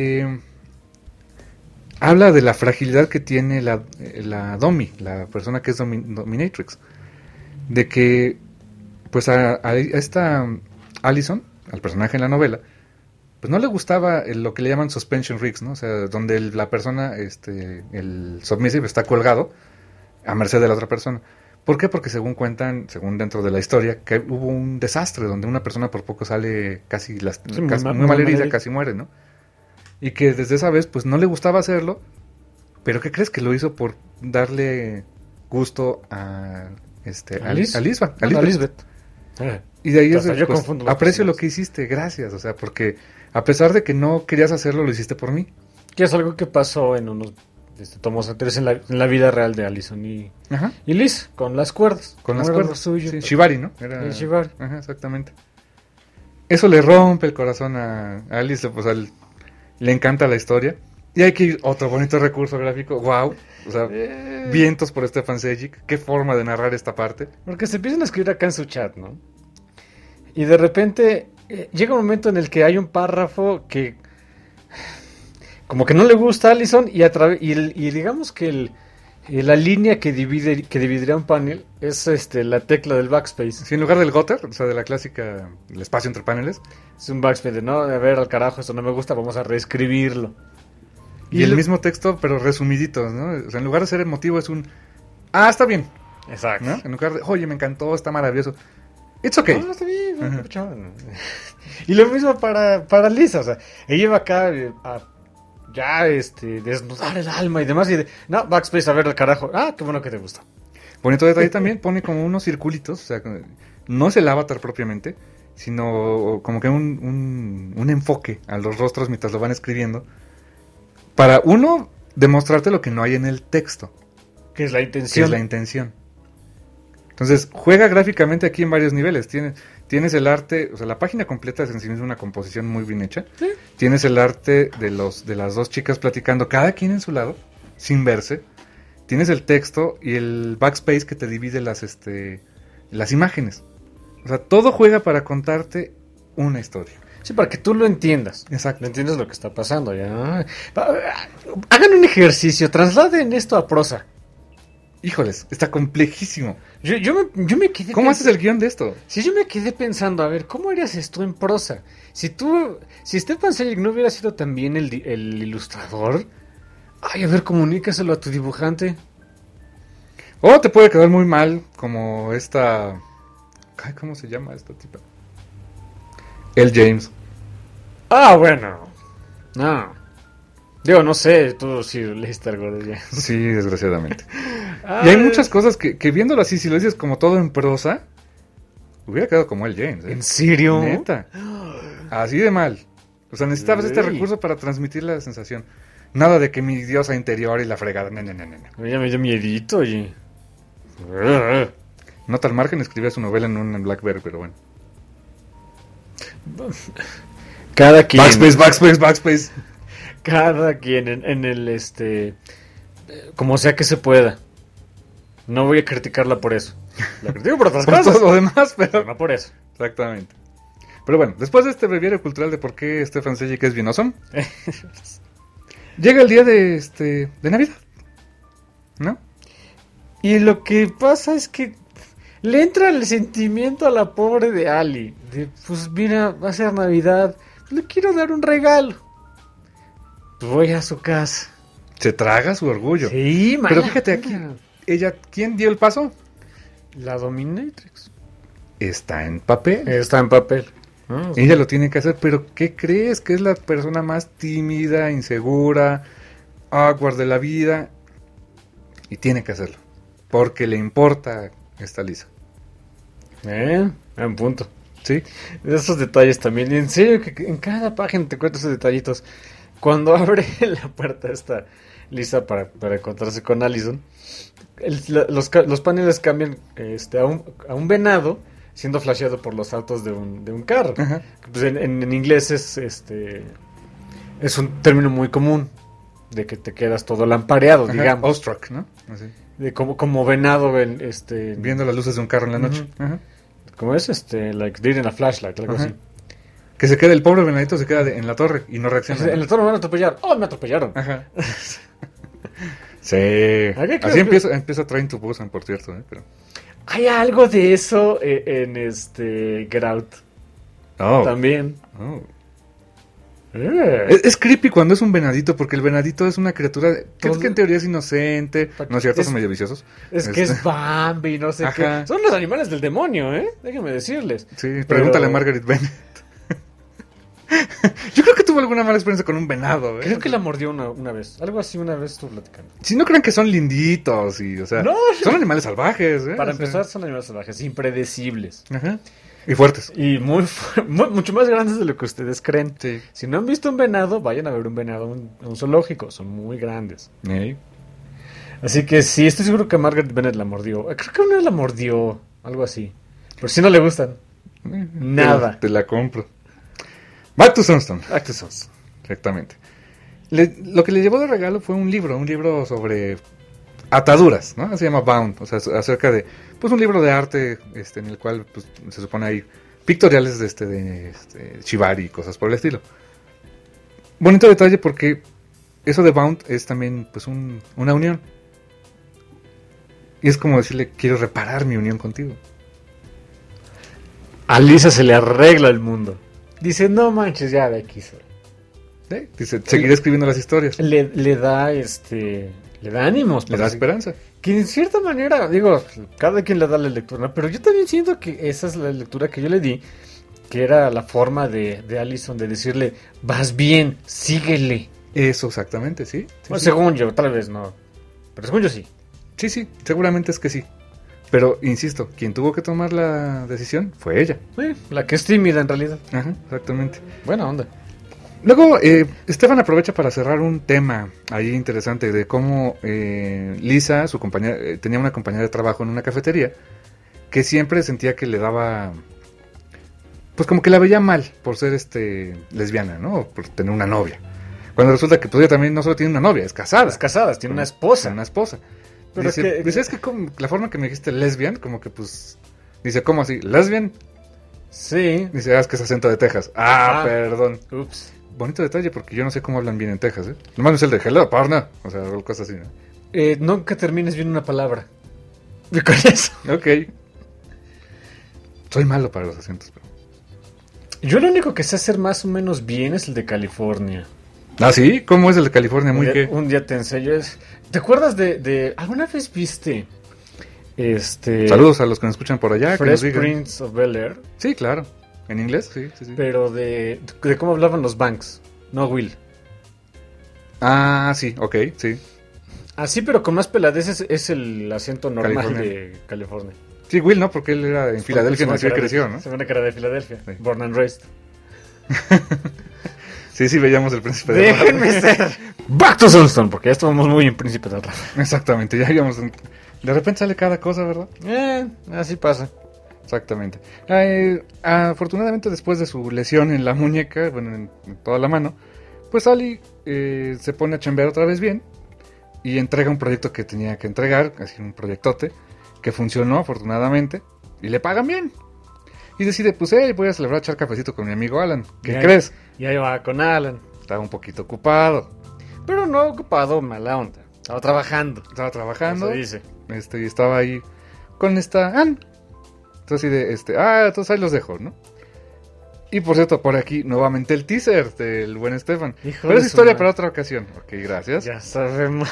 habla de la fragilidad que tiene la Domi, la persona que es Dominatrix. De que, pues a esta Allison, al personaje en la novela, pues no le gustaba lo que le llaman suspension rigs, ¿no? O sea, donde la persona, el submissive está colgado a merced de la otra persona. ¿Por qué? Porque según dentro de la historia, que hubo un desastre donde una persona por poco sale casi muy mal herida, casi muere, ¿no? Y que desde esa vez, pues no le gustaba hacerlo, pero ¿qué crees? Que lo hizo por darle gusto a Lisbeth. Y de ahí es pues, aprecio lo que hiciste, gracias, o sea, porque a pesar de que no querías hacerlo, lo hiciste por mí. Que es algo que pasó en unos tomos anteriores en la vida real de Allison y Liz, con las cuerdas. Con las cuerdas. Suyo, sí, Shibari, ¿no? Era el Shibari. Ajá, exactamente. Eso le rompe el corazón a Alice, pues le encanta la historia. Y hay que ir otro bonito recurso gráfico, wow, o sea, vientos por Stefan Sejic, qué forma de narrar esta parte. Porque se empiezan a escribir acá en su chat, ¿no? Y de repente llega un momento en el que hay un párrafo que como que no le gusta a Allison y digamos que la línea que dividiría un panel es la tecla del backspace. Sí, en lugar del gutter, o sea, de la clásica, el espacio entre paneles. Es un backspace de, no, a ver, al carajo, esto no me gusta, vamos a reescribirlo. Y el mismo texto, pero resumidito, ¿no? O sea, en lugar de ser emotivo es está bien. Exacto. ¿No? En lugar de, oye, me encantó, está maravilloso. It's okay. No, está bien. Y lo mismo para Lisa, o sea, ella va acá a desnudar el alma y demás, y backspace, a ver, al carajo. Qué bueno que te gusta. Bonito detalle también, pone como unos circulitos, o sea, no es el avatar propiamente, sino como que un enfoque a los rostros mientras lo van escribiendo, para uno, demostrarte lo que no hay en el texto. Que es la intención. Entonces, juega gráficamente aquí en varios niveles. Tienes el arte, o sea, la página completa es en sí misma una composición muy bien hecha. ¿Sí? Tienes el arte de las dos chicas platicando, cada quien en su lado, sin verse. Tienes el texto y el backspace que te divide las imágenes. O sea, todo juega para contarte una historia. Sí, para que tú lo entiendas. Exacto. Lo entiendas lo que está pasando. Ya. Hagan un ejercicio, trasladen esto a prosa. Híjoles, está complejísimo. Yo me quedé... ¿Cómo haces el guión de esto? Sí, yo me quedé pensando, a ver, ¿cómo harías esto en prosa? Si Stefan Sejic no hubiera sido también el ilustrador, a ver, comunícaselo a tu dibujante. O te puede quedar muy mal, como esta... ¿Cómo se llama esta tipa? El James. Bueno. No. Digo, no sé, tú sí leíste algo de ella. Sí, desgraciadamente. Y hay muchas cosas que viéndolo así, si lo dices como todo en prosa, hubiera quedado como el James. ¿En serio? Neta. Así de mal. O sea, necesitabas este recurso para transmitir la sensación. Nada de que mi diosa interior y la fregada. No. Ya me dio miedito, oye. Nota al margen, escribía su novela en un Blackberry, pero bueno. Cada quien. Backspace. Cada quien en el como sea que se pueda. No voy a criticarla por eso. La critico por otras cosas. Por todo lo demás, pero no por eso. Exactamente. Pero bueno, después de este breviario cultural de por qué Stefan Sejic es bien awesome, llega el día de Navidad, ¿no? Y lo que pasa es que le entra el sentimiento a la pobre de Ali. Pues mira, va a ser Navidad, le quiero dar un regalo. Pues voy a su casa. Se traga su orgullo. Sí, pero fíjate aquí, ¿quién dio el paso? La Dominatrix. Está en papel. Sí. Ella lo tiene que hacer, pero ¿qué crees? Que es la persona más tímida, insegura, awkward de la vida. Y tiene que hacerlo. Porque le importa esta Lisa. En punto. Sí. Esos detalles también. En serio que en cada página te cuento esos detallitos. Cuando abre la puerta esta Lisa para encontrarse con Allison, los paneles cambian a un venado siendo flasheado por los autos de un carro. Ajá. Pues en inglés es un término muy común de que te quedas todo lampareado, Ajá, digamos. awestruck, ¿no? Así. De como venado viendo las luces de un carro en la noche. Ajá. ¿Cómo es? Like reading a flashlight, algo así. Que se queda el pobre venadito, se queda en la torre y no reacciona. En la torre me van a atropellar. ¡Oh, me atropellaron! Ajá. Sí. Así empieza Train to Busan, por cierto. Pero... Hay algo de eso en Get Out. Oh. También. Oh. Es creepy cuando es un venadito, porque el venadito es una criatura que en teoría es inocente. No es cierto, son medio viciosos. Es que es Bambi, no sé qué. Son los animales del demonio, déjenme decirles. Sí, pregúntale a Margaret Bennett. Yo creo que tuvo alguna mala experiencia con un venado. Creo que la mordió una vez. Algo así una vez estuve platicando. Si no crean que son linditos y, son animales salvajes. Para empezar, son animales salvajes, impredecibles. Ajá. Y fuertes. Y mucho más grandes de lo que ustedes creen. Sí. Si no han visto un venado, vayan a ver un venado en un zoológico. Son muy grandes. Así que sí, estoy seguro que Margaret Bennett la mordió. Creo que una vez la mordió. Algo así. Pero si no le gustan. Nada. Te la compro. Back to Sunstone. Exactamente. Lo que le llevó de regalo fue un libro sobre ataduras, ¿no? Se llama Bound, o sea, acerca de, pues, un libro de arte, en el cual, pues, se supone hay pictoriales de shibari y cosas por el estilo. Bonito detalle porque eso de Bound es también, pues, una unión. Y es como decirle, quiero reparar mi unión contigo. A Lisa se le arregla el mundo. Dice, no manches, ya de aquí soy. Dice, seguiré escribiendo las historias. Le da ánimos. Le da esperanza. Que en cierta manera, digo, cada quien le da la lectura, ¿no? Pero yo también siento que esa es la lectura que yo le di, que era la forma de Allison de decirle, vas bien, síguele. Eso, exactamente, sí. Bueno, según yo, tal vez no. Pero según yo sí. Sí, seguramente es que sí. Pero, insisto, quien tuvo que tomar la decisión fue ella. La que es tímida en realidad. Ajá, exactamente. Buena onda. Luego, Stefan aprovecha para cerrar un tema ahí interesante de cómo Lisa, su compañera, tenía una compañera de trabajo en una cafetería que siempre sentía que le daba, pues como que la veía mal por ser lesbiana, ¿no? O por tener una novia. Cuando resulta que pues ella también no solo tiene una novia, es casada. Tiene una esposa. Pero dice, es que la forma que me dijiste lesbian, como que pues, dice, ¿cómo así? ¿Lesbian? Sí. Dice, es que es acento de Texas. Perdón. Ups. Bonito detalle porque yo no sé cómo hablan bien en Texas, Nomás no es el de hello, partner. O sea, cosas así, ¿no? Nunca termines bien una palabra. ¿Y con eso? Ok. Soy malo para los acentos, pero... Yo lo único que sé hacer más o menos bien es el de California. ¿Ah, sí? ¿Cómo es el de California? Un día te enseño. ¿Te acuerdas de alguna vez viste Saludos a los que nos escuchan por allá. Fresh Prince of Bel-Air? Sí, claro. ¿En inglés? Sí. Pero de cómo hablaban los Banks, no Will. Ah, sí, ok, sí. Así, pero con más peladez es el acento normal de California. Sí, Will, ¿no? Porque él era en Filadelfia, nació y creció, ¿no? Se ve una cara de Filadelfia. Sí. Born and raised. Sí, veíamos el Príncipe de Rap. Déjenme ser. Back to Sunstone, porque ya estamos muy en Príncipe de Rap. Exactamente, ya íbamos. De repente sale cada cosa, ¿verdad? Así pasa. Exactamente. Afortunadamente, después de su lesión en la muñeca, bueno, en toda la mano, pues Ali se pone a chambear otra vez bien y entrega un proyecto que tenía que entregar, así un proyectote, que funcionó afortunadamente y le pagan bien. Y decide, pues, voy a celebrar echar cafecito con mi amigo Alan. ¿Qué crees? Y ahí va con Alan. Estaba un poquito ocupado. Pero no ocupado, mala onda. Estaba trabajando. Eso dice. Y estaba ahí con esta Ann. Entonces entonces ahí los dejo, ¿no? Y por cierto, por aquí nuevamente el teaser del buen Stefan. Pero es historia para otra ocasión. Ok, gracias. Ya sabemos.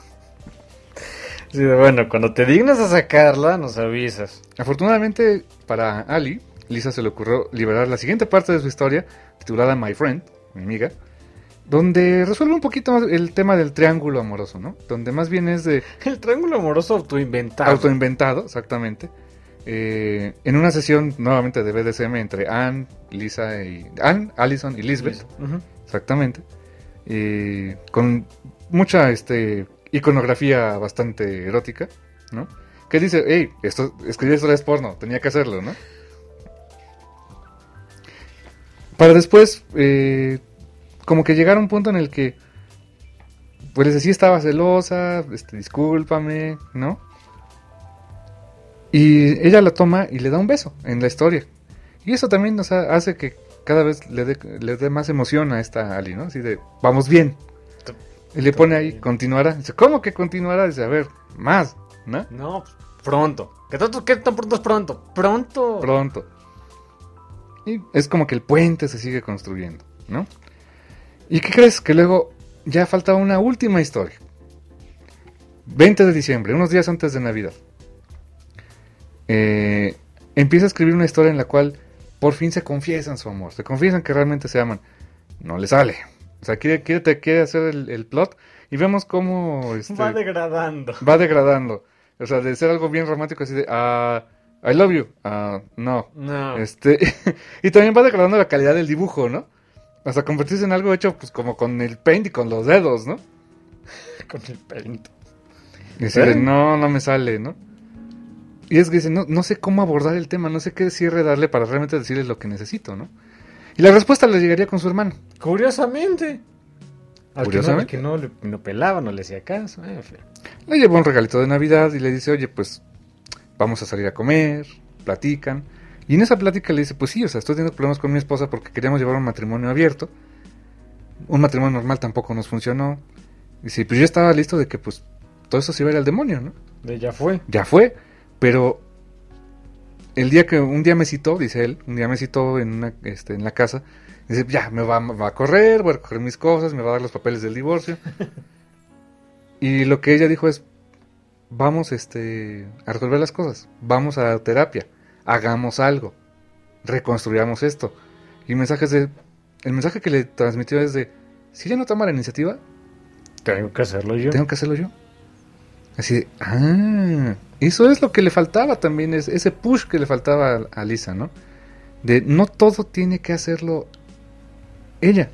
Sí, bueno, cuando te dignas a sacarla, nos avisas. Afortunadamente para Ali, Lisa se le ocurrió liberar la siguiente parte de su historia, titulada My Friend, mi amiga, donde resuelve un poquito más el tema del triángulo amoroso, ¿no? Donde más bien es de... El triángulo amoroso autoinventado. Autoinventado, exactamente. En una sesión nuevamente de BDSM entre Ann, Allison y Lisbeth. Uh-huh. Exactamente. Con mucha iconografía bastante erótica, ¿no? Que dice, escribí historias porno, tenía que hacerlo, ¿no? Para después, como que llegar a un punto en el que, pues sí estaba celosa, discúlpame, ¿no? Y ella la toma y le da un beso en la historia. Y eso también hace que cada vez le dé más emoción a esta Ali, ¿no? Así de, vamos bien. Y le pone ahí, continuará. Dice, ¿cómo que continuará? Dice, a ver, más, ¿no? No, pronto. ¿Qué tan pronto es pronto? Pronto. Y es como que el puente se sigue construyendo, ¿no? ¿Y qué crees? Que luego ya faltaba una última historia. 20 de diciembre, unos días antes de Navidad. Empieza a escribir una historia en la cual por fin se confiesan su amor, se confiesan que realmente se aman. No le sale. O sea, quiere hacer el plot y vemos cómo... va degradando. Va degradando. O sea, de ser algo bien romántico así de... I love you. No. Y también va degradando la calidad del dibujo, ¿no? Hasta convertirse en algo hecho pues como con el paint y con los dedos, ¿no? Con el paint. Y decirle, no me sale, ¿no? Y es que dice, no sé cómo abordar el tema, no sé qué cierre darle para realmente decirle lo que necesito, ¿no? Y la respuesta le llegaría con su hermano. Curiosamente. Al que no pelaba, no le hacía caso. En fin. Le llevó un regalito de Navidad y le dice, oye, pues vamos a salir a comer, platican. Y en esa plática le dice, pues sí, o sea, estoy teniendo problemas con mi esposa porque queríamos llevar un matrimonio abierto. Un matrimonio normal tampoco nos funcionó. Y dice, pues yo estaba listo de que pues todo eso se iba a ir al demonio, ¿no? Ya fue. Ya fue, pero un día me citó, dice él, un día me citó en la casa. Dice, ya, me va a correr, voy a recoger mis cosas, me va a dar los papeles del divorcio. Y lo que ella dijo es, vamos a resolver las cosas, vamos a terapia, hagamos algo, reconstruyamos esto. Y el mensaje que le transmitió es de, si ella no toma la iniciativa, tengo que hacerlo yo. Así de, eso es lo que le faltaba también, es ese push que le faltaba a Lisa, ¿no? De no todo tiene que hacerlo ella.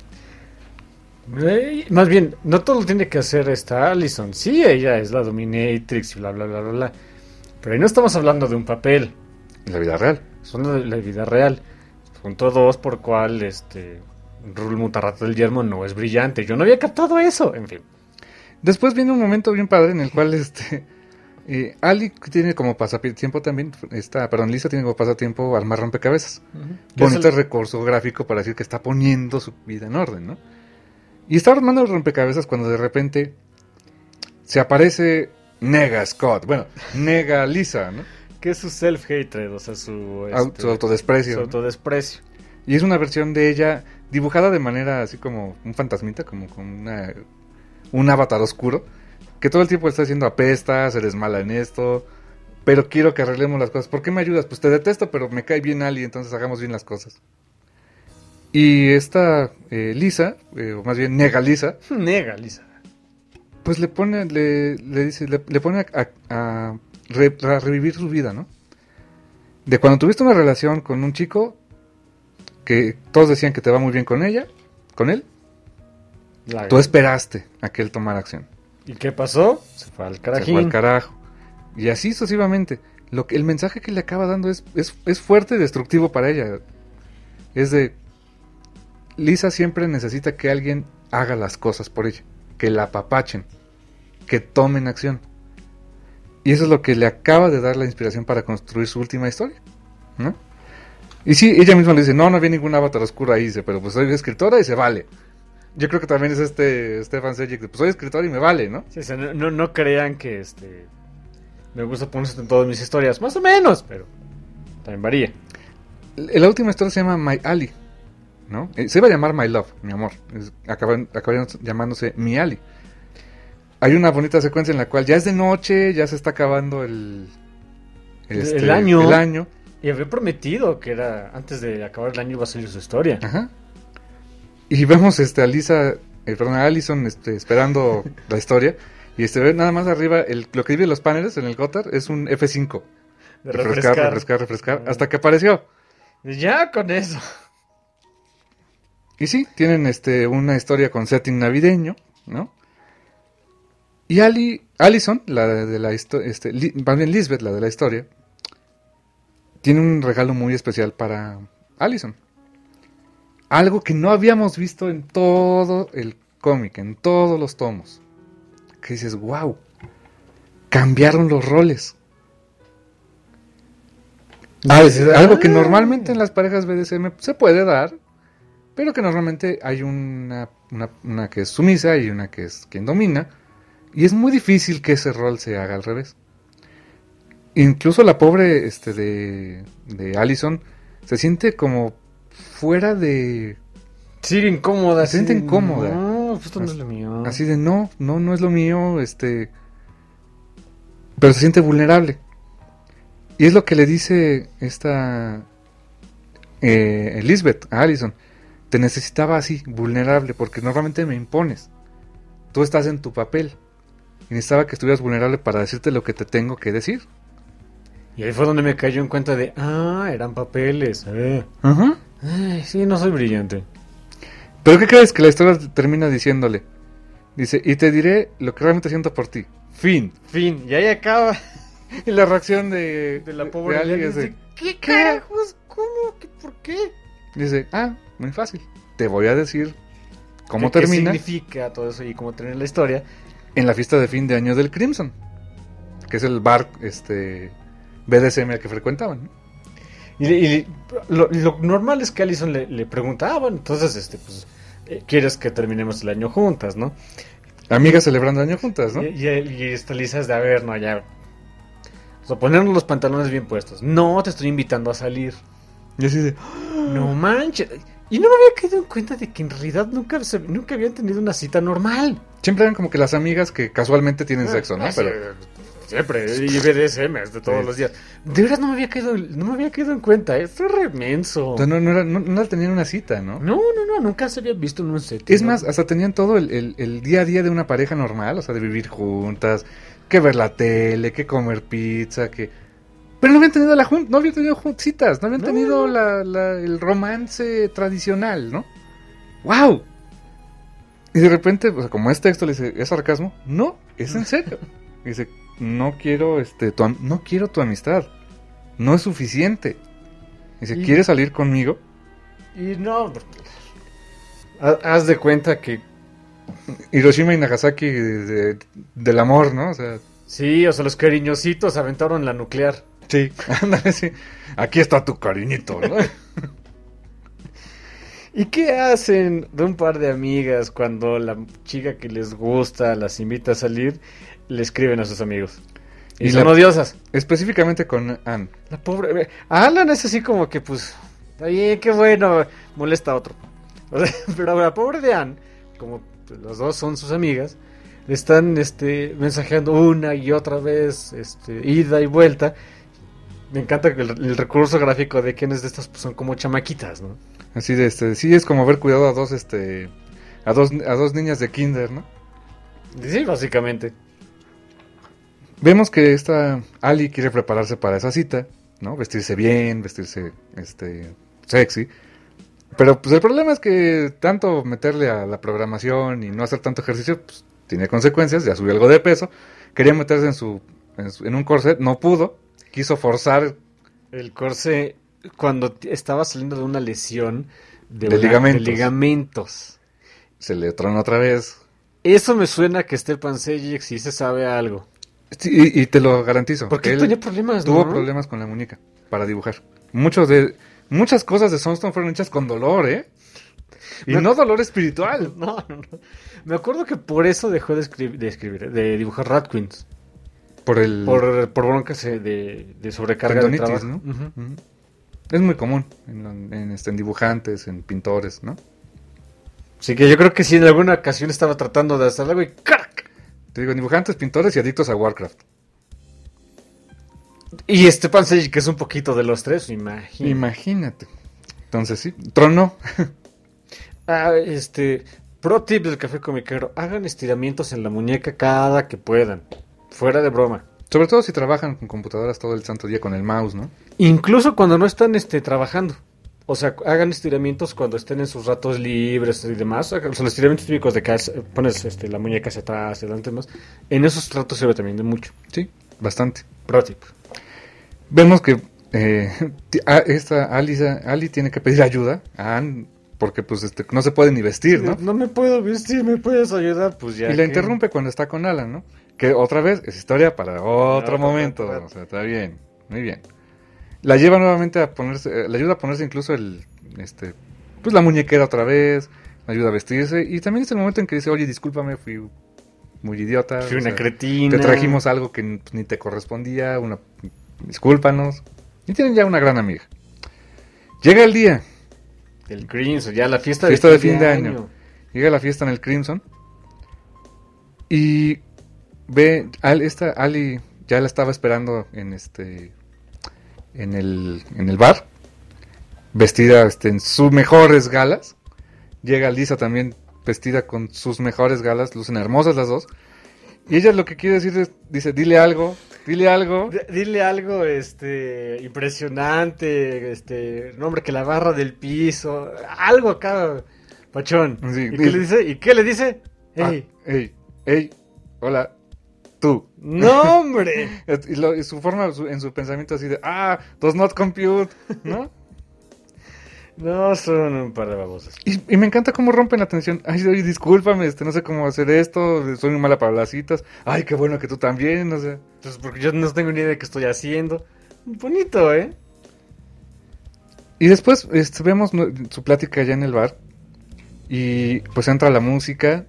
Más bien, no todo lo tiene que hacer esta Allison. Sí, ella es la dominatrix y bla, bla, bla, bla, bla. Pero ahí no estamos hablando de un papel. En la vida real. Son de la vida real. Punto 2, por cual Rul Mutarrata del Yermo no es brillante. Yo no había captado eso, en fin. Después viene un momento bien padre en el cual Ali tiene como pasatiempo también, Lisa tiene como pasatiempo armar rompecabezas. Bonito recurso gráfico para decir que está poniendo su vida en orden, ¿no? Y está armando los rompecabezas cuando de repente se aparece Nega Scott, Nega Lisa, ¿no? Que es su self-hatred, o sea, su autodesprecio. Su autodesprecio. Y es una versión de ella dibujada de manera así como un fantasmita, como con un avatar oscuro, que todo el tiempo está diciendo apestas, eres mala en esto, pero quiero que arreglemos las cosas. ¿Por qué me ayudas? Pues te detesto, pero me cae bien Ali, entonces hagamos bien las cosas. Y esta Lisa, o más bien Nega Lisa, pues le pone a revivir su vida, ¿no? De cuando tuviste una relación con un chico que todos decían que te va muy bien con él, tú esperaste a que él tomara acción. ¿Y qué pasó? Se fue al carajo. Y así sucesivamente. El mensaje que le acaba dando es fuerte y destructivo para ella. Es de... Lisa siempre necesita que alguien haga las cosas por ella. Que la apapachen. Que tomen acción. Y eso es lo que le acaba de dar la inspiración para construir su última historia, ¿no? Y sí, ella misma le dice, no había ningún avatar oscuro ahí, dice, pero pues soy escritora y se vale. Yo creo que también es Stefan Sejic, pues soy escritor y me vale, ¿no? Sí, no crean que me gusta ponerse en todas mis historias, más o menos, pero también varía. La última historia se llama My Ali, ¿no? Se iba a llamar My Love, mi amor. Acabarían llamándose Mi Ali. Hay una bonita secuencia en la cual ya es de noche, ya se está acabando el año. Y había prometido que era antes de acabar el año iba a salir su historia. Ajá. Y vemos a Allison esperando la historia. Y ve nada más arriba, lo que vive los paneles en el gutter es un F5. De refrescar. Hasta que apareció. Ya con eso. Y sí, tienen una historia con setting navideño, ¿no? Y Allison, la de la historia, Lisbeth, la de la historia, tiene un regalo muy especial para Allison. Algo que no habíamos visto en todo el cómic, en todos los tomos. Que dices, wow, cambiaron los roles. Algo que normalmente en las parejas BDSM se puede dar, pero que normalmente hay una que es sumisa y una que es quien domina. Y es muy difícil que ese rol se haga al revés. Incluso la pobre de Allison se siente como fuera de Sigue incómoda. Se siente incómoda. No, pues esto no es lo mío. Así de, no es lo mío, pero se siente vulnerable. Y es lo que le dice esta Elizabeth a Allison. Te necesitaba así, vulnerable, porque normalmente me impones. Tú estás en tu papel. Y necesitaba que estuvieras vulnerable para decirte lo que te tengo que decir. Y ahí fue donde me cayó en cuenta de, eran papeles. Ajá. Ay, sí, no soy brillante. ¿Pero qué crees? Que la historia termina diciéndole. Dice, y te diré lo que realmente siento por ti. Fin. Y ahí acaba. Y la reacción de la pobre Ali es de, ¿qué carajos? ¿Cómo? ¿Por qué? Dice, muy fácil. Te voy a decir cómo termina. ¿Qué significa todo eso y cómo termina la historia? En la fiesta de fin de año del Crimson. Que es el bar BDSM al que frecuentaban, ¿no? Y lo normal es que Allison le pregunta, bueno, entonces, pues, ¿quieres que terminemos el año juntas, no? Amigas celebrando el año juntas, ¿no? Y esta Lisa es de, a ver, no, ya. O sea, ponernos los pantalones bien puestos. No, te estoy invitando a salir. Y así de, no manches. Y no me había caído en cuenta de que en realidad nunca habían tenido una cita normal. Siempre eran como que las amigas que casualmente tienen sexo, ¿no? Pero siempre, y BDSM de todos los días. De verdad no me había caído en cuenta, esto es remenso. No tenían una cita, ¿no? No, nunca se había visto en un set. Es más, hasta tenían todo el día a día de una pareja normal, o sea, de vivir juntas, que ver la tele, que comer pizza, que... Pero no habían tenido citas, no habían tenido el romance tradicional, ¿no? ¡Wow! Y de repente, o sea, como es texto, le dice, ¿es sarcasmo? No, es en serio. Y dice, no quiero tu amistad. No es suficiente. Dice, ¿quieres salir conmigo? Y no, haz de cuenta que Hiroshima y Nagasaki del amor, ¿no? O sea, sí, o sea, los cariñositos aventaron la nuclear. Sí, ándale, sí. Aquí está tu cariñito, ¿no? ¿Y qué hacen de un par de amigas cuando la chica que les gusta las invita a salir, le escriben a sus amigos? Y son odiosas. Específicamente con Anne. La pobre... Alan es así como que, pues, está bien, qué bueno, molesta a otro. O sea, pero la pobre de Anne, como pues, los dos son sus amigas, le están mensajeando una y otra vez, ida y vuelta. Me encanta que el recurso gráfico de quienes de estas pues, son como chamaquitas, ¿no? Así de sí es como haber cuidado a dos niñas de kinder, ¿no? Sí, básicamente. Vemos que esta Ali quiere prepararse para esa cita, ¿no? Vestirse bien, vestirse sexy. Pero pues el problema es que tanto meterle a la programación y no hacer tanto ejercicio, pues tiene consecuencias, ya subió algo de peso. Quería meterse en un corset, no pudo. Quiso forzar el corset cuando estaba saliendo de una lesión de ligamentos. Se le tronó otra vez. Eso me suena que Stepan Sejic sí se sabe algo. Sí, y te lo garantizo. Porque él tenía problemas, tuvo problemas con la muñeca para dibujar. Muchas cosas de Sunstone fueron hechas con dolor, ¿eh? Y no dolor espiritual. No. Me acuerdo que por eso dejó de dibujar Rat Queens. Por broncas de sobrecarga de trabajo, ¿no? Uh-huh. Es muy común en dibujantes, en pintores, ¿no? Así que yo creo que sí en alguna ocasión estaba tratando de hacer algo y ¡crack! Te digo, dibujantes, pintores y adictos a Warcraft. Y Stepan Sejic, que es un poquito de los tres, imagínate. Entonces sí, tronó. Pro tip del Café Comiquero: hagan estiramientos en la muñeca cada que puedan. Fuera de broma. Sobre todo si trabajan con computadoras todo el santo día con el mouse, ¿no? Incluso cuando no están trabajando. O sea, hagan estiramientos cuando estén en sus ratos libres y demás. O sea, los estiramientos típicos de que pones la muñeca hacia atrás, hacia adelante y demás. En esos ratos sirve también de mucho. Sí, bastante. Pro tip. Vemos que Ali tiene que pedir ayuda a Anne porque pues no se puede ni vestir, ¿no? No me puedo vestir, ¿me puedes ayudar? Pues ya. Y la interrumpe cuando está con Alan, ¿no? Que otra vez es historia para otro momento. O sea, está bien, muy bien. La lleva nuevamente a ponerse, le ayuda a ponerse incluso pues la muñequera otra vez, le ayuda a vestirse y también es el momento en que dice, oye, discúlpame, fui muy idiota. Fui una cretina. Te trajimos algo que ni te correspondía, discúlpanos. Y tienen ya una gran amiga. Llega el día. Del Crimson, ya la fiesta de fin de año. Llega a la fiesta en el Crimson y ve Ali ya la estaba esperando en el bar, vestida en sus mejores galas. Llega Lisa también vestida con sus mejores galas, lucen hermosas las dos. Y ella lo que quiere decir es, dice, dile algo. Dile algo impresionante, no, hombre, que la barra del piso, algo acá, pachón. Sí, ¿Y qué le dice? Ey, hola, tú. No, hombre. y su forma, en su pensamiento así de, does not compute, ¿no? No, son un par de babosos. Y me encanta cómo rompen la tensión. Ay, discúlpame, no sé cómo hacer esto, soy muy mala para las citas. Ay, qué bueno que tú también, o sea. Entonces, porque yo no tengo ni idea de qué estoy haciendo. Bonito, ¿eh? Y después vemos su plática allá en el bar. Y pues entra la música.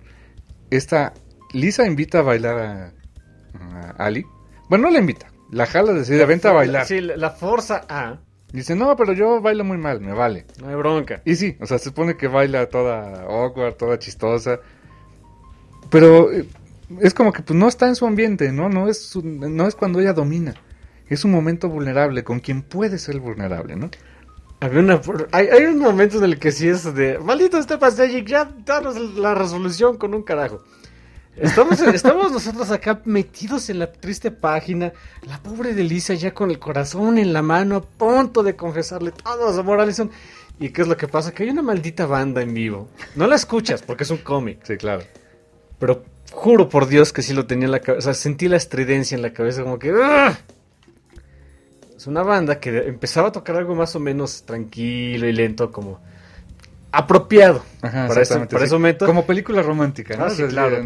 Lisa invita a bailar a Ali. Bueno, no la invita, la jala, decide, vente a bailar. Sí, la forza a... Dice, no, pero yo bailo muy mal, me vale. No hay bronca. Y sí, o sea, se supone que baila toda awkward, toda chistosa. Pero es como que pues no está en su ambiente, ¿no? No es cuando ella domina. Es un momento vulnerable, con quien puede ser vulnerable, ¿no? Hay un momento en el que sí es de... Maldito Stefan Sejic, ya danos la resolución con un carajo. Estamos nosotros acá metidos en la triste página, la pobre de Lisa ya con el corazón en la mano, a punto de confesarle todo su amor a Allison. ¿Y qué es lo que pasa? Que hay una maldita banda en vivo. No la escuchas porque es un cómic. Sí, claro. Pero juro por Dios que sí lo tenía en la cabeza, o sea, sentí la estridencia en la cabeza como que... ¡ah! Es una banda que empezaba a tocar algo más o menos tranquilo y lento, como... apropiado. Ajá, para ese momento. Como película romántica, ¿no? Sí, claro.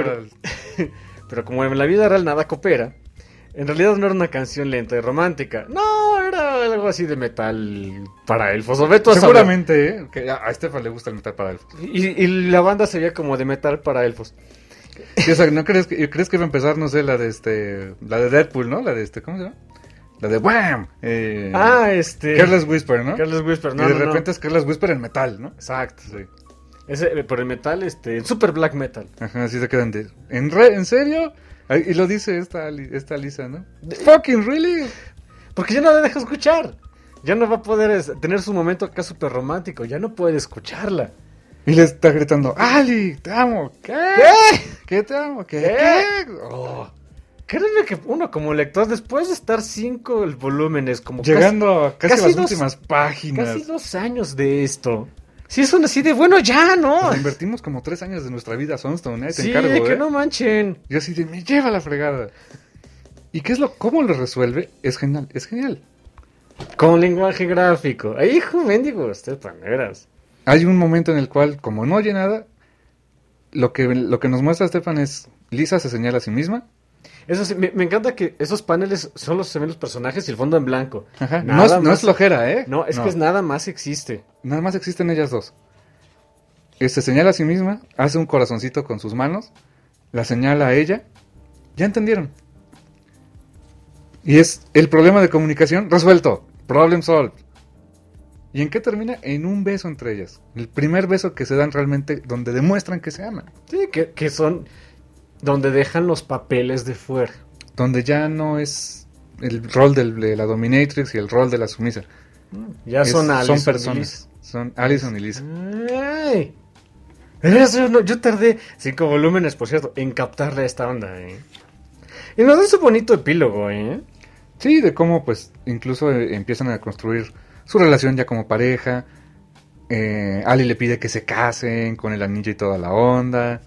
Pero como en la vida real nada coopera, en realidad no era una canción lenta y romántica. No, era algo así de metal para elfos. Seguramente, que a Estefan le gusta el metal para elfos. Y la banda se veía como de metal para elfos. Sí, o sea, ¿no crees que iba a empezar, no sé, la de Deadpool, ¿no? La de ¿cómo se llama? La de Wham! Careless Whisper, ¿no? Careless Whisper, no. Y de repente es Careless Whisper en metal, ¿no? Exacto, sí. Por el metal, super black metal. Ajá, así se quedan de... ¿En serio? Y lo dice esta Lisa, ¿no? ¿Fucking really? Porque ya no la deja escuchar. Ya no va a poder tener su momento acá súper romántico. Ya no puede escucharla. Y le está gritando, Ali, te amo. ¿Qué? ¿Qué te amo? ¿Qué? Oh. Créeme que uno como lector, después de estar 5 volúmenes, como llegando a casi las últimas páginas. Casi 2 años de esto. Sí, son así de, bueno, ya, ¿no? Pues invertimos como 3 años de nuestra vida a Sunstone, te encargo, que no manchen. Yo así de, me lleva la fregada. ¿Y cómo lo resuelve? Es genial. Con lenguaje gráfico. Ay, hijo mendigo, ustedes paneras. Hay un momento en el cual, como no oye nada, lo que nos muestra Stefan es, Lisa se señala a sí misma. Eso sí, me encanta que esos paneles solo se ven los personajes y el fondo en blanco. Ajá. No es flojera, ¿eh? No, que es nada más existe. Nada más existen ellas dos. Se señala a sí misma, hace un corazoncito con sus manos, la señala a ella. Ya entendieron. Y es el problema de comunicación resuelto. Problem solved. ¿Y en qué termina? En un beso entre ellas. El primer beso que se dan realmente, donde demuestran que se aman. Sí, que son... donde dejan los papeles de fuera. Donde ya no es el rol de la dominatrix y el rol de la sumisa. Ya son Allison. Son personas. Son Allison y Lisa. Ay. Yo tardé 5 volúmenes, por cierto, en captarle a esta onda, ¿eh? Y nos da ese bonito epílogo, ¿eh? Sí, de cómo pues incluso empiezan a construir su relación ya como pareja. Ali le pide que se casen con el anillo y toda la onda.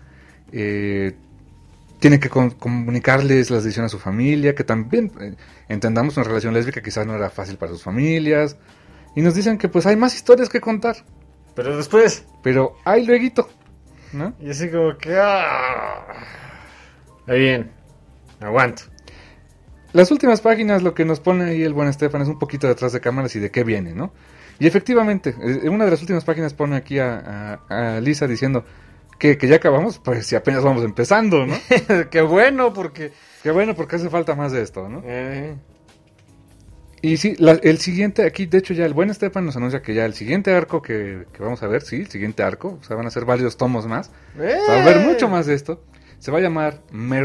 Tiene que comunicarles las decisiones a su familia, que también entendamos una relación lésbica quizás no era fácil para sus familias. Y nos dicen que pues hay más historias que contar. Pero después. Pero hay lueguito, ¿no? Y así como que... Está bien, aguanto. Las últimas páginas, lo que nos pone ahí el buen Stefan es un poquito detrás de cámaras y de qué viene, ¿no? Y efectivamente, en una de las últimas páginas pone aquí a Lisa diciendo... Que ya acabamos, pues si apenas vamos empezando, ¿no? Qué bueno, porque hace falta más de esto, ¿no? Y sí, el siguiente, aquí de hecho ya el buen Stefan nos anuncia que ya el siguiente arco que vamos a ver, sí, el siguiente arco, o sea, van a ser varios tomos más, va a haber mucho más de esto, se va a llamar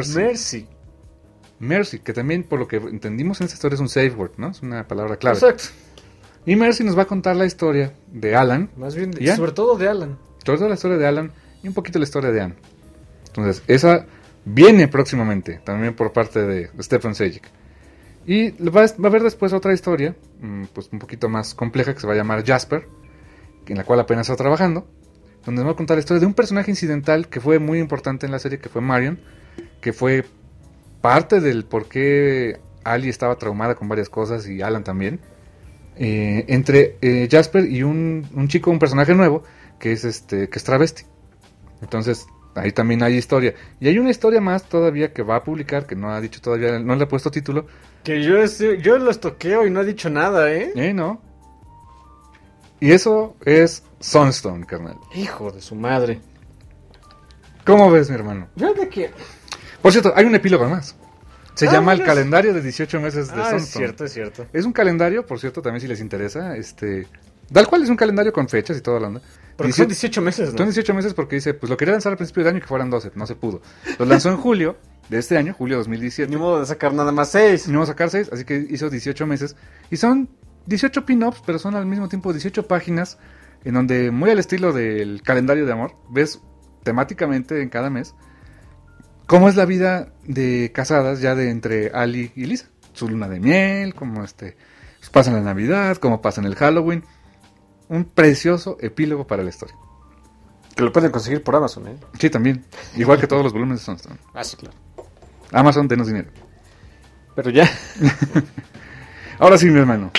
Mercy, que también por lo que entendimos en esta historia es un safe word, ¿no? Es una palabra clave. Exacto. Y Mercy nos va a contar la historia de Alan. Más bien, sobre todo de Alan. Sobre todo la historia de Alan y un poquito la historia de Anne. Entonces, esa viene próximamente, también por parte de Stefan Sejic. Y va a haber después otra historia, pues un poquito más compleja, que se va a llamar Jasper, en la cual apenas está trabajando, donde nos va a contar la historia de un personaje incidental que fue muy importante en la serie, que fue Marion, que fue parte del por qué Ali estaba traumada con varias cosas y Alan también, entre Jasper y un chico, un personaje nuevo, que es travesti. Entonces, ahí también hay historia. Y hay una historia más todavía que va a publicar, que no ha dicho todavía, no le ha puesto título. Que yo los toqueo y no ha dicho nada, ¿No? Y eso es Sunstone, carnal. Hijo de su madre. ¿Cómo ves, mi hermano? Yo de que... Por cierto, hay un epílogo más. Se llama el calendario de 18 meses de Sunstone. Es cierto. Es un calendario, por cierto, también si les interesa, tal cual es un calendario con fechas y toda la onda. Pero son 18 meses, ¿no? Son 18 meses porque dice, pues lo quería lanzar al principio del año que fueran 12, no se pudo. Lo lanzó en julio de este año, julio 2017. Ni modo de sacar nada más 6. Ni modo de sacar 6, así que hizo 18 meses. Y son 18 pin-ups, pero son al mismo tiempo 18 páginas en donde, muy al estilo del calendario de amor, ves temáticamente en cada mes cómo es la vida de casadas ya de entre Ali y Lisa. Su luna de miel, cómo pasa la Navidad, cómo pasa en el Halloween. Un precioso epílogo para la historia. Que lo pueden conseguir por Amazon, Sí, también. Igual que todos los volúmenes de Sunstone. Sí, claro. Amazon, denos dinero. Pero ya. Ahora sí, mi hermano.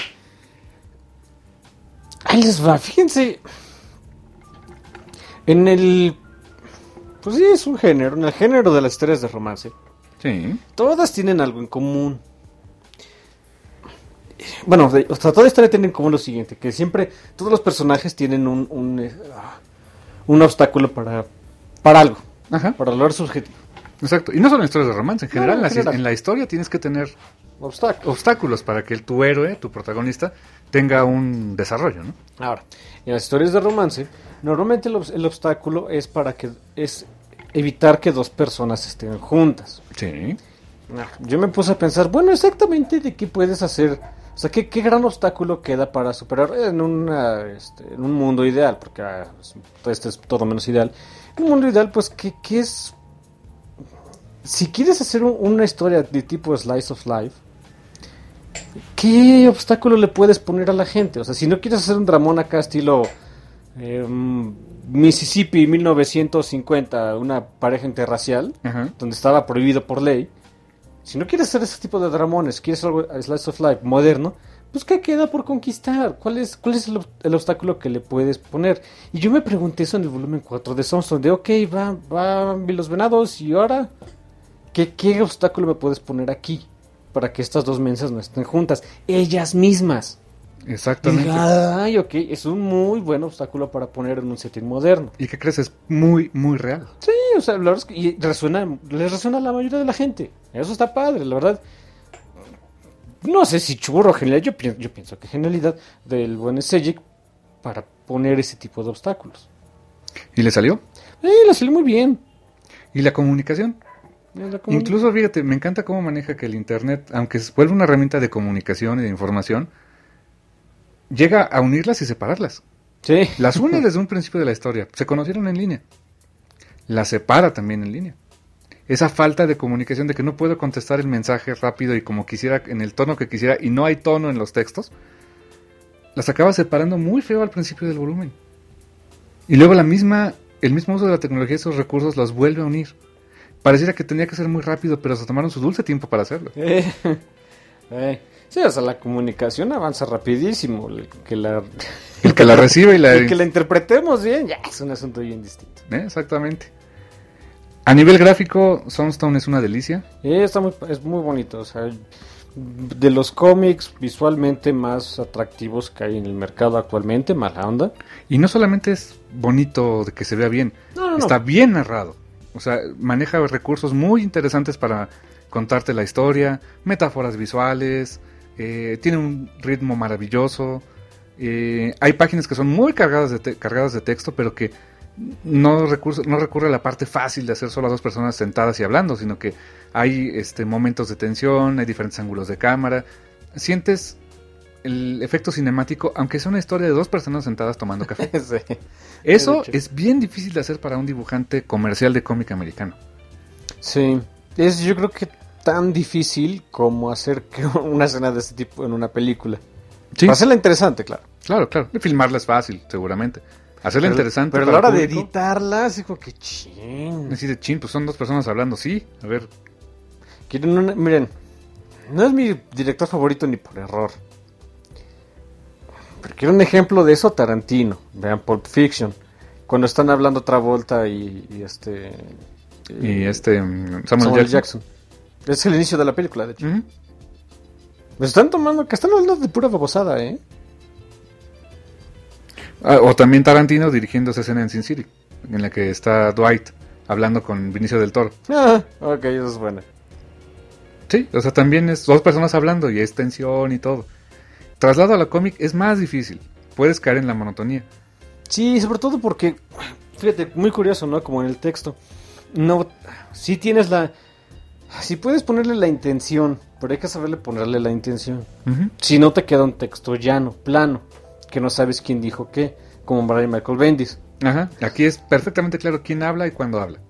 Ahí les va, fíjense. Pues sí, es un género. En el género de las historias de romance. Sí. Todas tienen algo en común. Bueno, toda historia tiene en común lo siguiente, que siempre todos los personajes tienen un obstáculo para algo. Ajá. Para lograr su objetivo. Exacto. Y no solo en historias de romance, en general, general. En la historia tienes que tener obstáculos para que tu héroe, tu protagonista, tenga un desarrollo, ¿no? Ahora, en las historias de romance, normalmente el obstáculo es evitar que dos personas estén juntas. Sí. Yo me puse a pensar, bueno, exactamente de qué puedes hacer, o sea, qué gran obstáculo queda para superar en un mundo ideal, porque este es todo menos ideal. En un mundo ideal, pues, ¿qué es? Si quieres hacer una historia de tipo Slice of Life, ¿qué obstáculo le puedes poner a la gente? O sea, si no quieres hacer un dramón acá estilo Mississippi 1950, una pareja interracial, donde estaba prohibido por ley. Si no quieres hacer ese tipo de dramones, quieres algo Slice of Life moderno, pues ¿qué queda por conquistar? ¿Cuál es el obstáculo que le puedes poner? Y yo me pregunté eso en el volumen 4 de Sunstone, de ok, van los venados, y ahora, ¿qué obstáculo me puedes poner aquí? Para que estas dos mensas no estén juntas, ellas mismas. Exactamente. Ay, ok, es un muy buen obstáculo para poner en un setting moderno. ¿Y qué crees? Es muy, muy real. Sí, o sea, la verdad es que les resuena a la mayoría de la gente. Eso está padre, la verdad. No sé si churro o genial, yo pienso que genialidad del buen Sejic para poner ese tipo de obstáculos. ¿Y le salió? Le salió muy bien. ¿Y la comunicación? Incluso, fíjate, me encanta cómo maneja que el internet, aunque se vuelve una herramienta de comunicación y de información, llega a unirlas y separarlas. Sí. Las une desde un principio de la historia. Se conocieron en línea. Las separa también en línea. Esa falta de comunicación de que no puedo contestar el mensaje rápido y como quisiera, en el tono que quisiera, y no hay tono en los textos, las acaba separando muy feo al principio del volumen. Y luego el mismo uso de la tecnología y esos recursos los vuelve a unir. Pareciera que tenía que ser muy rápido, pero se tomaron su dulce tiempo para hacerlo. Sí, o sea, la comunicación avanza rapidísimo. El que la recibe y el que la interpretemos bien, ya es un asunto bien distinto. Exactamente. A nivel gráfico, Sunstone es una delicia. Es muy bonito. O sea, de los cómics visualmente más atractivos que hay en el mercado actualmente, mala onda. Y no solamente es bonito de que se vea bien, está bien narrado. O sea, maneja recursos muy interesantes para contarte la historia, metáforas visuales, tiene un ritmo maravilloso. Hay páginas que son muy cargadas de texto, pero que no recurre a la parte fácil de hacer solo a dos personas sentadas y hablando, sino que hay momentos de tensión, hay diferentes ángulos de cámara. Sientes el efecto cinemático, aunque sea una historia de dos personas sentadas tomando café. Sí. Eso es bien difícil de hacer para un dibujante comercial de cómic americano. Sí, es yo creo que tan difícil como hacer una escena de este tipo en una película. Sí. Para hacerla interesante, claro. Claro. Y filmarla es fácil, seguramente. Hacerla interesante. Pero a la hora de editarla, es como que chin. Pues son dos personas hablando, sí. A ver. Miren, no es mi director favorito ni por error. Pero quiero un ejemplo de eso, Tarantino. Vean Pulp Fiction. Cuando están hablando Travolta y Samuel Jackson. Es el inicio de la película, de hecho. Uh-huh. Me están hablando de pura babosada, ¿eh? O también Tarantino dirigiendo esa escena en Sin City, en la que está Dwight hablando con Benicio del Toro. Ok, eso es bueno. Sí, o sea, también es dos personas hablando y es tensión y todo. Traslado a la cómic es más difícil. Puedes caer en la monotonía. Sí, sobre todo porque, fíjate, muy curioso, ¿no? Como en el texto. No, sí tienes sí puedes ponerle la intención, pero hay que saberle ponerle la intención. Uh-huh. Si no te queda un texto llano, plano, que no sabes quién dijo qué, como Brian Michael Bendis. Ajá, aquí es perfectamente claro quién habla y cuándo habla.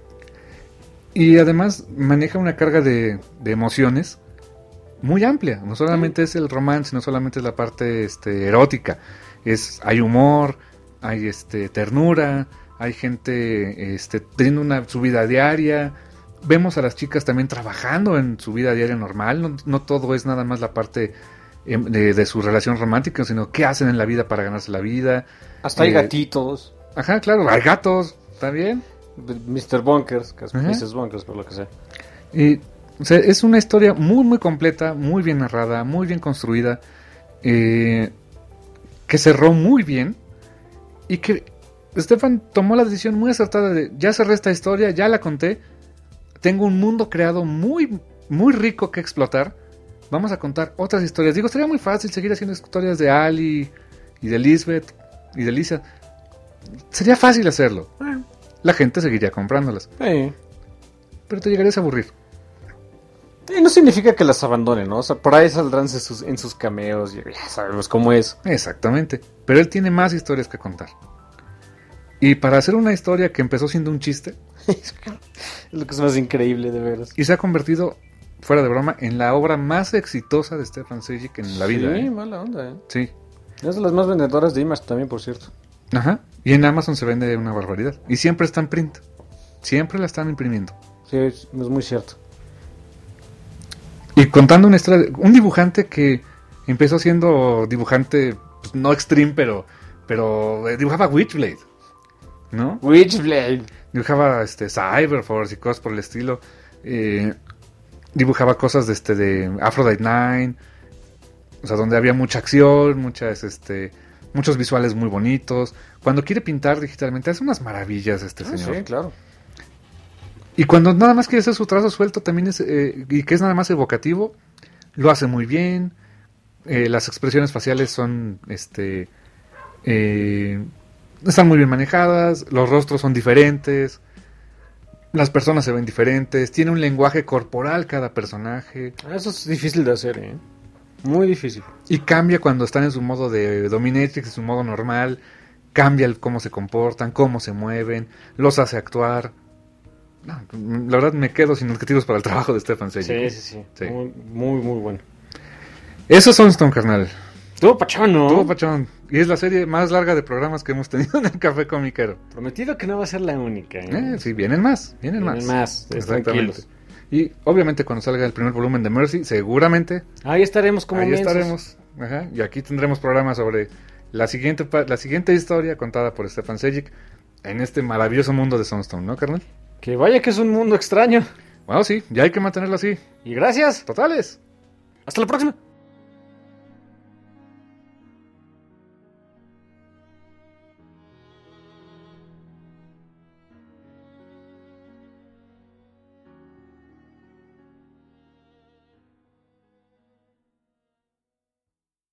Y además maneja una carga de emociones muy amplia. No solamente es el romance, no solamente es la parte erótica. Hay humor, hay ternura, hay gente teniendo su vida diaria. Vemos a las chicas también trabajando en su vida diaria normal. No todo es nada más la parte de su relación romántica, sino qué hacen en la vida para ganarse la vida. Hasta hay gatitos. Ajá, claro, hay gatos, ¿está bien? Mr. Bunkers, que es Mrs. Bunkers, por lo que sea. Y, o sea, es una historia muy, muy completa, muy bien narrada, muy bien construida, que cerró muy bien y que Stefan tomó la decisión muy acertada de, ya cerré esta historia, ya la conté, tengo un mundo creado muy, muy rico que explotar, vamos a contar otras historias. Digo, sería muy fácil seguir haciendo historias de Ali y de Lisbeth y de Lisa. Sería fácil hacerlo. La gente seguiría comprándolas. Sí. Pero te llegarías a aburrir. Y no significa que las abandonen, ¿no? O sea, por ahí saldrán en sus cameos, ya sabemos cómo es. Exactamente. Pero él tiene más historias que contar. Y para hacer una historia que empezó siendo un chiste... es lo que es más increíble, de veras. Y se ha convertido, fuera de broma, en la obra más exitosa de Stefan Sejic en la vida. Sí, mala onda, ¿eh? Sí. Es de las más vendedoras de Image también, por cierto. Ajá. Y en Amazon se vende una barbaridad. Y siempre está en print. Siempre la están imprimiendo. Sí, es muy cierto. Y contando una historia, un dibujante que empezó siendo dibujante, pues, no extreme, pero dibujaba Witchblade, ¿no? Witchblade. Dibujaba Cyberforce y cosas por el estilo. Dibujaba cosas de Aphrodite 9, o sea, donde había mucha acción, muchos visuales muy bonitos. Cuando quiere pintar digitalmente hace unas maravillas señor. Sí, claro. Y cuando nada más quiere hacer su trazo suelto también y que es nada más evocativo, lo hace muy bien. Las expresiones faciales son están muy bien manejadas, los rostros son diferentes, las personas se ven diferentes, tiene un lenguaje corporal cada personaje. Eso es difícil de hacer, ¿eh? Muy difícil. Y cambia cuando están en su modo de dominatrix, en su modo normal, cambia cómo se comportan, cómo se mueven, los hace actuar. No, la verdad me quedo sin adjetivos para el trabajo de Stefan Sejic. Sí. Muy, muy, muy bueno. Eso son Stone, carnal. Estuvo pachón, ¿no? Estuvo pachón. Y es la serie más larga de programas que hemos tenido en el Café Comiquero. Prometido que no va a ser la única, ¿eh? Sí, vienen más. Vienen más. Tranquilos. Y obviamente cuando salga el primer volumen de Mercy, seguramente... Ahí estaremos como Ahí mensos. estaremos. Ajá. Y aquí tendremos programas sobre la siguiente historia contada por Stefan Sejic en este maravilloso mundo de Sunstone, ¿no, carnal? Que vaya que es un mundo extraño. Bueno, sí, ya hay que mantenerlo así. Y gracias. Totales. Hasta la próxima.